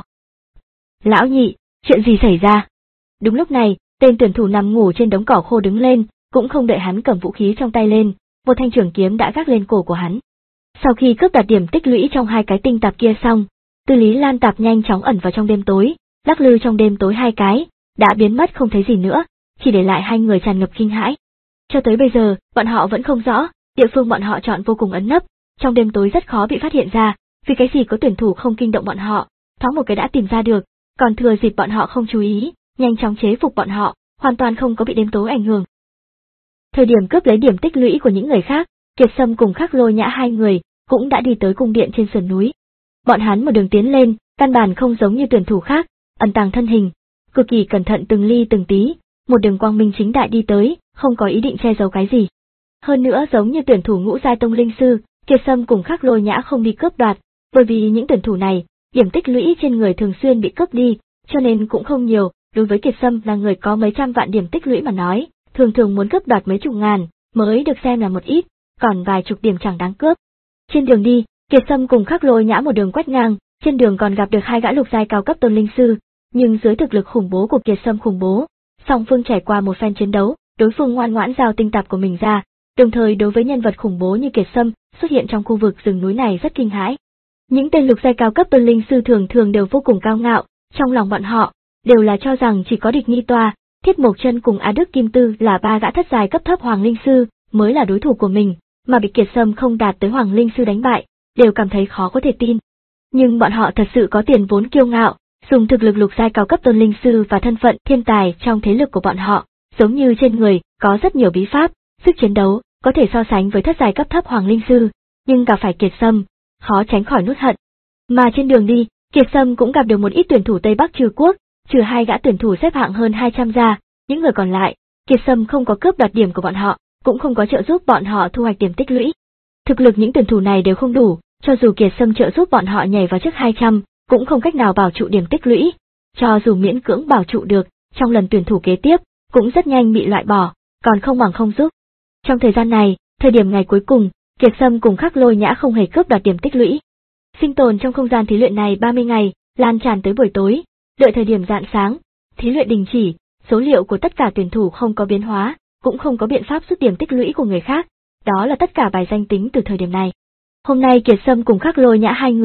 Lão nhị, chuyện gì xảy ra? Đúng lúc này, tên tuyển thủ nằm ngủ trên đống cỏ khô đứng lên, cũng không đợi hắn cầm vũ khí trong tay lên, một thanh trường kiếm đã gác lên cổ của hắn. Sau khi cướp đoạt điểm tích lũy trong hai cái tinh tạp kia xong, Tư Lý Lan Tạp nhanh chóng ẩn vào trong đêm tối, lắc lư trong đêm tối hai cái, đã biến mất không thấy gì nữa, chỉ để lại hai người tràn ngập kinh hãi. Cho tới bây giờ, bọn họ vẫn không rõ, địa phương bọn họ chọn vô cùng ẩn nấp, trong đêm tối rất khó bị phát hiện ra, vì cái gì có tuyển thủ không kinh động bọn họ, thoáng một cái đã tìm ra được, còn thừa dịp bọn họ không chú ý, nhanh chóng chế phục bọn họ, hoàn toàn không có bị đêm tối ảnh hưởng. Thời điểm cướp lấy điểm tích lũy của những người khác, Kiệt Sâm cùng Khắc Lôi Nhã hai người cũng đã đi tới cung điện trên sườn núi. Bọn hắn một đường tiến lên, căn bản không giống như tuyển thủ khác, ẩn tàng thân hình, cực kỳ cẩn thận từng ly từng tí, một đường quang minh chính đại đi tới, không có ý định che giấu cái gì. Hơn nữa giống như tuyển thủ ngũ giai tông linh sư, Kiệt Sâm cùng Khắc Lôi Nhã không đi cướp đoạt, bởi vì những tuyển thủ này, điểm tích lũy trên người thường xuyên bị cướp đi, cho nên cũng không nhiều, đối với Kiệt Sâm là người có mấy trăm vạn điểm tích lũy mà nói, thường thường muốn cướp đoạt mấy chục ngàn, mới được xem là một ít, còn vài chục điểm chẳng đáng cướp. Trên đường đi, Kiệt Sâm cùng Khắc Lôi Nhã một đường quét ngang, trên đường còn gặp được hai gã lục giai cao cấp tôn linh sư, nhưng dưới thực lực khủng bố của Kiệt Sâm khủng bố, song phương trải qua một phen chiến đấu, đối phương ngoan ngoãn giao tinh tạp của mình ra, đồng thời đối với nhân vật khủng bố như Kiệt Sâm xuất hiện trong khu vực rừng núi này rất kinh hãi. Những tên lục giai cao cấp tôn linh sư thường thường đều vô cùng cao ngạo, trong lòng bọn họ đều là cho rằng chỉ có Địch Nghi Toa, Thiết Mộc Chân cùng Á Đức Kim Tư là ba gã thất giai cấp thấp hoàng linh sư mới là đối thủ của mình, mà bị Kiệt Sâm không đạt tới hoàng linh sư đánh bại, đều cảm thấy khó có thể tin. Nhưng bọn họ thật sự có tiền vốn kiêu ngạo, dùng thực lực lục giai cao cấp tôn linh sư và thân phận thiên tài trong thế lực của bọn họ, giống như trên người có rất nhiều bí pháp, sức chiến đấu có thể so sánh với thất giai cấp thấp hoàng linh sư, nhưng gặp phải Kiệt Sâm, khó tránh khỏi nuốt hận. Mà trên đường đi, Kiệt Sâm cũng gặp được một ít tuyển thủ Tây Bắc Trừ Quốc, trừ hai gã tuyển thủ xếp hạng hơn hai trăm ra, những người còn lại, Kiệt Sâm không có cướp đoạt điểm của bọn họ, cũng không có trợ giúp bọn họ thu hoạch điểm tích lũy. Thực lực những tuyển thủ này đều không đủ, cho dù Kiệt Sâm trợ giúp bọn họ nhảy vào trước hai trăm, cũng không cách nào bảo trụ điểm tích lũy. Cho dù miễn cưỡng bảo trụ được, trong lần tuyển thủ kế tiếp, cũng rất nhanh bị loại bỏ, còn không bằng không giúp. Trong thời gian này, thời điểm ngày cuối cùng, Kiệt Sâm cùng Khắc Lôi Nhã không hề cướp đoạt điểm tích lũy. Sinh tồn trong không gian thí luyện này ba mươi ngày, lan tràn tới buổi tối, đợi thời điểm rạng sáng, thí luyện đình chỉ, số liệu của tất cả tuyển thủ không có biến hóa, cũng không có biện pháp rút điểm tích lũy của người khác, đó là tất cả bài danh tính từ thời điểm này. Hôm nay Kiệt Sâm cùng Khắc Lôi Nhã hai người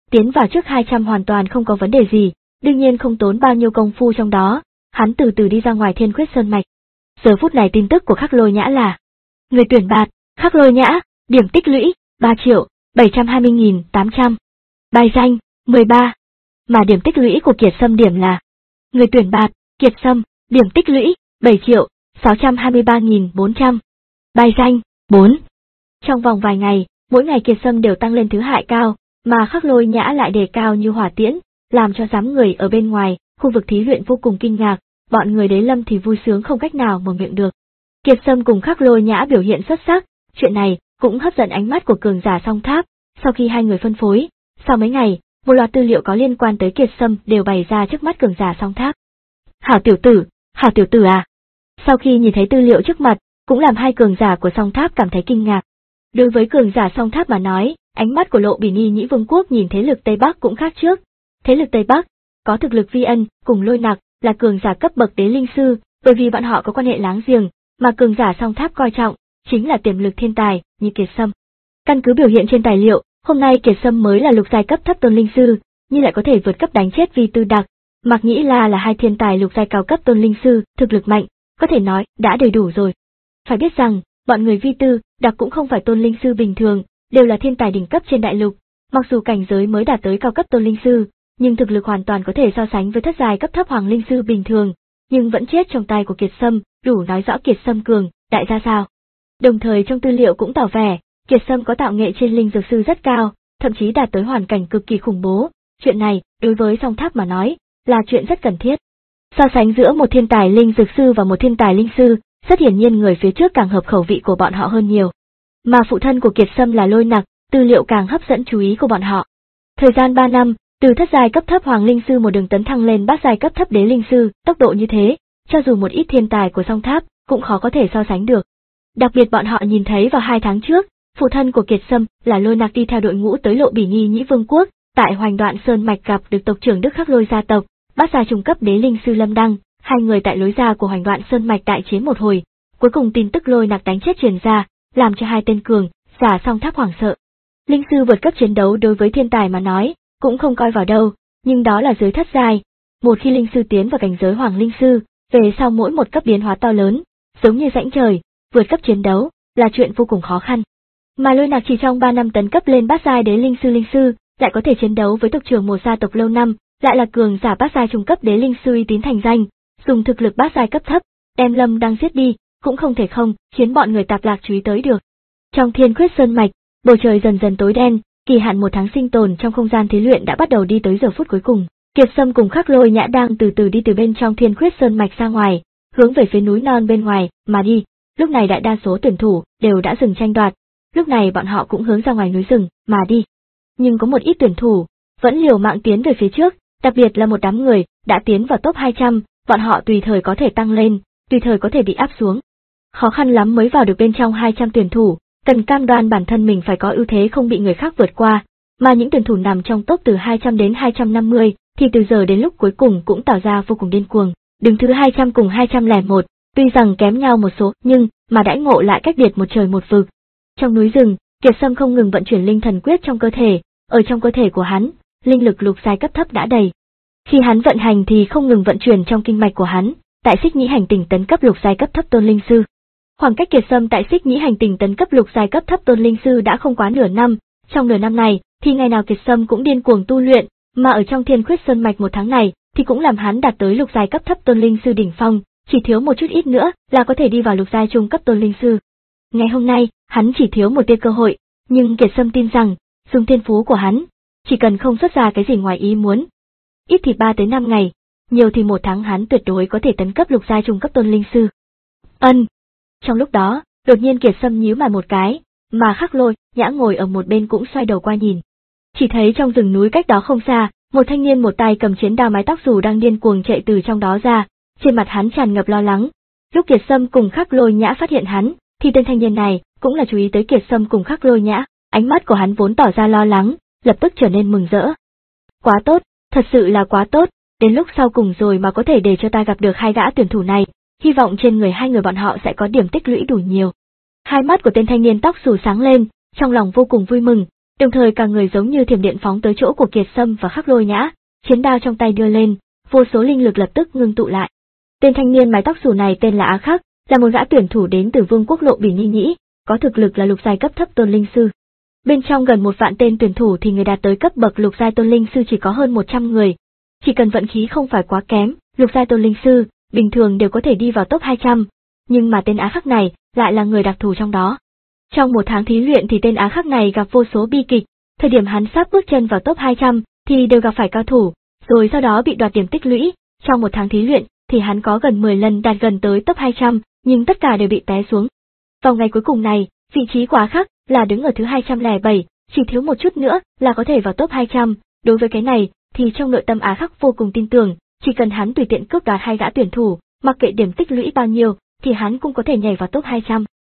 tiến vào trước hai trăm hoàn toàn không có vấn đề gì, đương nhiên không tốn bao nhiêu công phu trong đó, hắn từ từ đi ra ngoài Thiên Khuyết Sơn Mạch. Giờ phút này tin tức của Khắc Lôi Nhã là: người tuyển bạt, Khắc Lôi Nhã, điểm tích lũy, ba triệu, bảy trăm hai mươi nghìn tám trăm. Bài danh, mười ba. Mà điểm tích lũy của Kiệt Sâm điểm là: người tuyển bạt, Kiệt Sâm, điểm tích lũy, bảy triệu, sáu trăm hai mươi ba nghìn bốn trăm. Bài danh, bốn. Trong vòng vài ngày, mỗi ngày Kiệt Sâm đều tăng lên thứ hại cao, mà Khắc Lôi Nhã lại đề cao như hỏa tiễn, làm cho đám người ở bên ngoài, khu vực thí luyện vô cùng kinh ngạc, bọn người Đế Lâm thì vui sướng không cách nào mở miệng được. Kiệt Sâm cùng Khắc Lôi Nhã biểu hiện xuất sắc, chuyện này cũng hấp dẫn ánh mắt của cường giả Song Tháp. Sau khi hai người phân phối, sau mấy ngày, một loạt tư liệu có liên quan tới Kiệt Sâm đều bày ra trước mắt cường giả Song Tháp. Hảo tiểu tử, hảo tiểu tử à! Sau khi nhìn thấy tư liệu trước mặt, cũng làm hai cường giả của Song Tháp cảm thấy kinh ngạc. Đối với cường giả Song Tháp mà nói, ánh mắt của Lộ Bỉ Nhi Nhĩ Vương quốc nhìn thế lực Tây Bắc cũng khác trước. Thế lực Tây Bắc có thực lực Vi Ân cùng Lôi Nặc là cường giả cấp bậc đế linh sư, bởi vì bọn họ có quan hệ láng giềng, mà cường giả Song Tháp coi trọng chính là tiềm lực thiên tài như Kiệt Sâm. Căn cứ biểu hiện trên tài liệu, hôm nay Kiệt Sâm mới là lục giai cấp thấp tôn linh sư, nhưng lại có thể vượt cấp đánh chết Vi Tư Đặc. Mạc Nhĩ La là hai thiên tài lục giai cao cấp tôn linh sư, thực lực mạnh, có thể nói đã đầy đủ rồi. Phải biết rằng, bọn người Vi Tư Đặc cũng không phải tôn linh sư bình thường, đều là thiên tài đỉnh cấp trên đại lục. Mặc dù cảnh giới mới đạt tới cao cấp tôn linh sư, nhưng thực lực hoàn toàn có thể so sánh với thất giai cấp thấp hoàng linh sư bình thường, nhưng vẫn chết trong tay của Kiệt Sâm, đủ nói rõ Kiệt Sâm cường đại ra sao. Đồng thời trong tư liệu cũng tỏ vẻ, Kiệt Sâm có tạo nghệ trên linh dược sư rất cao, thậm chí đạt tới hoàn cảnh cực kỳ khủng bố. Chuyện này, đối với Song Tháp mà nói, là chuyện rất cần thiết. So sánh giữa một thiên tài linh dược sư và một thiên tài linh sư, rất hiển nhiên người phía trước càng hợp khẩu vị của bọn họ hơn nhiều. Mà phụ thân của Kiệt Sâm là Lôi Nặc, tư liệu càng hấp dẫn chú ý của bọn họ. Thời gian ba năm, từ thất giai cấp thấp hoàng linh sư một đường tấn thăng lên bát giai cấp thấp đế linh sư, tốc độ như thế, cho dù một ít thiên tài của Song Tháp cũng khó có thể so sánh được. Đặc biệt bọn họ nhìn thấy vào hai tháng trước, phụ thân của Kiệt Sâm là Lôi Nặc đi theo đội ngũ tới Lộ Bỉ Nhi Nhĩ Vương quốc, tại Hoành Đoạn Sơn Mạch gặp được tộc trưởng Đức Khắc Lôi gia tộc, bát giai trung cấp đế linh sư Lâm Đăng, hai người tại lối ra của Hoành Đoạn Sơn Mạch đại chiến một hồi, cuối cùng tin tức Lôi Nặc đánh chết truyền ra, làm cho hai tên cường giả Song Tháp hoảng sợ. Linh sư vượt cấp chiến đấu đối với thiên tài mà nói, cũng không coi vào đâu, nhưng đó là dưới thất giai. Một khi linh sư tiến vào cảnh giới hoàng linh sư, về sau mỗi một cấp biến hóa to lớn, giống như rãnh trời, vượt cấp chiến đấu là chuyện vô cùng khó khăn. Mà Lôi Nặc chỉ trong ba năm tấn cấp lên bát giai đế linh sư linh sư, lại có thể chiến đấu với tộc trưởng một gia tộc lâu năm, lại là cường giả bát giai trung cấp đế linh sư uy tín thành danh, dùng thực lực bát giai cấp thấp, đem Lâm Đăng giết đi, cũng không thể không khiến bọn người Tạp Lạc chú ý tới được. Trong Thiên Khuyết Sơn Mạch, bầu trời dần dần tối đen, kỳ hạn một tháng sinh tồn trong không gian thí luyện đã bắt đầu đi tới giờ phút cuối cùng. Kiệt Sâm cùng Khắc Lôi Nhã đang từ từ đi từ bên trong Thiên Khuyết Sơn Mạch ra ngoài, hướng về phía núi non bên ngoài mà đi. Lúc này đại đa số tuyển thủ đều đã dừng tranh đoạt, lúc này bọn họ cũng hướng ra ngoài núi rừng mà đi. Nhưng có một ít tuyển thủ vẫn liều mạng tiến về phía trước, đặc biệt là một đám người đã tiến vào top hai trăm, bọn họ tùy thời có thể tăng lên, tùy thời có thể bị áp xuống. Khó khăn lắm mới vào được bên trong hai trăm tuyển thủ, cần cam đoan bản thân mình phải có ưu thế không bị người khác vượt qua, mà những tuyển thủ nằm trong top từ hai trăm đến hai trăm năm mươi thì từ giờ đến lúc cuối cùng cũng tỏ ra vô cùng điên cuồng. Đứng thứ hai trăm cùng hai trăm lẻ một, tuy rằng kém nhau một số nhưng mà đãi ngộ lại cách biệt một trời một vực. Trong núi rừng, Kiệt Sâm không ngừng vận chuyển linh thần quyết trong cơ thể, ở trong cơ thể của hắn, linh lực lục giai cấp thấp đã đầy. Khi hắn vận hành thì không ngừng vận chuyển trong kinh mạch của hắn, tại Xích Nhĩ hành tinh tấn cấp lục giai cấp thấp tôn linh sư. Khoảng cách Kiệt Sâm tại Xích Nhĩ hành tinh tấn cấp lục giai cấp thấp tôn linh sư đã không quá nửa năm, trong nửa năm này thì ngày nào Kiệt Sâm cũng điên cuồng tu luyện, mà ở trong Thiên Khuyết Sơn Mạch một tháng này thì cũng làm hắn đạt tới lục giai cấp thấp tôn linh sư đỉnh phong, chỉ thiếu một chút ít nữa là có thể đi vào lục giai trung cấp tôn linh sư. Ngày hôm nay, hắn chỉ thiếu một tia cơ hội, nhưng Kiệt Sâm tin rằng, dùng thiên phú của hắn, chỉ cần không xuất ra cái gì ngoài ý muốn, ít thì ba tới năm ngày, nhiều thì một tháng hắn tuyệt đối có thể tấn cấp lục giai trung cấp tôn linh sư. Ân. Trong lúc đó, đột nhiên Kiệt Sâm nhíu mày một cái, mà Khắc Lôi Nhã ngồi ở một bên cũng xoay đầu qua nhìn. Chỉ thấy trong rừng núi cách đó không xa, một thanh niên một tay cầm chiến đao mái tóc dù đang điên cuồng chạy từ trong đó ra, trên mặt hắn tràn ngập lo lắng. Lúc Kiệt Sâm cùng Khắc Lôi Nhã phát hiện hắn, thì tên thanh niên này cũng là chú ý tới Kiệt Sâm cùng Khắc Lôi Nhã, ánh mắt của hắn vốn tỏ ra lo lắng, lập tức trở nên mừng rỡ. Quá tốt, thật sự là quá tốt, đến lúc sau cùng rồi mà có thể để cho ta gặp được hai gã tuyển thủ này, hy vọng trên người hai người bọn họ sẽ có điểm tích lũy đủ nhiều. Hai mắt của tên thanh niên tóc xù sáng lên, trong lòng vô cùng vui mừng, đồng thời cả người giống như thiểm điện phóng tới chỗ của Kiệt Sâm và Khắc Lôi Nhã, chiến đao trong tay đưa lên, vô số linh lực lập tức ngưng tụ lại. Tên thanh niên mái tóc xù này tên là Á Khắc, là một gã tuyển thủ đến từ Vương quốc Lộ Bỉ Ni Nhĩ, có thực lực là lục giai cấp thấp tôn linh sư. Bên trong gần một vạn tên tuyển thủ thì người đạt tới cấp bậc lục giai tôn linh sư chỉ có hơn một trăm người. Chỉ cần vận khí không phải quá kém, lục giai tôn linh sư bình thường đều có thể đi vào top hai trăm, nhưng mà tên Á Khắc này lại là người đặc thù trong đó. Trong một tháng thí luyện thì tên Á Khắc này gặp vô số bi kịch, thời điểm hắn sắp bước chân vào top hai trăm thì đều gặp phải cao thủ, rồi sau đó bị đoạt điểm tích lũy. Trong một tháng thí luyện thì hắn có gần mười lần đạt gần tới top hai trăm, nhưng tất cả đều bị té xuống. Vào ngày cuối cùng này, vị trí của Á Khắc là đứng ở thứ hai trăm lẻ bảy, chỉ thiếu một chút nữa là có thể vào top hai trăm. Đối với cái này thì trong nội tâm Á Khắc vô cùng tin tưởng, chỉ cần hắn tùy tiện cướp đoạt hai gã tuyển thủ, mặc kệ điểm tích lũy bao nhiêu thì hắn cũng có thể nhảy vào top hai trăm.